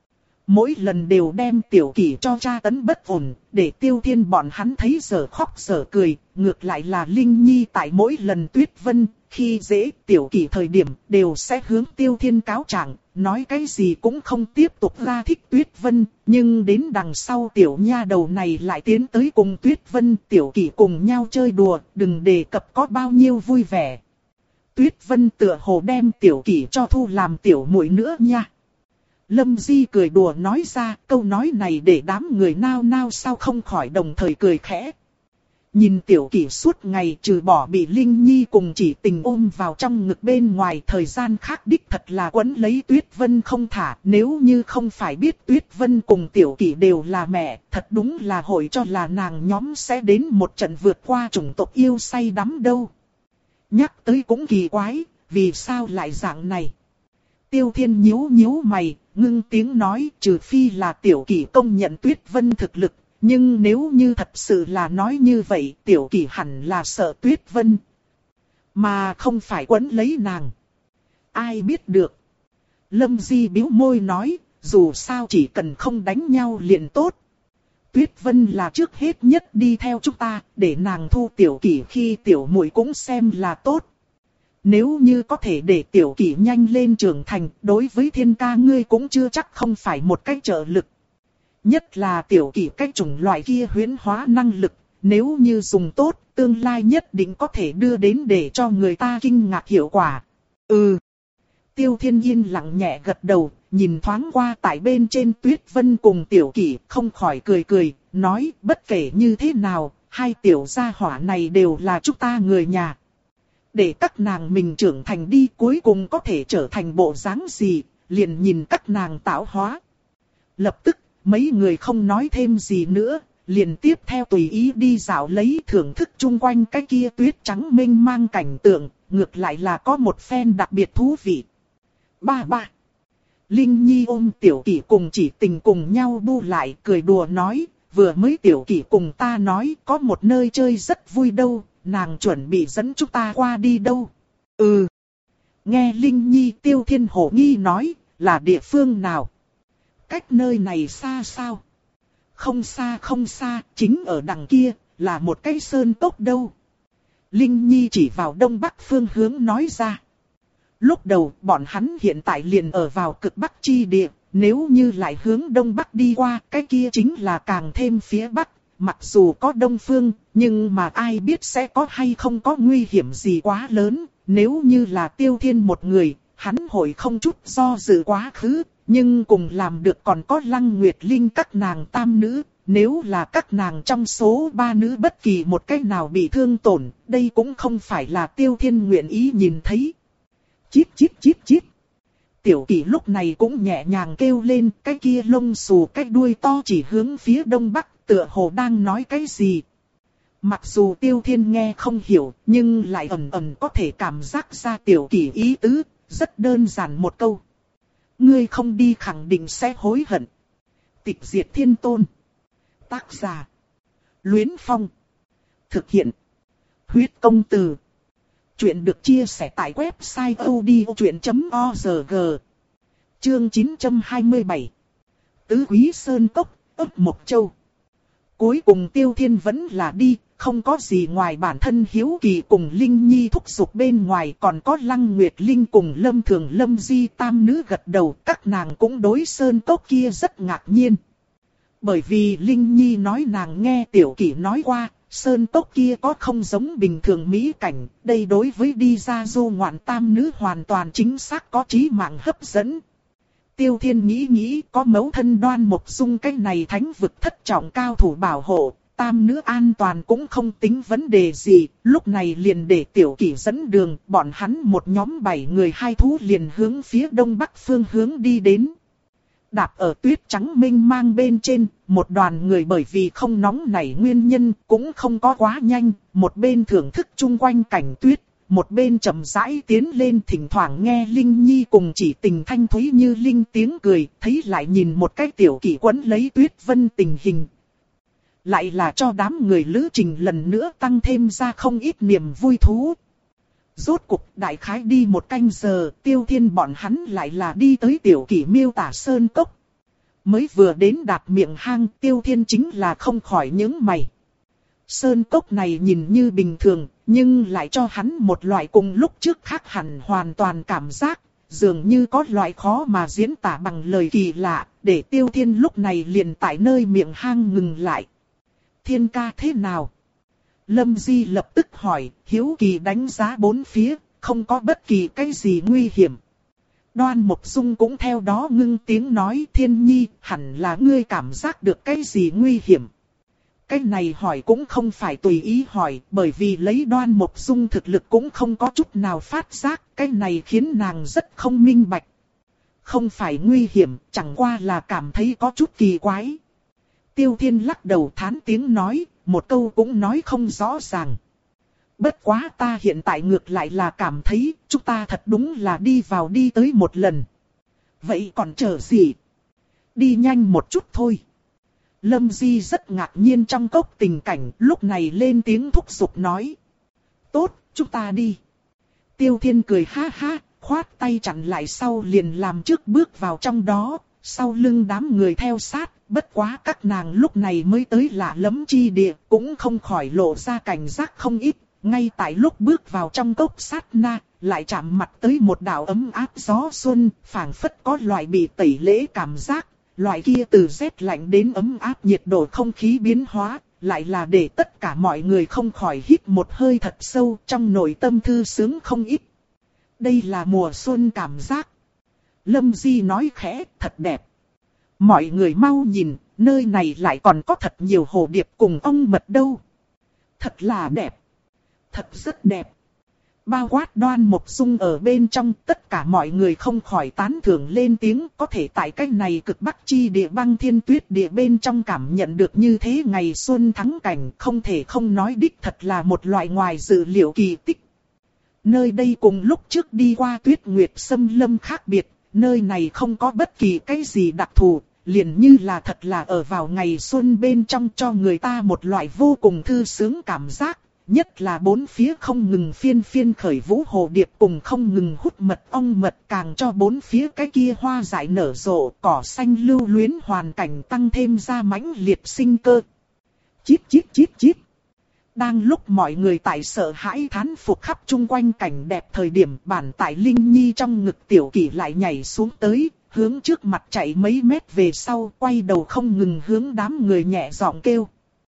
Mỗi lần đều đem Tiểu Kỷ cho tra tấn bất ổn, để Tiêu Thiên bọn hắn thấy giờ khóc giờ cười, ngược lại là Linh Nhi tại mỗi lần Tuyết Vân khi dễ Tiểu Kỷ thời điểm đều sẽ hướng Tiêu Thiên cáo trạng, nói cái gì cũng không tiếp tục ra thích Tuyết Vân, nhưng đến đằng sau tiểu nha đầu này lại tiến tới cùng Tuyết Vân, Tiểu Kỷ cùng nhau chơi đùa, đừng đề cập có bao nhiêu vui vẻ. Tuyết Vân tựa hồ đem Tiểu Kỷ cho thu làm tiểu muội nữa nha. Lâm Di cười đùa nói ra, câu nói này để đám người nao nao sao không khỏi đồng thời cười khẽ. Nhìn Tiểu Kỷ suốt ngày trừ bỏ bị Linh Nhi cùng Chỉ Tình ôm vào trong ngực bên ngoài, thời gian khác đích thật là quấn lấy Tuyết Vân không thả. Nếu như không phải biết Tuyết Vân cùng Tiểu Kỷ đều là mẹ, thật đúng là hội cho là nàng nhóm sẽ đến một trận vượt qua chủng tộc yêu say đắm đâu. Nhắc tới cũng kỳ quái, vì sao lại dạng này? Tiêu Thiên nhíu nhíu mày, ngưng tiếng nói, trừ phi là Tiểu Kỷ công nhận Tuyết Vân thực lực, nhưng nếu như thật sự là nói như vậy, Tiểu Kỷ hẳn là sợ Tuyết Vân, mà không phải quấn lấy nàng. Ai biết được? Lâm Di bĩu môi nói, dù sao chỉ cần không đánh nhau liền tốt. Tuyết Vân là trước hết nhất đi theo chúng ta, để nàng thu Tiểu Kỷ khi tiểu muội cũng xem là tốt. Nếu như có thể để Tiểu Kỷ nhanh lên trưởng thành, đối với Thiên ca ngươi cũng chưa chắc không phải một cách trợ lực. Nhất là Tiểu Kỷ cách chủng loại kia huyễn hóa năng lực, nếu như dùng tốt, tương lai nhất định có thể đưa đến để cho người ta kinh ngạc hiệu quả. Ừ. Tiêu Thiên yên lặng nhẹ gật đầu, nhìn thoáng qua tại bên trên Tuyết Vân cùng Tiểu Kỷ, không khỏi cười cười, nói bất kể như thế nào, hai tiểu gia hỏa này đều là chúng ta người nhà. Để các nàng mình trưởng thành đi, cuối cùng có thể trở thành bộ dáng gì, liền nhìn các nàng tạo hóa. Lập tức, mấy người không nói thêm gì nữa, liền tiếp theo tùy ý đi dạo lấy thưởng thức chung quanh cái kia tuyết trắng mênh mang cảnh tượng, ngược lại là có một phen đặc biệt thú vị. Ba ba. Linh Nhi ôm Tiểu Kỷ cùng Chỉ Tình cùng nhau bu lại cười đùa nói, vừa mới Tiểu Kỷ cùng ta nói có một nơi chơi rất vui đâu, nàng chuẩn bị dẫn chúng ta qua đi đâu. Ừ. Nghe Linh Nhi Tiêu Thiên Hổ nghi nói, là địa phương nào? Cách nơi này xa sao? Không xa không xa, chính ở đằng kia, là một cái sơn cốc đâu. Linh Nhi chỉ vào đông bắc phương hướng nói ra. Lúc đầu bọn hắn hiện tại liền ở vào cực bắc chi địa, nếu như lại hướng đông bắc đi qua, cái kia chính là càng thêm phía bắc. Mặc dù có đông phương, nhưng mà ai biết sẽ có hay không có nguy hiểm gì quá lớn. Nếu như là Tiêu Thiên một người, hắn hội không chút do dự quá khứ, nhưng cùng làm được còn có Lăng Nguyệt Linh các nàng tam nữ. Nếu là các nàng trong số ba nữ bất kỳ một cái nào bị thương tổn, đây cũng không phải là Tiêu Thiên nguyện ý nhìn thấy. Chít chít chít chít. Tiểu Kỷ lúc này cũng nhẹ nhàng kêu lên, cái kia lông xù cái đuôi to chỉ hướng phía đông bắc, tựa hồ đang nói cái gì. Mặc dù Tiêu Thiên nghe không hiểu, nhưng lại ẩn ẩn có thể cảm giác ra Tiểu Kỷ ý tứ, rất đơn giản một câu. Ngươi không đi khẳng định sẽ hối hận. Tịch diệt thiên tôn. Tác giả. Luyến Phong. Thực hiện. Huyết công từ. Chuyện được chia sẻ tại website odchuyện chấm org. Chương chín trăm hai mươi bảy. Tứ Quý Sơn Cốc, ấp Mộc Châu. Cuối cùng Tiêu Thiên vẫn là đi, không có gì ngoài bản thân hiếu kỳ cùng Linh Nhi thúc giục bên ngoài, còn có Lăng Nguyệt Linh cùng Lâm Thường Lâm Di tam nữ gật đầu, các nàng cũng đối Sơn Cốc kia rất ngạc nhiên. Bởi vì Linh Nhi nói nàng nghe Tiểu Kỷ nói qua, Sơn Cốc kia có không giống bình thường mỹ cảnh, đây đối với đi ra du ngoạn tam nữ hoàn toàn chính xác có chí mạng hấp dẫn. Tiêu Thiên nghĩ nghĩ có mẫu thân Đoan Mộc Dung cái này thánh vực thất trọng cao thủ bảo hộ, tam nữ an toàn cũng không tính vấn đề gì, lúc này liền để Tiểu Kỷ dẫn đường, bọn hắn một nhóm bảy người hai thú liền hướng phía đông bắc phương hướng đi đến. Đạp ở tuyết trắng mênh mang bên trên, một đoàn người bởi vì không nóng nảy nguyên nhân cũng không có quá nhanh, một bên thưởng thức chung quanh cảnh tuyết, một bên chậm rãi tiến lên, thỉnh thoảng nghe Linh Nhi cùng Chỉ Tình thanh thúy như linh tiếng cười, thấy lại nhìn một cái Tiểu Kỷ quấn lấy tuyết vân tình hình. Lại là cho đám người lữ trình lần nữa tăng thêm ra không ít niềm vui thú. Rốt cục đại khái đi một canh giờ, Tiêu Thiên bọn hắn lại là đi tới Tiểu Kỷ miêu tả sơn cốc. Mới vừa đến đạt miệng hang, Tiêu Thiên chính là không khỏi nhướng mày. Sơn cốc này nhìn như bình thường, nhưng lại cho hắn một loại cùng lúc trước khác hẳn hoàn toàn cảm giác, dường như có loại khó mà diễn tả bằng lời kỳ lạ, để Tiêu Thiên lúc này liền tại nơi miệng hang ngừng lại. Thiên ca thế nào? Lâm Di lập tức hỏi, hiếu kỳ đánh giá bốn phía, không có bất kỳ cái gì nguy hiểm. Đoan Mộc Dung cũng theo đó ngưng tiếng nói, Thiên Nhi, hẳn là ngươi cảm giác được cái gì nguy hiểm. Cái này hỏi cũng không phải tùy ý hỏi, bởi vì lấy Đoan Mộc Dung thực lực cũng không có chút nào phát giác, cái này khiến nàng rất không minh bạch. Không phải nguy hiểm, chẳng qua là cảm thấy có chút kỳ quái. Tiêu Thiên lắc đầu thán tiếng nói, một câu cũng nói không rõ ràng. Bất quá ta hiện tại ngược lại là cảm thấy, chúng ta thật đúng là đi vào đi tới một lần. Vậy còn chờ gì? Đi nhanh một chút thôi. Lâm Di rất ngạc nhiên trong cốc tình cảnh, lúc này lên tiếng thúc giục nói. Tốt, chúng ta đi. Tiêu Thiên cười ha ha, khoát tay chặn lại sau liền làm trước bước vào trong đó, sau lưng đám người theo sát. Bất quá các nàng lúc này mới tới lạ lẫm chi địa, cũng không khỏi lộ ra cảnh giác không ít. Ngay tại lúc bước vào trong cốc sát na, lại chạm mặt tới một đạo ấm áp gió xuân, phảng phất có loại bị tẩy lễ cảm giác. Loại kia từ rét lạnh đến ấm áp nhiệt độ không khí biến hóa, lại là để tất cả mọi người không khỏi hít một hơi thật sâu, trong nội tâm thư sướng không ít. Đây là mùa xuân cảm giác. Lâm Di nói khẽ, thật đẹp. Mọi người mau nhìn, nơi này lại còn có thật nhiều hồ điệp cùng ong mật đâu. Thật là đẹp. Thật rất đẹp. bao quát Đoan Mộc Dung ở bên trong, tất cả mọi người không khỏi tán thưởng lên tiếng, có thể tại cách này cực bắc chi địa băng thiên tuyết địa bên trong cảm nhận được như thế ngày xuân thắng cảnh, không thể không nói đích thật là một loại ngoài dự liệu kỳ tích. Nơi đây cùng lúc trước đi qua Tuyết Nguyệt Sâm Lâm khác biệt, nơi này không có bất kỳ cái gì đặc thù, liền như là thật là ở vào ngày xuân bên trong, cho người ta một loại vô cùng thư sướng cảm giác. Nhất là bốn phía không ngừng phiên phiên khởi vũ hồ điệp cùng không ngừng hút mật ong mật, càng cho bốn phía cái kia hoa dại nở rộ, cỏ xanh lưu luyến hoàn cảnh tăng thêm ra mãnh liệt sinh cơ. Chít chít chít chít. Đang lúc mọi người tại sợ hãi thán phục khắp chung quanh cảnh đẹp thời điểm, bản tại Linh Nhi trong ngực Tiểu Kỷ lại nhảy xuống tới, hướng trước mặt chạy mấy mét về sau, quay đầu không ngừng hướng đám người nhẹ giọng kêu.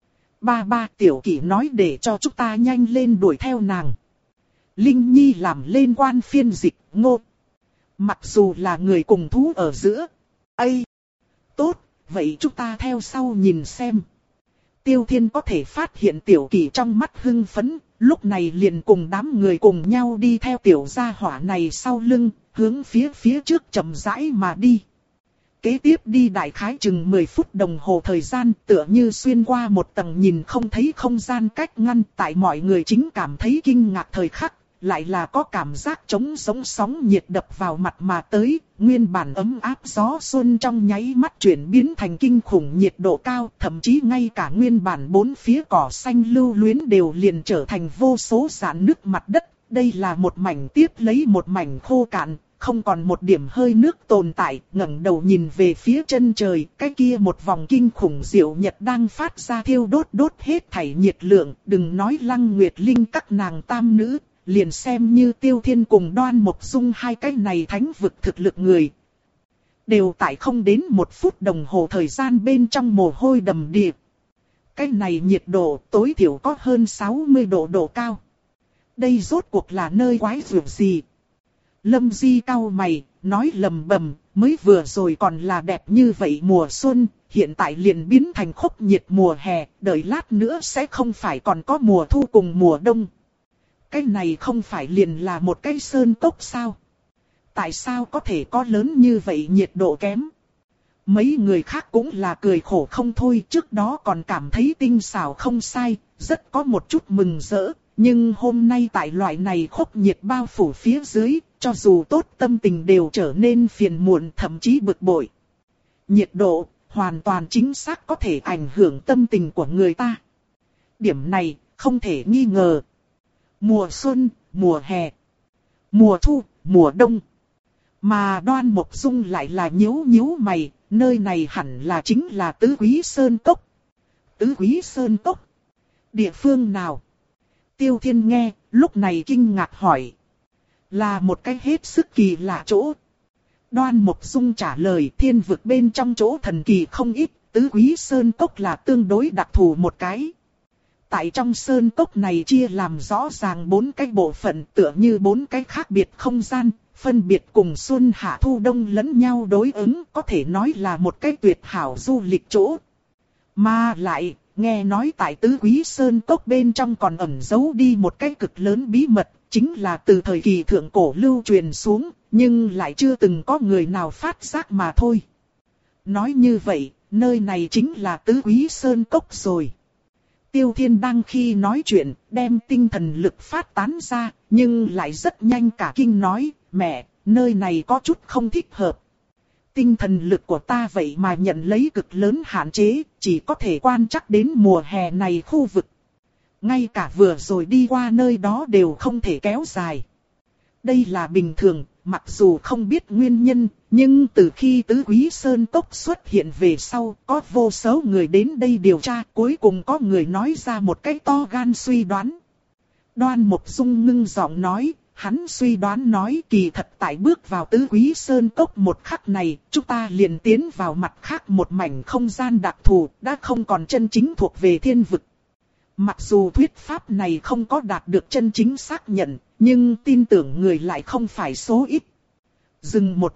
Ba ba, Tiểu Kỷ nói để cho chúng ta nhanh lên đuổi theo nàng. Linh Nhi làm lên quan phiên dịch, ngô. Mặc dù là người cùng thú ở giữa. Ây! Tốt, vậy chúng ta theo sau nhìn xem. Tiêu Thiên có thể phát hiện Tiểu Kỷ trong mắt hưng phấn, lúc này liền cùng đám người cùng nhau đi theo tiểu gia hỏa này sau lưng, hướng phía phía trước chậm rãi mà đi. Kế tiếp đi đại khái chừng mười phút đồng hồ thời gian, tựa như xuyên qua một tầng nhìn không thấy không gian cách ngăn, tại mọi người chính cảm thấy kinh ngạc thời khắc, lại là có cảm giác trống sống sóng nhiệt đập vào mặt mà tới, nguyên bản ấm áp gió xuân trong nháy mắt chuyển biến thành kinh khủng nhiệt độ cao, thậm chí ngay cả nguyên bản bốn phía cỏ xanh lưu luyến đều liền trở thành vô số rạn nước mặt đất, đây là một mảnh tiếp lấy một mảnh khô cạn. Không còn một điểm hơi nước tồn tại, ngẩng đầu nhìn về phía chân trời, cái kia một vòng kinh khủng diệu nhật đang phát ra thiêu đốt đốt hết thảy nhiệt lượng, đừng nói Lăng Nguyệt Linh các nàng tam nữ, liền xem như Tiêu Thiên cùng Đoan Mộc Dung hai cái này thánh vực thực lực người. Đều tại không đến một phút đồng hồ thời gian bên trong mồ hôi đầm đìa. Cái này nhiệt độ tối thiểu có hơn sáu mươi độ độ cao. Đây rốt cuộc là nơi quái dược gì? Lâm Di cau mày, nói lầm bầm, mới vừa rồi còn là đẹp như vậy mùa xuân, hiện tại liền biến thành khốc nhiệt mùa hè, đợi lát nữa sẽ không phải còn có mùa thu cùng mùa đông. Cái này không phải liền là một cái sơn cốc sao? Tại sao có thể có lớn như vậy nhiệt độ kém? Mấy người khác cũng là cười khổ không thôi, trước đó còn cảm thấy tinh xảo không sai, rất có một chút mừng rỡ. Nhưng hôm nay tại loại này khốc nhiệt bao phủ phía dưới, cho dù tốt tâm tình đều trở nên phiền muộn, thậm chí bực bội. Nhiệt độ, hoàn toàn chính xác có thể ảnh hưởng tâm tình của người ta. Điểm này, không thể nghi ngờ. Mùa xuân, mùa hè, mùa thu, mùa đông. Mà Đoan Mộc Dung lại là nhíu nhíu mày, nơi này hẳn là chính là Tứ Quý Sơn Cốc. Tứ Quý Sơn Cốc? Địa phương nào? Tiêu Thiên nghe, lúc này kinh ngạc hỏi. Là một cái hết sức kỳ lạ chỗ. Đoan Mộc Dung trả lời, thiên vực bên trong chỗ thần kỳ không ít, Tứ Quý Sơn Cốc là tương đối đặc thù một cái. Tại trong Sơn Cốc này chia làm rõ ràng bốn cái bộ phận, tựa như bốn cái khác biệt không gian, phân biệt cùng xuân hạ thu đông lẫn nhau đối ứng, có thể nói là một cái tuyệt hảo du lịch chỗ. Mà lại, nghe nói tại Tứ Quý Sơn Cốc bên trong còn ẩn giấu đi một cái cực lớn bí mật, chính là từ thời kỳ thượng cổ lưu truyền xuống, nhưng lại chưa từng có người nào phát giác mà thôi. Nói như vậy, nơi này chính là Tứ Quý Sơn Cốc rồi. Tiêu Thiên đang khi nói chuyện, đem tinh thần lực phát tán ra, nhưng lại rất nhanh cả kinh nói, mẹ, nơi này có chút không thích hợp. Tinh thần lực của ta vậy mà nhận lấy cực lớn hạn chế, chỉ có thể quan trắc đến mùa hè này khu vực. Ngay cả vừa rồi đi qua nơi đó đều không thể kéo dài. Đây là bình thường, mặc dù không biết nguyên nhân, nhưng từ khi Tứ Quý Sơn Cốc xuất hiện về sau, có vô số người đến đây điều tra, cuối cùng có người nói ra một cái to gan suy đoán. Đoan Mộc Dung ngưng giọng nói, hắn suy đoán nói kỳ thật tại bước vào Tứ Quý Sơn Cốc một khắc này, chúng ta liền tiến vào mặt khác một mảnh không gian đặc thù, đã không còn chân chính thuộc về thiên vực. Mặc dù thuyết pháp này không có đạt được chân chính xác nhận, nhưng tin tưởng người lại không phải số ít. Dừng một chút,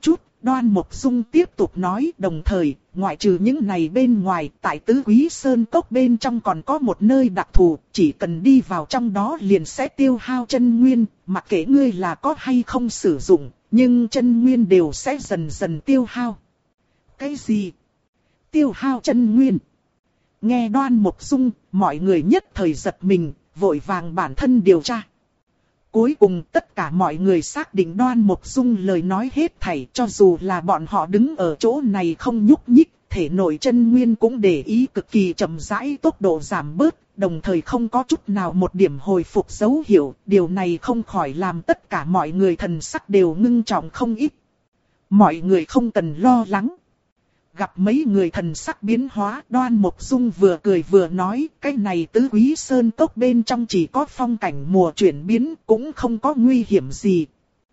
Đoan Mộc Dung tiếp tục nói, đồng thời, ngoại trừ những này bên ngoài, tại Tứ Quý Sơn Cốc bên trong còn có một nơi đặc thù, chỉ cần đi vào trong đó liền sẽ tiêu hao chân nguyên, mặc kệ ngươi là có hay không sử dụng, nhưng chân nguyên đều sẽ dần dần tiêu hao. Cái gì? Tiêu hao chân nguyên? Nghe Đoan Mộc Dung, mọi người nhất thời giật mình, vội vàng bản thân điều tra. Cuối cùng tất cả mọi người xác định Đoan Mộc Dung lời nói hết thảy, cho dù là bọn họ đứng ở chỗ này không nhúc nhích, thể nội chân nguyên cũng để ý cực kỳ chậm rãi, tốc độ giảm bớt, đồng thời không có chút nào một điểm hồi phục dấu hiệu, điều này không khỏi làm tất cả mọi người thần sắc đều ngưng trọng không ít. Mọi người không cần lo lắng. Gặp mấy người thần sắc biến hóa, Đoan Mộc Dung vừa cười vừa nói, cái này Tứ Quý Sơn Cốc bên trong chỉ có phong cảnh mùa chuyển biến, cũng không có nguy hiểm gì.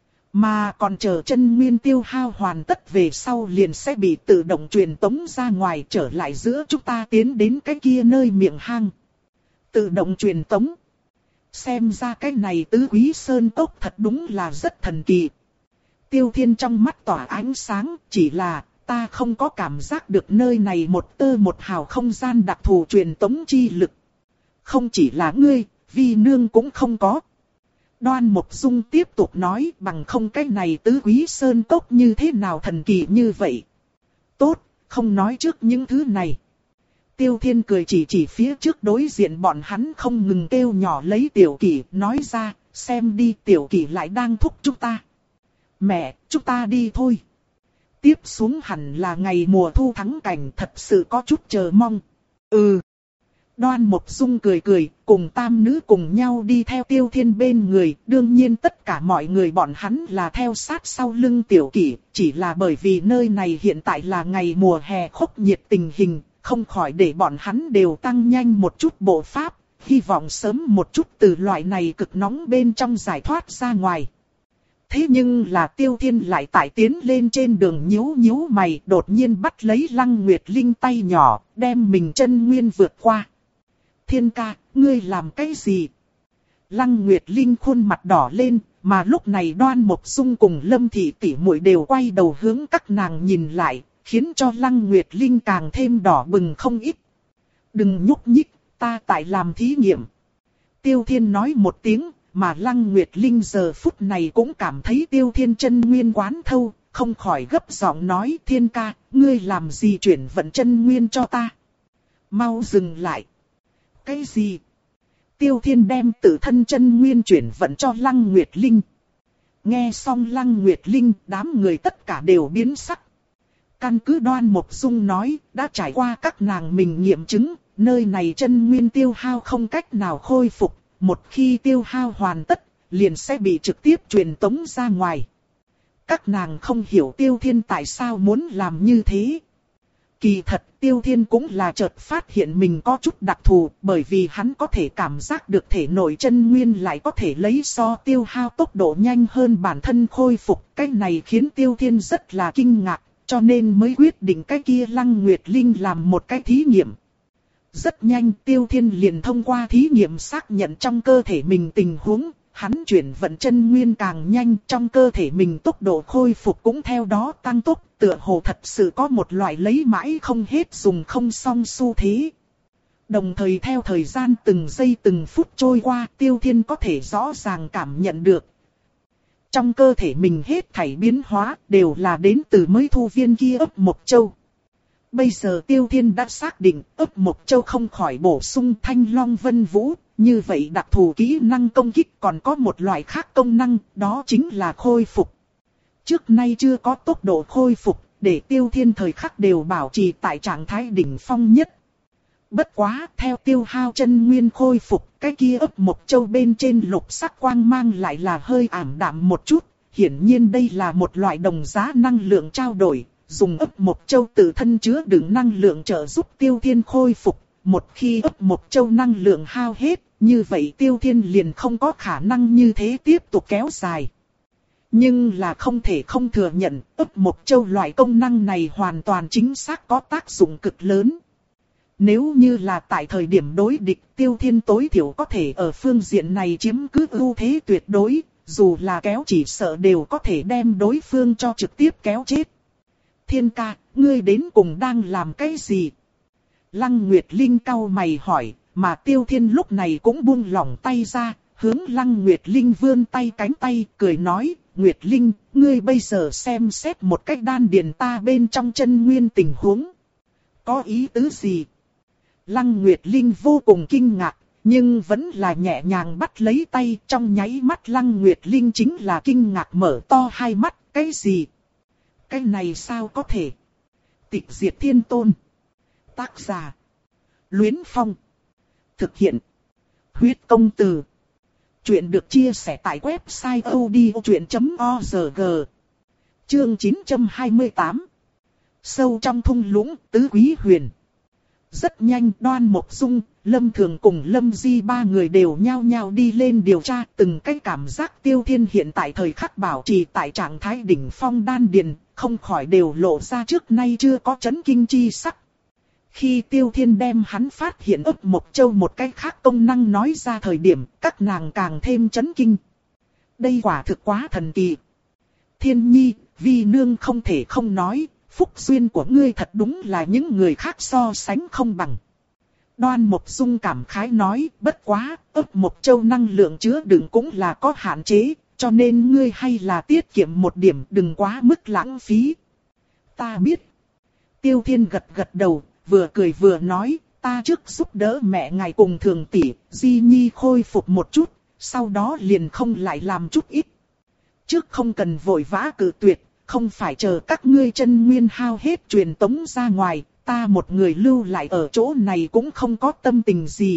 Mà còn chờ chân nguyên tiêu hao hoàn tất về sau liền sẽ bị tự động truyền tống ra ngoài, trở lại giữa chúng ta tiến đến cái kia nơi miệng hang. Tự động truyền tống. Xem ra cái này Tứ Quý Sơn Cốc thật đúng là rất thần kỳ. Tiêu Thiên trong mắt tỏa ánh sáng, chỉ là ta không có cảm giác được nơi này một tơ một hào không gian đặc thù truyền tống chi lực. Không chỉ là ngươi, Vi Nương cũng không có. Đoan Mộc Dung tiếp tục nói, bằng không cái này Tứ Quý Sơn Cốc như thế nào thần kỳ như vậy. Tốt, không nói trước những thứ này. Tiêu Thiên cười chỉ chỉ phía trước đối diện bọn hắn không ngừng kêu nhỏ lấy Tiểu Kỷ, nói ra, xem đi Tiểu Kỷ lại đang thúc chúng ta. Mẹ, chúng ta đi thôi. Tiếp xuống hẳn là ngày mùa thu thắng cảnh, thật sự có chút chờ mong. Ừ. Đoan Mộc Dung cười cười, cùng tam nữ cùng nhau đi theo Tiêu Thiên bên người, đương nhiên tất cả mọi người bọn hắn là theo sát sau lưng Tiểu Kỷ, chỉ là bởi vì nơi này hiện tại là ngày mùa hè khốc nhiệt tình hình, không khỏi để bọn hắn đều tăng nhanh một chút bộ pháp, hy vọng sớm một chút từ loại này cực nóng bên trong giải thoát ra ngoài. Thế nhưng là Tiêu Thiên lại tại tiến lên trên đường nhíu nhíu mày, đột nhiên bắt lấy Lăng Nguyệt Linh tay nhỏ, đem mình chân nguyên vượt qua. Thiên ca, ngươi làm cái gì? Lăng Nguyệt Linh khuôn mặt đỏ lên, mà lúc này Đoan Mộc Dung cùng Lâm Thị tỷ muội đều quay đầu hướng các nàng nhìn lại, khiến cho Lăng Nguyệt Linh càng thêm đỏ bừng không ít. Đừng nhúc nhích, ta tại làm thí nghiệm. Tiêu Thiên nói một tiếng, mà Lăng Nguyệt Linh giờ phút này cũng cảm thấy Tiêu Thiên chân nguyên quán thâu, không khỏi gấp giọng nói, Thiên ca, ngươi làm gì chuyển vận chân nguyên cho ta? Mau dừng lại. Cái gì? Tiêu Thiên đem tự thân chân nguyên chuyển vận cho Lăng Nguyệt Linh. Nghe xong Lăng Nguyệt Linh, đám người tất cả đều biến sắc. Căn cứ Đoan Mộc Dung nói, đã trải qua các nàng mình nghiệm chứng, nơi này chân nguyên tiêu hao không cách nào khôi phục. Một khi tiêu hao hoàn tất, liền sẽ bị trực tiếp truyền tống ra ngoài. Các nàng không hiểu Tiêu Thiên tại sao muốn làm như thế. Kỳ thật Tiêu Thiên cũng là chợt phát hiện mình có chút đặc thù, bởi vì hắn có thể cảm giác được thể nội chân nguyên lại có thể lấy so tiêu hao tốc độ nhanh hơn bản thân khôi phục. Cái này khiến Tiêu Thiên rất là kinh ngạc, cho nên mới quyết định cái kia Lăng Nguyệt Linh làm một cái thí nghiệm. Rất nhanh Tiêu Thiên liền thông qua thí nghiệm xác nhận trong cơ thể mình tình huống, hắn chuyển vận chân nguyên càng nhanh, trong cơ thể mình tốc độ khôi phục cũng theo đó tăng tốc, tựa hồ thật sự có một loại lấy mãi không hết dùng không xong xu thế. Đồng thời theo thời gian từng giây từng phút trôi qua, Tiêu Thiên có thể rõ ràng cảm nhận được. Trong cơ thể mình hết thảy biến hóa đều là đến từ mới thu viên kia ấp Mộc Châu. Bây giờ Tiêu Thiên đã xác định ấp Mộc Châu không khỏi bổ sung Thanh Long Vân Vũ, như vậy đặc thù kỹ năng công kích còn có một loại khác công năng, đó chính là khôi phục. Trước nay chưa có tốc độ khôi phục, để Tiêu Thiên thời khắc đều bảo trì tại trạng thái đỉnh phong nhất. Bất quá, theo tiêu hao chân nguyên khôi phục, cái kia ấp Mộc Châu bên trên lục sắc quang mang lại là hơi ảm đạm một chút, hiển nhiên đây là một loại đồng giá năng lượng trao đổi. Dùng ấp Mộc Châu tự thân chứa đựng năng lượng trợ giúp Tiêu Thiên khôi phục. Một khi ấp Mộc Châu năng lượng hao hết, như vậy Tiêu Thiên liền không có khả năng như thế tiếp tục kéo dài. Nhưng là không thể không thừa nhận, ấp Mộc Châu loại công năng này hoàn toàn chính xác có tác dụng cực lớn. Nếu như là tại thời điểm đối địch, Tiêu Thiên tối thiểu có thể ở phương diện này chiếm cứ ưu thế tuyệt đối, dù là kéo chỉ sợ đều có thể đem đối phương cho trực tiếp kéo chết. Thiên ca, ngươi đến cùng đang làm cái gì? Lăng Nguyệt Linh cau mày hỏi, mà Tiêu Thiên lúc này cũng buông lỏng tay ra, hướng Lăng Nguyệt Linh vươn tay cánh tay, cười nói, Nguyệt Linh, ngươi bây giờ xem xét một cách đan điền ta bên trong chân nguyên tình huống. Có ý tứ gì? Lăng Nguyệt Linh vô cùng kinh ngạc, nhưng vẫn là nhẹ nhàng bắt lấy tay, trong nháy mắt Lăng Nguyệt Linh chính là kinh ngạc mở to hai mắt, cái gì? Cái này sao có thể? Tịch Diệt Thiên Tôn. Tác giả. Luyến Phong. Thực hiện. Huyết Công Từ. Chuyện được chia sẻ tại website odchuyện chấm org. Chương chín trăm hai mươi tám. Sâu trong thung lũng, tứ quý huyền. Rất nhanh Đoan Mộc Dung, Lâm Thường cùng Lâm Di ba người đều nhao nhao đi lên điều tra, từng cái cảm giác Tiêu Thiên hiện tại thời khắc bảo trì tại trạng thái đỉnh phong đan điền, không khỏi đều lộ ra trước nay chưa có chấn kinh chi sắc. Khi Tiêu Thiên đem hắn phát hiện ấp Mộc Châu một cái khác công năng nói ra thời điểm, các nàng càng thêm chấn kinh. Đây quả thực quá thần kỳ. Thiên Nhi, Vi Nương không thể không nói, phúc duyên của ngươi thật đúng là những người khác so sánh không bằng. Đoan Mộc Dung cảm khái nói, bất quá, ấp Mộc Châu năng lượng chứa đựng cũng là có hạn chế, cho nên ngươi hay là tiết kiệm một điểm, đừng quá mức lãng phí. Ta biết. Tiêu Thiên gật gật đầu, vừa cười vừa nói, ta trước giúp đỡ mẹ ngài cùng Thường tỷ, Di Nhi khôi phục một chút, sau đó liền không lại làm chút ít. Trước không cần vội vã cự tuyệt, không phải chờ các ngươi chân nguyên hao hết truyền tống ra ngoài, ta một người lưu lại ở chỗ này cũng không có tâm tình gì.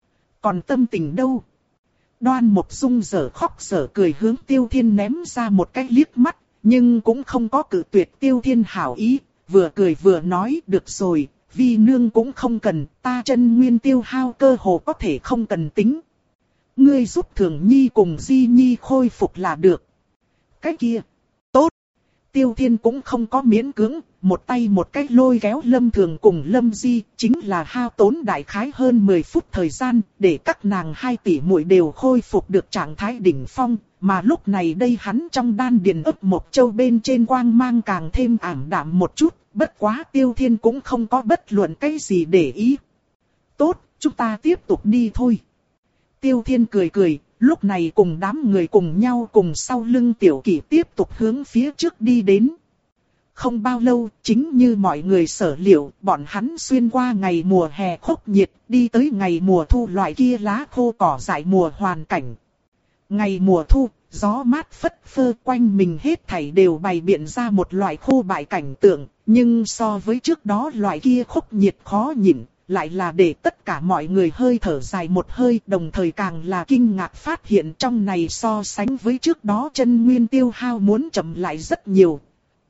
Còn tâm tình đâu? Đoan Mộc Dung dở khóc dở cười hướng Tiêu Thiên ném ra một cái liếc mắt, nhưng cũng không có cự tuyệt Tiêu Thiên hảo ý, vừa cười vừa nói, được rồi, Vi Nương cũng không cần, ta chân nguyên tiêu hao cơ hồ có thể không cần tính. Ngươi giúp Thường Nhi cùng Di Nhi khôi phục là được. Cái kia, tốt. Tiêu Thiên cũng không có miễn cưỡng, một tay một cách lôi kéo Lâm Thường cùng Lâm Di, chính là hao tốn đại khái hơn mười phút thời gian, để các nàng hai tỷ muội đều khôi phục được trạng thái đỉnh phong, mà lúc này đây hắn trong đan điền ấp Mộc Châu bên trên quang mang càng thêm ảm đạm một chút, bất quá Tiêu Thiên cũng không có bất luận cái gì để ý. Tốt, chúng ta tiếp tục đi thôi. Tiêu Thiên cười cười. Lúc này cùng đám người cùng nhau cùng sau lưng Tiểu Kỷ tiếp tục hướng phía trước đi đến. Không bao lâu, chính như mọi người sở liệu, bọn hắn xuyên qua ngày mùa hè khốc nhiệt, đi tới ngày mùa thu loại kia lá khô cỏ dại mùa hoàn cảnh. Ngày mùa thu, gió mát phất phơ quanh mình hết thảy đều bày biện ra một loại khô bại cảnh tượng, nhưng so với trước đó loại kia khốc nhiệt khó nhịn, lại là để tất cả mọi người hơi thở dài một hơi, đồng thời càng là kinh ngạc phát hiện trong này so sánh với trước đó chân nguyên tiêu hao muốn chậm lại rất nhiều.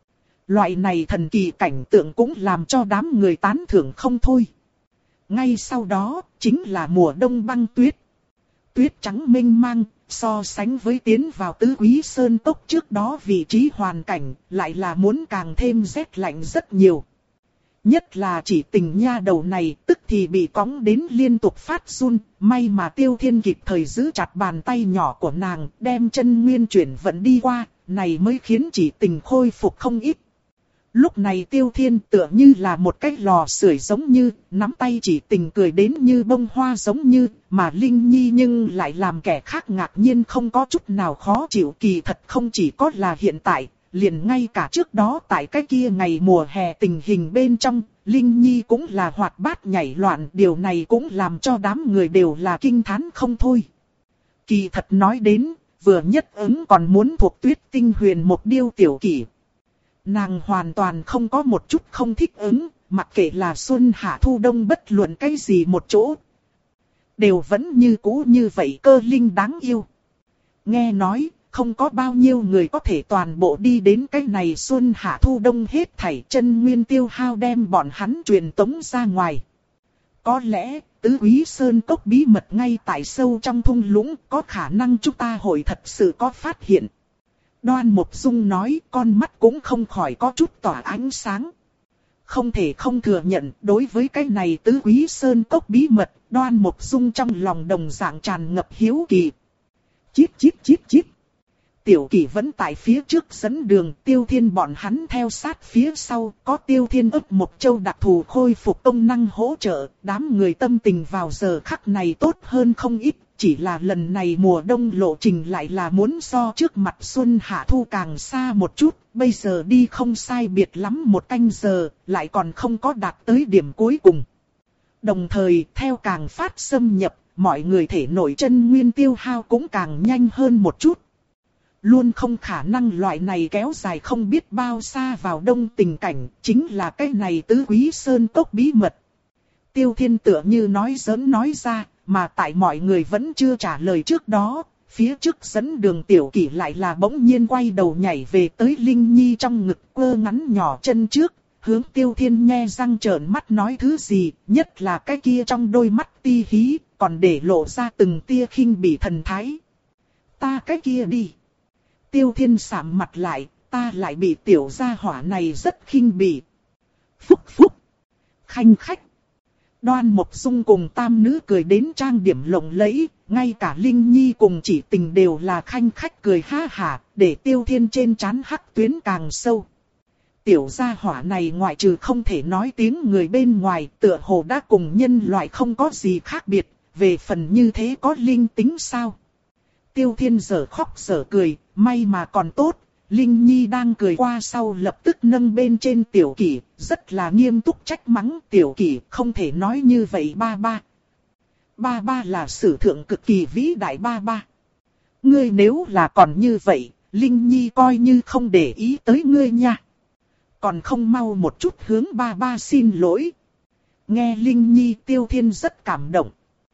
Loại này thần kỳ cảnh tượng cũng làm cho đám người tán thưởng không thôi. Ngay sau đó, chính là mùa đông băng tuyết. Tuyết trắng mênh mang, so sánh với tiến vào tứ quý sơn cốc trước đó vị trí hoàn cảnh, lại là muốn càng thêm rét lạnh rất nhiều. Nhất là chỉ tình nha đầu này tức thì bị cóng đến liên tục phát run, may mà Tiêu Thiên kịp thời giữ chặt bàn tay nhỏ của nàng, đem chân nguyên chuyển vận đi qua, này mới khiến chỉ tình khôi phục không ít. Lúc này Tiêu Thiên tựa như là một cái lò sưởi giống như, nắm tay chỉ tình cười đến như bông hoa giống như, mà Linh Nhi nhưng lại làm kẻ khác ngạc nhiên không có chút nào khó chịu, kỳ thật không chỉ có là hiện tại. Liền ngay cả trước đó tại cái kia ngày mùa hè tình hình bên trong, Linh Nhi cũng là hoạt bát nhảy loạn, điều này cũng làm cho đám người đều là kinh thán không thôi. Kỳ thật nói đến, vừa nhất ứng còn muốn thuộc Tuyết Tinh Huyền một điêu Tiểu Kỷ. Nàng hoàn toàn không có một chút không thích ứng, mặc kệ là xuân hạ thu đông bất luận cái gì một chỗ. Đều vẫn như cũ như vậy cơ linh đáng yêu. Nghe nói, không có bao nhiêu người có thể toàn bộ đi đến cái này xuân hạ thu đông hết thảy chân nguyên tiêu hao đem bọn hắn truyền tống ra ngoài. Có lẽ, tứ quý sơn cốc bí mật ngay tại sâu trong thung lũng, có khả năng chúng ta hội thật sự có phát hiện. Đoan Mộc Dung nói, con mắt cũng không khỏi có chút tỏa ánh sáng. Không thể không thừa nhận, đối với cái này tứ quý sơn cốc bí mật, Đoan Mộc Dung trong lòng đồng dạng tràn ngập hiếu kỳ. Chíp chíp chíp chíp. Tiểu Kỷ vẫn tại phía trước dẫn đường, Tiêu Thiên bọn hắn theo sát phía sau, có Tiêu Thiên ấp một châu đặc thù khôi phục công năng hỗ trợ, đám người tâm tình vào giờ khắc này tốt hơn không ít, chỉ là lần này mùa đông lộ trình lại là muốn so trước mặt xuân hạ thu càng xa một chút, bây giờ đi không sai biệt lắm một canh giờ, lại còn không có đạt tới điểm cuối cùng. Đồng thời, theo càng phát xâm nhập, mọi người thể nội chân nguyên tiêu hao cũng càng nhanh hơn một chút. Luôn không khả năng loại này kéo dài không biết bao xa vào đông tình cảnh, chính là cái này tứ quý sơn cốc bí mật. Tiêu Thiên tựa như nói giỡn nói ra, mà tại mọi người vẫn chưa trả lời trước đó, phía trước dẫn đường Tiểu Kỷ lại là bỗng nhiên quay đầu nhảy về tới Linh Nhi trong ngực, quơ ngắn nhỏ chân trước, hướng Tiêu Thiên nhe răng trợn mắt nói thứ gì, nhất là cái kia trong đôi mắt ti hí, còn để lộ ra từng tia khinh bỉ thần thái. Ta cái kia đi. Tiêu Thiên sạm mặt lại, ta lại bị tiểu gia hỏa này rất khinh bỉ. Phúc phúc. Khanh khách. Đoan Mộc Dung cùng tam nữ cười đến trang điểm lộng lẫy, ngay cả Linh Nhi cùng Chỉ Tình đều là khanh khách cười ha hả, để Tiêu Thiên trên trán hắc tuyến càng sâu. Tiểu gia hỏa này ngoại trừ không thể nói tiếng người bên ngoài, tựa hồ đã cùng nhân loại không có gì khác biệt, về phần như thế có linh tính sao? Tiêu Thiên giờ khóc giờ cười, may mà còn tốt, Linh Nhi đang cười qua sau lập tức nâng bên trên Tiểu Kỷ, rất là nghiêm túc trách mắng Tiểu Kỷ, không thể nói như vậy ba ba. Ba ba là sử thượng cực kỳ vĩ đại ba ba. Ngươi nếu là còn như vậy, Linh Nhi coi như không để ý tới ngươi nha. Còn không mau một chút hướng ba ba xin lỗi. Nghe Linh Nhi Tiêu Thiên rất cảm động.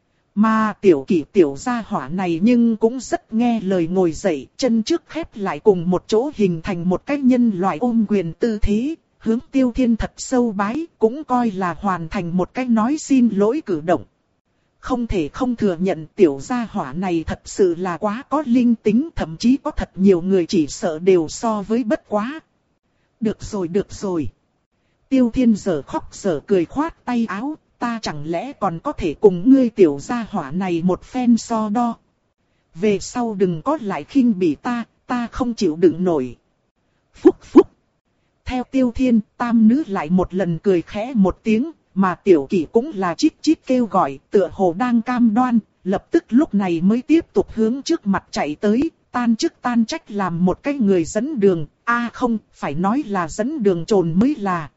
Mà Tiểu Kỷ tiểu gia hỏa này nhưng cũng rất nghe lời ngồi dậy, chân trước khép lại cùng một chỗ hình thành một cái nhân loại ôm quyền tư thế, hướng Tiêu Thiên thật sâu bái, cũng coi là hoàn thành một cái nói xin lỗi cử động. Không thể không thừa nhận tiểu gia hỏa này thật sự là quá có linh tính, thậm chí có thật nhiều người chỉ sợ đều so với bất quá. Được rồi được rồi. Tiêu Thiên giờ khóc giờ cười khoát tay áo. Ta chẳng lẽ còn có thể cùng ngươi tiểu gia hỏa này một phen so đo. Về sau đừng có lại khinh bỉ ta, ta không chịu đựng nổi. Phúc phúc. Theo Tiêu Thiên, tam nữ lại một lần cười khẽ một tiếng, mà Tiểu Kỷ cũng là chít chít kêu gọi, tựa hồ đang cam đoan, lập tức lúc này mới tiếp tục hướng trước mặt chạy tới, tan chức tan trách làm một cái người dẫn đường, a à không, phải nói là dẫn đường trồn mới là.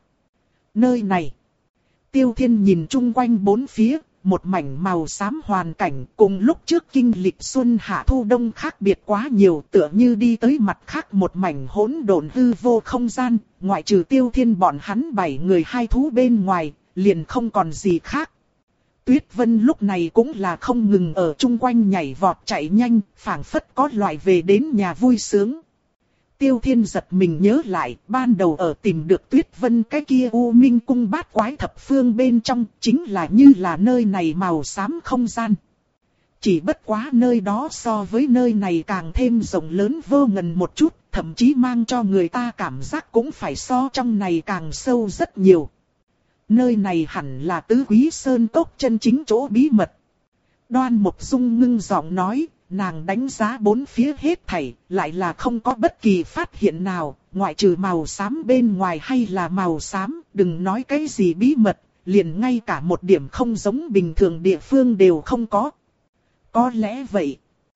Nơi này. Tiêu Thiên nhìn chung quanh bốn phía, một mảnh màu xám hoàn cảnh cùng lúc trước kinh lịch xuân hạ thu đông khác biệt quá nhiều, tựa như đi tới mặt khác một mảnh hỗn độn hư vô không gian, ngoại trừ Tiêu Thiên bọn hắn bảy người hai thú bên ngoài, liền không còn gì khác. Tuyết Vân lúc này cũng là không ngừng ở chung quanh nhảy vọt chạy nhanh, phảng phất có loại về đến nhà vui sướng. Tiêu Thiên giật mình nhớ lại, ban đầu ở tìm được Tuyết Vân cái kia U Minh cung bát quái thập phương bên trong, chính là như là nơi này màu xám không gian. Chỉ bất quá nơi đó so với nơi này càng thêm rộng lớn vô ngần một chút, thậm chí mang cho người ta cảm giác cũng phải so trong này càng sâu rất nhiều. Nơi này hẳn là tứ quý sơn cốc chân chính chỗ bí mật. Đoan Mộc Dung ngưng giọng nói. Nàng đánh giá bốn phía hết thảy, lại là không có bất kỳ phát hiện nào, ngoại trừ màu xám bên ngoài hay là màu xám, đừng nói cái gì bí mật, liền ngay cả một điểm không giống bình thường địa phương đều không có. Có lẽ vậy.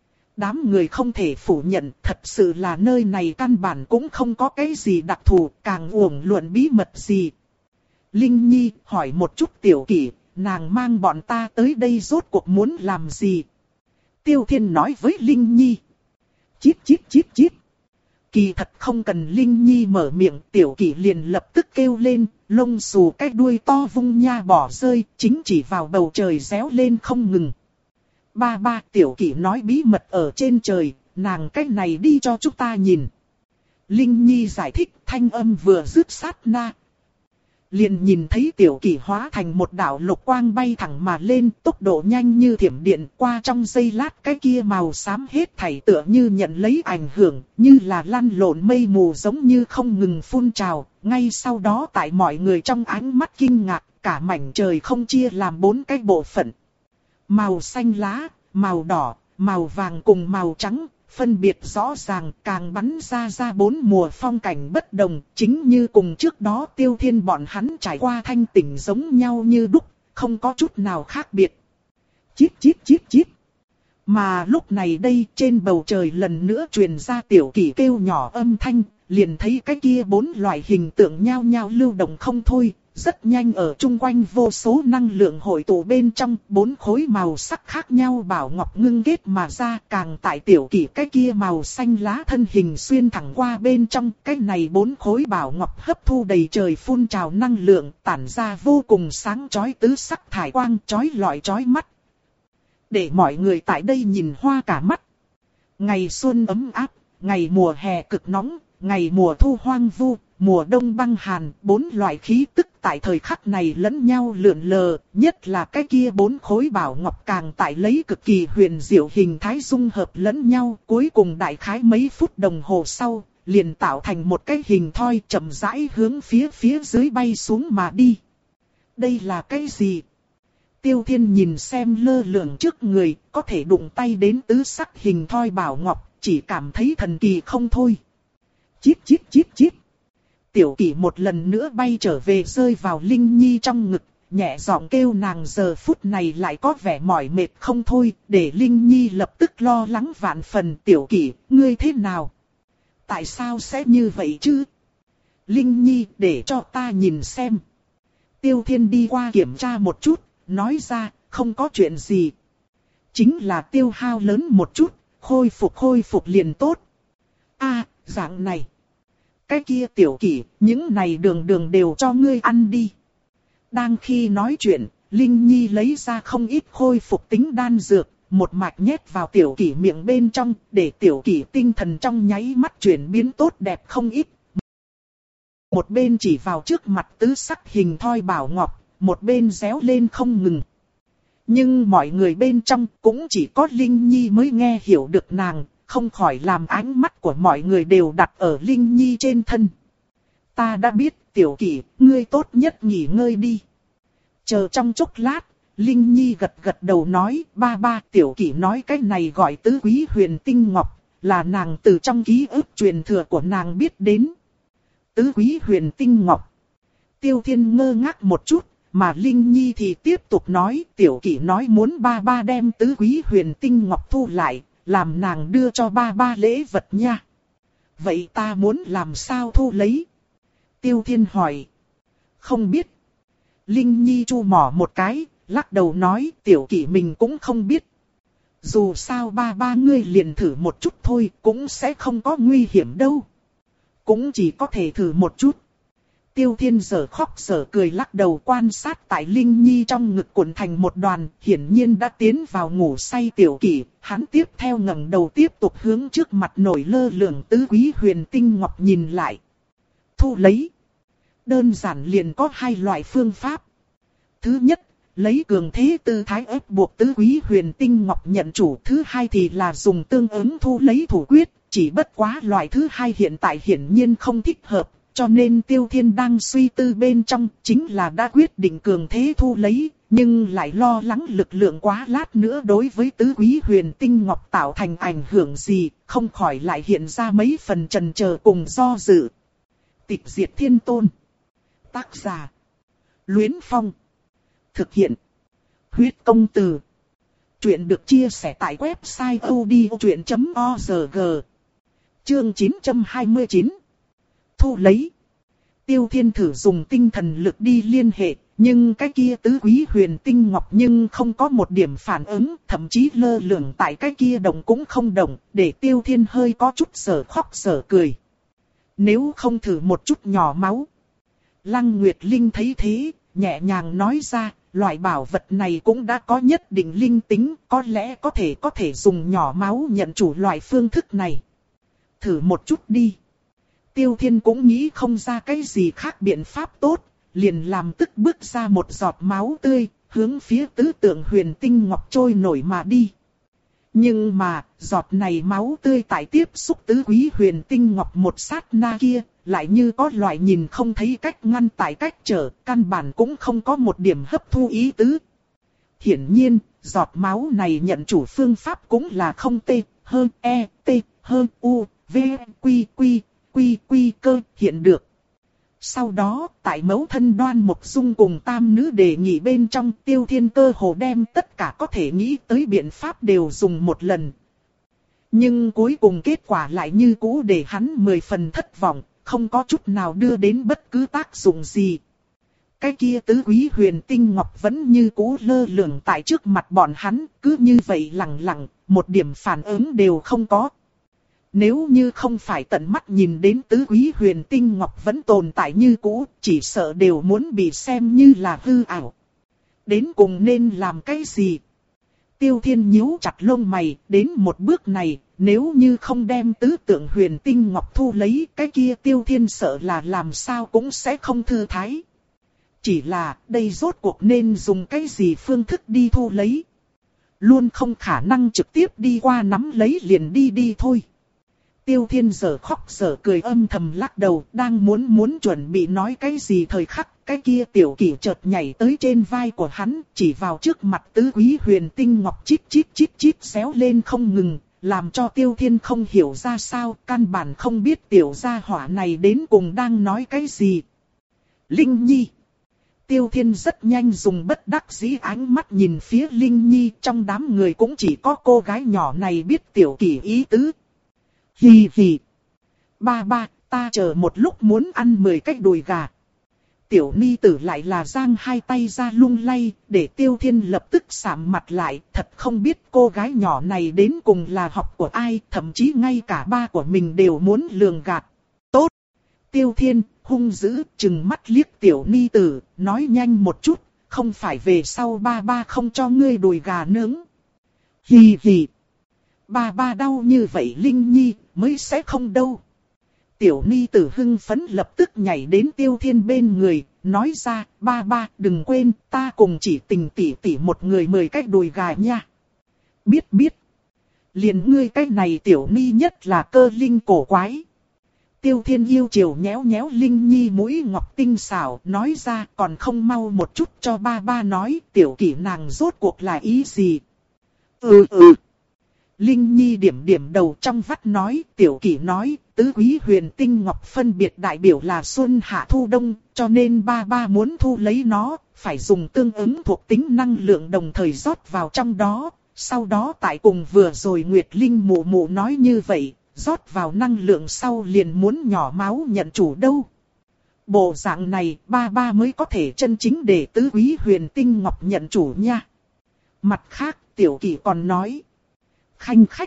Đám người không thể phủ nhận, thật sự là nơi này căn bản cũng không có cái gì đặc thù, càng uổng luận bí mật gì. Linh Nhi hỏi một chút Tiểu Kỷ, nàng mang bọn ta tới đây rốt cuộc muốn làm gì? Tiêu Thiên nói với Linh Nhi. Chít chít chít chít. Kỳ thật không cần Linh Nhi mở miệng, Tiểu Kỷ liền lập tức kêu lên, lông xù cái đuôi to vung nha bỏ rơi, chính chỉ vào bầu trời réo lên không ngừng. Ba ba, Tiểu Kỷ nói bí mật ở trên trời, nàng cách này đi cho chúng ta nhìn. Linh Nhi giải thích, thanh âm vừa dứt sát na. Liền nhìn thấy Tiểu Kỷ hóa thành một đạo lục quang bay thẳng mà lên, tốc độ nhanh như thiểm điện, qua trong giây lát cái kia màu xám hết thảy tựa như nhận lấy ảnh hưởng, như là lăn lộn mây mù giống như không ngừng phun trào, ngay sau đó tại mọi người trong ánh mắt kinh ngạc, cả mảnh trời không chia làm bốn cái bộ phận. Màu xanh lá, màu đỏ, màu vàng cùng màu trắng, phân biệt rõ ràng, càng bắn ra ra bốn mùa phong cảnh bất đồng, chính như cùng trước đó Tiêu Thiên bọn hắn trải qua thanh tỉnh giống nhau như đúc, không có chút nào khác biệt. Chít chít chít chít. Mà lúc này đây trên bầu trời lần nữa truyền ra Tiểu Kỷ kêu nhỏ âm thanh, liền thấy cái kia bốn loại hình tượng nhao nhao lưu động không thôi, rất nhanh ở chung quanh vô số năng lượng hội tụ bên trong, bốn khối màu sắc khác nhau bảo ngọc ngưng kết mà ra, càng tại Tiểu Kỷ cái kia màu xanh lá thân hình xuyên thẳng qua bên trong, cái này bốn khối bảo ngọc hấp thu đầy trời phun trào năng lượng, tản ra vô cùng sáng chói tứ sắc thải quang, chói lọi chói mắt. Để mọi người tại đây nhìn hoa cả mắt. Ngày xuân ấm áp, ngày mùa hè cực nóng, ngày mùa thu hoang vu, mùa đông băng hàn, bốn loại khí tức tại thời khắc này lẫn nhau lượn lờ, nhất là cái kia bốn khối bảo ngọc càng tại lấy cực kỳ huyền diệu hình thái dung hợp lẫn nhau, cuối cùng đại khái mấy phút đồng hồ sau, liền tạo thành một cái hình thoi chậm rãi hướng phía phía dưới bay xuống mà đi. Đây là cái gì? Tiêu Thiên nhìn xem lơ lửng trước người, có thể đụng tay đến tứ sắc hình thoi bảo ngọc, chỉ cảm thấy thần kỳ không thôi. Chít chít chít chít. Tiểu Kỷ một lần nữa bay trở về rơi vào Linh Nhi trong ngực, nhẹ giọng kêu nàng giờ phút này lại có vẻ mỏi mệt không thôi, để Linh Nhi lập tức lo lắng vạn phần. Tiểu Kỷ, ngươi thế nào? Tại sao sẽ như vậy chứ? Linh Nhi, để cho ta nhìn xem. Tiêu Thiên đi qua kiểm tra một chút, nói ra, không có chuyện gì. Chính là tiêu hao lớn một chút, khôi phục khôi phục liền tốt. A, dạng này. Cái kia Tiểu Kỷ, những này đường đường đều cho ngươi ăn đi. Đang khi nói chuyện, Linh Nhi lấy ra không ít khôi phục tính đan dược, một mạch nhét vào Tiểu Kỷ miệng bên trong, để Tiểu Kỷ tinh thần trong nháy mắt chuyển biến tốt đẹp không ít. Một bên chỉ vào trước mặt tứ sắc hình thoi bảo ngọc, một bên réo lên không ngừng. Nhưng mọi người bên trong cũng chỉ có Linh Nhi mới nghe hiểu được nàng, không khỏi làm ánh mắt của mọi người đều đặt ở Linh Nhi trên thân. Ta đã biết, Tiểu Kỷ, ngươi tốt nhất nghỉ ngơi đi. Chờ trong chốc lát, Linh Nhi gật gật đầu nói, ba ba, Tiểu Kỷ nói cái này gọi tứ quý huyền tinh ngọc, là nàng từ trong ký ức truyền thừa của nàng biết đến. Tứ quý huyền tinh ngọc. Tiêu Thiên ngơ ngác một chút, mà Linh Nhi thì tiếp tục nói, Tiểu Kỷ nói muốn ba ba đem tứ quý huyền tinh ngọc thu lại, làm nàng đưa cho ba ba lễ vật nha. Vậy ta muốn làm sao thu lấy? Tiêu Thiên hỏi. Không biết. Linh Nhi chu mỏ một cái, lắc đầu nói, Tiểu Kỷ mình cũng không biết. Dù sao ba ba ngươi liền thử một chút thôi, cũng sẽ không có nguy hiểm đâu. Cũng chỉ có thể thử một chút. Tiêu Thiên giờ khóc giờ cười lắc đầu quan sát tại Linh Nhi trong ngực cuộn thành một đoàn, hiển nhiên đã tiến vào ngủ say Tiểu Kỷ, hắn tiếp theo ngẩng đầu tiếp tục hướng trước mặt nổi lơ lửng tứ quý huyền tinh ngọc nhìn lại. Thu lấy. Đơn giản liền có hai loại phương pháp. Thứ nhất, lấy cường thế tư thái ép buộc tứ quý huyền tinh ngọc nhận chủ. Thứ hai thì là dùng tương ứng thu lấy thủ quyết, chỉ bất quá loại thứ hai hiện tại hiển nhiên không thích hợp. Cho nên Tiêu Thiên đang suy tư bên trong chính là đã quyết định cường thế thu lấy, nhưng lại lo lắng lực lượng quá lát nữa đối với tứ quý huyền tinh ngọc tạo thành ảnh hưởng gì, không khỏi lại hiện ra mấy phần chần chờ cùng do dự. Tịch diệt thiên tôn. Tác giả. Luyến Phong. Thực hiện. Huyết công từ. Chuyện được chia sẻ tại website odchuyện chấm org. Chương chín trăm hai mươi chín. Thu lấy. Tiêu Thiên thử dùng tinh thần lực đi liên hệ, nhưng cái kia tứ quý huyền tinh ngọc nhưng không có một điểm phản ứng, thậm chí lơ lửng tại cái kia động cũng không động, để Tiêu Thiên hơi có chút sở khóc sở cười. Nếu không thử một chút nhỏ máu. Lăng Nguyệt Linh thấy thế, nhẹ nhàng nói ra, loại bảo vật này cũng đã có nhất định linh tính, có lẽ có thể có thể dùng nhỏ máu nhận chủ loại phương thức này. Thử một chút đi. Tiêu Thiên cũng nghĩ không ra cái gì khác biện pháp tốt, liền làm tức bước ra một giọt máu tươi, hướng phía tứ tượng huyền tinh ngọc trôi nổi mà đi. Nhưng mà, giọt này máu tươi tại tiếp xúc tứ quý huyền tinh ngọc một sát na kia, lại như có loại nhìn không thấy cách ngăn tại cách trở, căn bản cũng không có một điểm hấp thu ý tứ. Hiển nhiên, giọt máu này nhận chủ phương pháp cũng là không tệ, hơn e, t, hơn u, v, quy, quy, quy, quy cơ hiện được. Sau đó, tại mẫu thân Đoan Mộc Dung cùng tam nữ đề nghị bên trong, Tiêu Thiên cơ hồ đem tất cả có thể nghĩ tới biện pháp đều dùng một lần. Nhưng cuối cùng kết quả lại như cũ để hắn mười phần thất vọng, không có chút nào đưa đến bất cứ tác dụng gì. Cái kia tứ quý huyền tinh ngọc vẫn như cũ lơ lửng tại trước mặt bọn hắn, cứ như vậy lặng lặng, một điểm phản ứng đều không có. Nếu như không phải tận mắt nhìn đến tứ quý huyền tinh ngọc vẫn tồn tại như cũ, chỉ sợ đều muốn bị xem như là hư ảo. Đến cùng nên làm cái gì? Tiêu Thiên nhíu chặt lông mày, đến một bước này, nếu như không đem tứ tượng huyền tinh ngọc thu lấy, cái kia Tiêu Thiên sợ là làm sao cũng sẽ không thư thái. Chỉ là, đây rốt cuộc nên dùng cái gì phương thức đi thu lấy? Luôn không khả năng trực tiếp đi qua nắm lấy liền đi đi thôi. Tiêu Thiên giờ khóc giờ cười âm thầm lắc đầu, đang muốn muốn chuẩn bị nói cái gì thời khắc, cái kia tiểu kỷ chợt nhảy tới trên vai của hắn, chỉ vào trước mặt tứ quý huyền tinh ngọc chít chít chít chít xéo lên không ngừng, làm cho Tiêu Thiên không hiểu ra sao, căn bản không biết tiểu gia hỏa này đến cùng đang nói cái gì. Linh Nhi. Tiêu Thiên rất nhanh dùng bất đắc dĩ ánh mắt nhìn phía Linh Nhi, trong đám người cũng chỉ có cô gái nhỏ này biết tiểu kỷ ý tứ. Hì hì. Ba ba, ta chờ một lúc muốn ăn mười cái đùi gà. Tiểu ni tử lại là giang hai tay ra lung lay, để Tiêu Thiên lập tức sạm mặt lại, thật không biết cô gái nhỏ này đến cùng là học của ai, thậm chí ngay cả ba của mình đều muốn lường gạt. Tốt. Tiêu Thiên hung dữ, trừng mắt liếc tiểu ni tử, nói nhanh một chút, không phải về sau ba ba không cho ngươi đùi gà nướng. Hì hì. Ba ba đau như vậy Linh Nhi, mới sẽ không đâu. Tiểu ni tử hưng phấn lập tức nhảy đến Tiêu Thiên bên người, nói ra, ba ba đừng quên, ta cùng chỉ tình tỷ tỷ một người mười cái đùi gà nha. Biết biết. Liền ngươi cái này tiểu ni nhất là cơ linh cổ quái. Tiêu Thiên yêu chiều nhéo nhéo Linh Nhi mũi ngọc tinh xảo, nói ra còn không mau một chút cho ba ba nói, tiểu kỷ nàng rốt cuộc là ý gì. Ừ ừ. Linh Nhi điểm điểm đầu trong vắt nói, tiểu kỷ nói, tứ quý huyền tinh ngọc phân biệt đại biểu là xuân hạ thu đông, cho nên ba ba muốn thu lấy nó, phải dùng tương ứng thuộc tính năng lượng đồng thời rót vào trong đó, sau đó tại cùng vừa rồi Nguyệt Linh mụ mụ nói như vậy, rót vào năng lượng sau liền muốn nhỏ máu nhận chủ đâu. Bộ dạng này ba ba mới có thể chân chính để tứ quý huyền tinh ngọc nhận chủ nha. Mặt khác, tiểu kỷ còn nói. Khanh khách.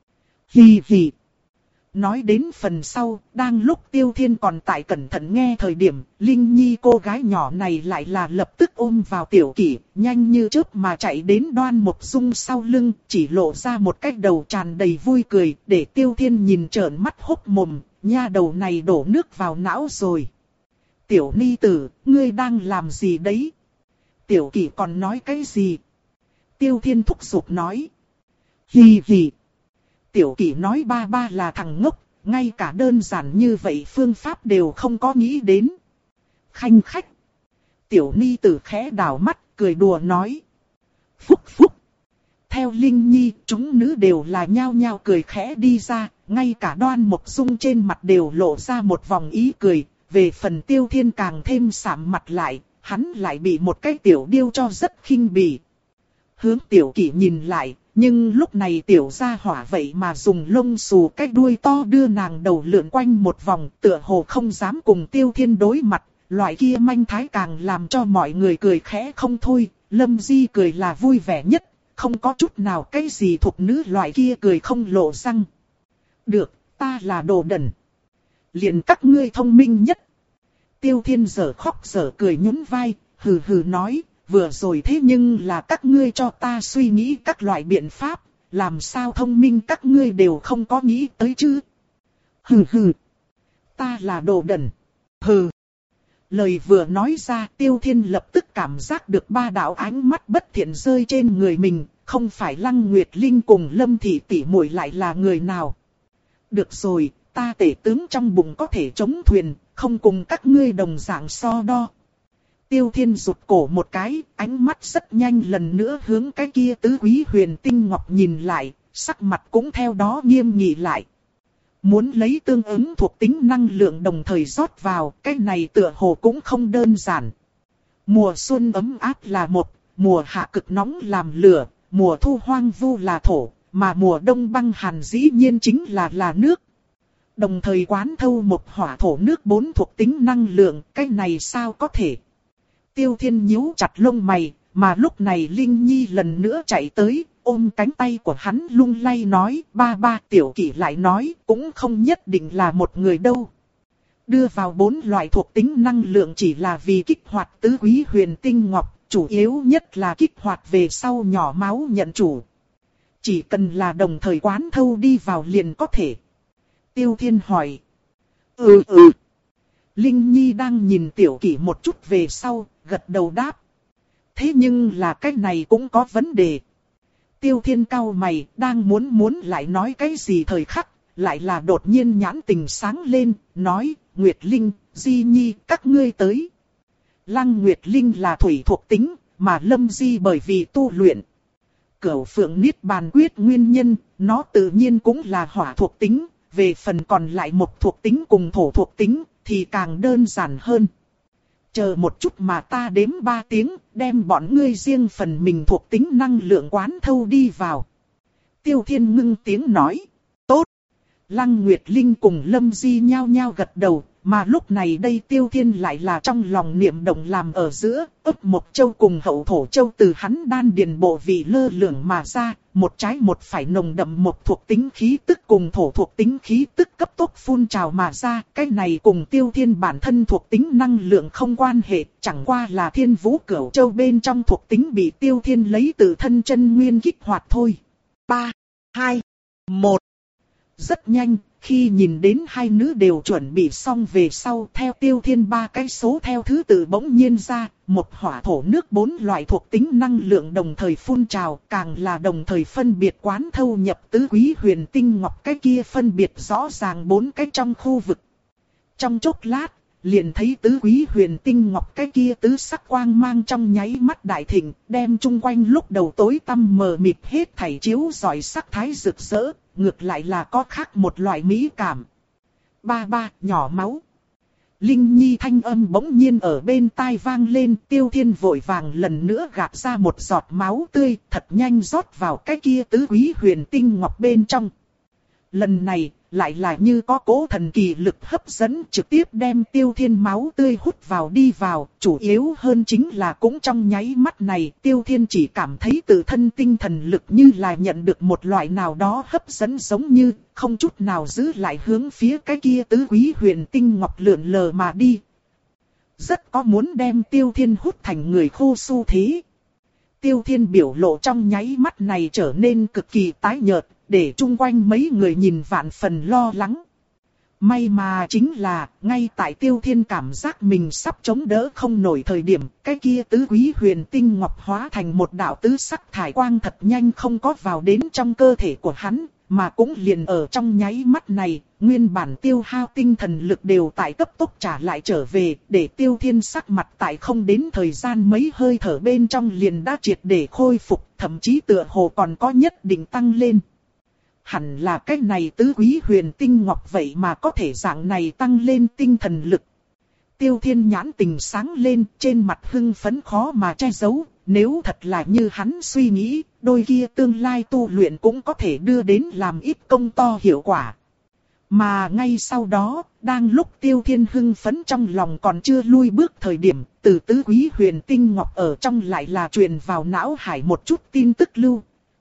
Hì hì. Nói đến phần sau, đang lúc Tiêu Thiên còn tại cẩn thận nghe thời điểm, Linh Nhi cô gái nhỏ này lại là lập tức ôm vào tiểu kỷ, nhanh như chớp mà chạy đến Đoan Mộc Dung sau lưng, chỉ lộ ra một cái đầu tràn đầy vui cười, để Tiêu Thiên nhìn trợn mắt hốc mồm, nha đầu này đổ nước vào não rồi. Tiểu ni tử, ngươi đang làm gì đấy? Tiểu kỷ còn nói cái gì? Tiêu Thiên thúc giục nói. Hì hì. Tiểu kỷ nói ba ba là thằng ngốc, ngay cả đơn giản như vậy phương pháp đều không có nghĩ đến. Khanh khách. Tiểu ni tử khẽ đảo mắt, cười đùa nói. Phúc phúc. Theo Linh Nhi, chúng nữ đều là nhao nhao cười khẽ đi ra, ngay cả Đoan Mộc Dung trên mặt đều lộ ra một vòng ý cười. Về phần Tiêu Thiên càng thêm sạm mặt lại, hắn lại bị một cái tiểu điêu cho rất khinh bỉ. Hướng tiểu kỷ nhìn lại. Nhưng lúc này tiểu gia hỏa vậy mà dùng lông xù cái đuôi to đưa nàng đầu lượn quanh một vòng, tựa hồ không dám cùng Tiêu Thiên đối mặt, loại kia manh thái càng làm cho mọi người cười khẽ không thôi, Lâm Di cười là vui vẻ nhất, không có chút nào cái gì thuộc nữ loại kia cười không lộ răng. Được, ta là đồ đần. Liền các ngươi thông minh nhất. Tiêu Thiên giờ khóc giờ cười nhún vai, hừ hừ nói. Vừa rồi thế nhưng là các ngươi cho ta suy nghĩ các loại biện pháp, làm sao thông minh các ngươi đều không có nghĩ tới chứ. Hừ hừ. Ta là đồ đần. Hừ. Lời vừa nói ra Tiêu Thiên lập tức cảm giác được ba đạo ánh mắt bất thiện rơi trên người mình, không phải Lăng Nguyệt Linh cùng Lâm Thị tỷ muội lại là người nào. Được rồi, ta tể tướng trong bụng có thể chống thuyền, không cùng các ngươi đồng dạng so đo. Tiêu Thiên rụt cổ một cái, ánh mắt rất nhanh lần nữa hướng cái kia tứ quý huyền tinh ngọc nhìn lại, sắc mặt cũng theo đó nghiêm nghị lại. Muốn lấy tương ứng thuộc tính năng lượng đồng thời rót vào, cái này tựa hồ cũng không đơn giản. Mùa xuân ấm áp là một, mùa hạ cực nóng làm lửa, mùa thu hoang vu là thổ, mà mùa đông băng hàn dĩ nhiên chính là là nước. Đồng thời quán thâu một hỏa thổ nước bốn thuộc tính năng lượng, cái này sao có thể? Tiêu Thiên nhíu chặt lông mày, mà lúc này Linh Nhi lần nữa chạy tới, ôm cánh tay của hắn lung lay nói, ba ba. Tiểu Kỷ lại nói, cũng không nhất định là một người đâu. Đưa vào bốn loại thuộc tính năng lượng chỉ là vì kích hoạt tứ quý huyền tinh ngọc, chủ yếu nhất là kích hoạt về sau nhỏ máu nhận chủ. Chỉ cần là đồng thời quán thâu đi vào liền có thể. Tiêu Thiên hỏi. Ừ ừ. Linh Nhi đang nhìn Tiểu Kỷ một chút về sau, gật đầu đáp. Thế nhưng là cái này cũng có vấn đề. Tiêu Thiên cau mày, đang muốn muốn lại nói cái gì thời khắc, lại là đột nhiên nhãn tình sáng lên, nói, Nguyệt Linh, Di Nhi, các ngươi tới. Lăng Nguyệt Linh là thủy thuộc tính, mà Lâm Di bởi vì tu luyện Cửu Phượng Niết Bàn Quyết nguyên nhân, nó tự nhiên cũng là hỏa thuộc tính, về phần còn lại một thuộc tính cùng thổ thuộc tính, thì càng đơn giản hơn. Chờ một chút mà ta đếm ba tiếng, đem bọn ngươi riêng phần mình thuộc tính năng lượng quán thâu đi vào. Tiêu Thiên ngưng tiếng nói. Tốt. Lăng Nguyệt Linh cùng Lâm Di nhao nhao gật đầu, mà lúc này đây Tiêu Thiên lại là trong lòng niệm động làm ở giữa, ấp một châu cùng hậu thổ châu từ hắn đan điền bộ vị lơ lửng mà ra, một trái một phải nồng đậm một thuộc tính khí tức cùng thổ thuộc tính khí tức cấp tốc phun trào mà ra, cái này cùng Tiêu Thiên bản thân thuộc tính năng lượng không quan hệ, chẳng qua là Thiên Vũ Cửu Châu bên trong thuộc tính bị Tiêu Thiên lấy từ thân chân nguyên kích hoạt thôi. ba, hai, một. Rất nhanh, khi nhìn đến hai nữ đều chuẩn bị xong về sau, theo Tiêu Thiên ba cái số theo thứ tự bỗng nhiên ra, một hỏa thổ nước bốn loại thuộc tính năng lượng đồng thời phun trào, càng là đồng thời phân biệt quán thâu nhập tứ quý huyền tinh ngọc, cái kia phân biệt rõ ràng bốn cái trong khu vực. Trong chốc lát, liền thấy tứ quý huyền tinh ngọc cái kia tứ sắc quang mang trong nháy mắt đại thịnh, đem chung quanh lúc đầu tối tăm mờ mịt hết thảy chiếu rọi sắc thái rực rỡ, ngược lại là có khác một loại mỹ cảm. Ba ba, nhỏ máu. Linh Nhi thanh âm bỗng nhiên ở bên tai vang lên, Tiêu Thiên vội vàng lần nữa gạt ra một giọt máu tươi, thật nhanh rót vào cái kia tứ quý huyền tinh ngọc bên trong. Lần này, lại là như có cố thần kỳ lực hấp dẫn, trực tiếp đem Tiêu Thiên máu tươi hút vào đi vào, chủ yếu hơn chính là cũng trong nháy mắt này, Tiêu Thiên chỉ cảm thấy tự thân tinh thần lực như là nhận được một loại nào đó hấp dẫn, giống như không chút nào giữ lại hướng phía cái kia tứ quý huyền tinh ngọc lượn lờ mà đi. Rất có muốn đem Tiêu Thiên hút thành người khô xu thế. Tiêu Thiên biểu lộ trong nháy mắt này trở nên cực kỳ tái nhợt, để chung quanh mấy người nhìn vạn phần lo lắng. May mà chính là, ngay tại Tiêu Thiên cảm giác mình sắp chống đỡ không nổi thời điểm, cái kia tứ quý huyền tinh ngọc hóa thành một đạo tứ sắc thải quang thật nhanh không có vào đến trong cơ thể của hắn, mà cũng liền ở trong nháy mắt này, nguyên bản tiêu hao tinh thần lực đều tại cấp tốc trả lại trở về, để Tiêu Thiên sắc mặt tại không đến thời gian mấy hơi thở bên trong liền đã triệt để khôi phục, thậm chí tựa hồ còn có nhất định tăng lên. Hẳn là cái này tứ quý huyền tinh ngọc vậy mà có thể dạng này tăng lên tinh thần lực. Tiêu Thiên nhãn tình sáng lên, trên mặt hưng phấn khó mà che giấu, nếu thật là như hắn suy nghĩ, đôi kia tương lai tu luyện cũng có thể đưa đến làm ít công to hiệu quả. Mà ngay sau đó, đang lúc Tiêu Thiên hưng phấn trong lòng còn chưa lui bước thời điểm, từ tứ quý huyền tinh ngọc ở trong lại là truyền vào não hải một chút tin tức lưu.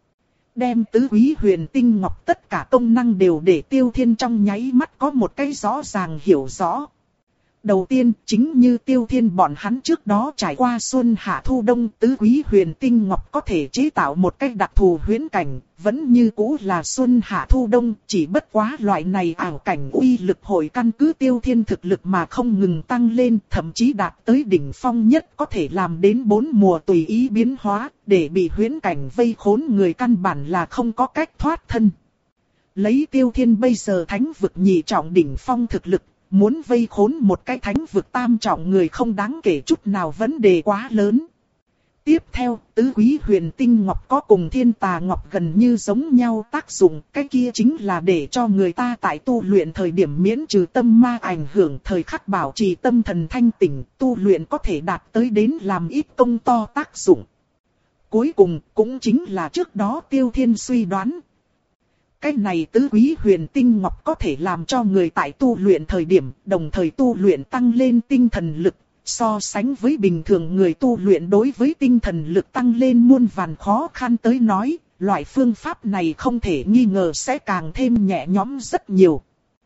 Đem tứ quý huyền tinh ngọc tất cả công năng đều để Tiêu Thiên trong nháy mắt có một cái rõ ràng hiểu rõ. Đầu tiên, chính như Tiêu Thiên bọn hắn trước đó trải qua xuân hạ thu đông, tứ quý huyền tinh ngọc có thể chế tạo một cách đặc thù huyễn cảnh, vẫn như cũ là xuân hạ thu đông, chỉ bất quá loại này ảo cảnh uy lực hội căn cứ Tiêu Thiên thực lực mà không ngừng tăng lên, thậm chí đạt tới đỉnh phong nhất có thể làm đến bốn mùa tùy ý biến hóa, để bị huyễn cảnh vây khốn người căn bản là không có cách thoát thân. Lấy Tiêu Thiên bây giờ thánh vực nhị trọng đỉnh phong thực lực, muốn vây khốn một cái thánh vực tam trọng người không đáng kể chút nào, vấn đề quá lớn. Tiếp theo, tứ quý huyền tinh ngọc có cùng thiên tà ngọc gần như giống nhau tác dụng, cái kia chính là để cho người ta tại tu luyện thời điểm miễn trừ tâm ma ảnh hưởng, thời khắc bảo trì tâm thần thanh tỉnh, tu luyện có thể đạt tới đến làm ít công to tác dụng. Cuối cùng, cũng chính là trước đó Tiêu Thiên suy đoán. Cái này tứ quý huyền tinh ngọc có thể làm cho người tại tu luyện thời điểm, đồng thời tu luyện tăng lên tinh thần lực. So sánh với bình thường người tu luyện đối với tinh thần lực tăng lên muôn vàn khó khăn tới nói, loại phương pháp này không thể nghi ngờ sẽ càng thêm nhẹ nhõm rất nhiều.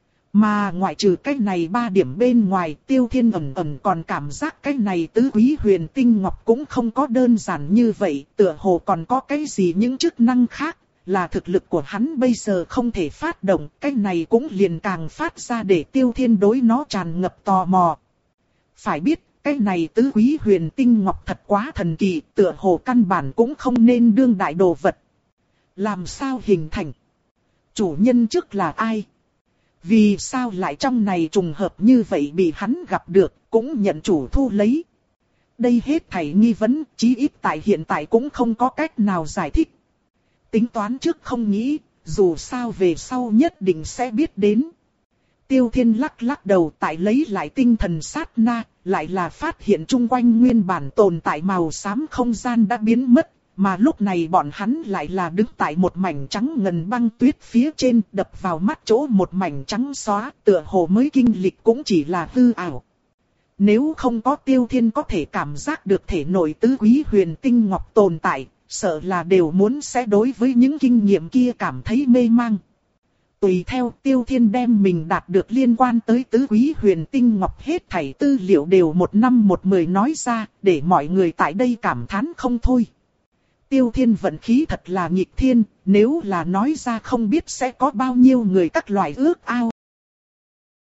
Mà ngoại trừ cái này ba điểm bên ngoài, Tiêu Thiên ẩn ẩn còn cảm giác cái này tứ quý huyền tinh ngọc cũng không có đơn giản như vậy, tựa hồ còn có cái gì những chức năng khác, là thực lực của hắn bây giờ không thể phát động, cái này cũng liền càng phát ra để Tiêu Thiên đối nó tràn ngập tò mò. Phải biết, cái này tứ quý huyền tinh ngọc thật quá thần kỳ, tựa hồ căn bản cũng không nên đương đại đồ vật. Làm sao hình thành? Chủ nhân trước là ai? Vì sao lại trong này trùng hợp như vậy bị hắn gặp được, cũng nhận chủ thu lấy? Đây hết thảy nghi vấn, chí ít tại hiện tại cũng không có cách nào giải thích. Tính toán trước không nghĩ, dù sao về sau nhất định sẽ biết đến. Tiêu Thiên lắc lắc đầu, tại lấy lại tinh thần sát na, lại là phát hiện chung quanh nguyên bản tồn tại màu xám không gian đã biến mất, mà lúc này bọn hắn lại là đứng tại một mảnh trắng ngần băng tuyết phía trên, đập vào mắt chỗ một mảnh trắng xóa, tựa hồ mới kinh lịch cũng chỉ là hư ảo. Nếu không có Tiêu Thiên có thể cảm giác được thể nội tứ quý huyền tinh ngọc tồn tại, sợ là đều muốn sẽ đối với những kinh nghiệm kia cảm thấy mê mang. Tùy theo Tiêu Thiên đem mình đạt được liên quan tới tứ quý huyền tinh ngọc hết thảy tư liệu đều một năm một mười nói ra, để mọi người tại đây cảm thán không thôi. Tiêu Thiên vận khí thật là nghịch thiên, nếu là nói ra không biết sẽ có bao nhiêu người các loại ước ao.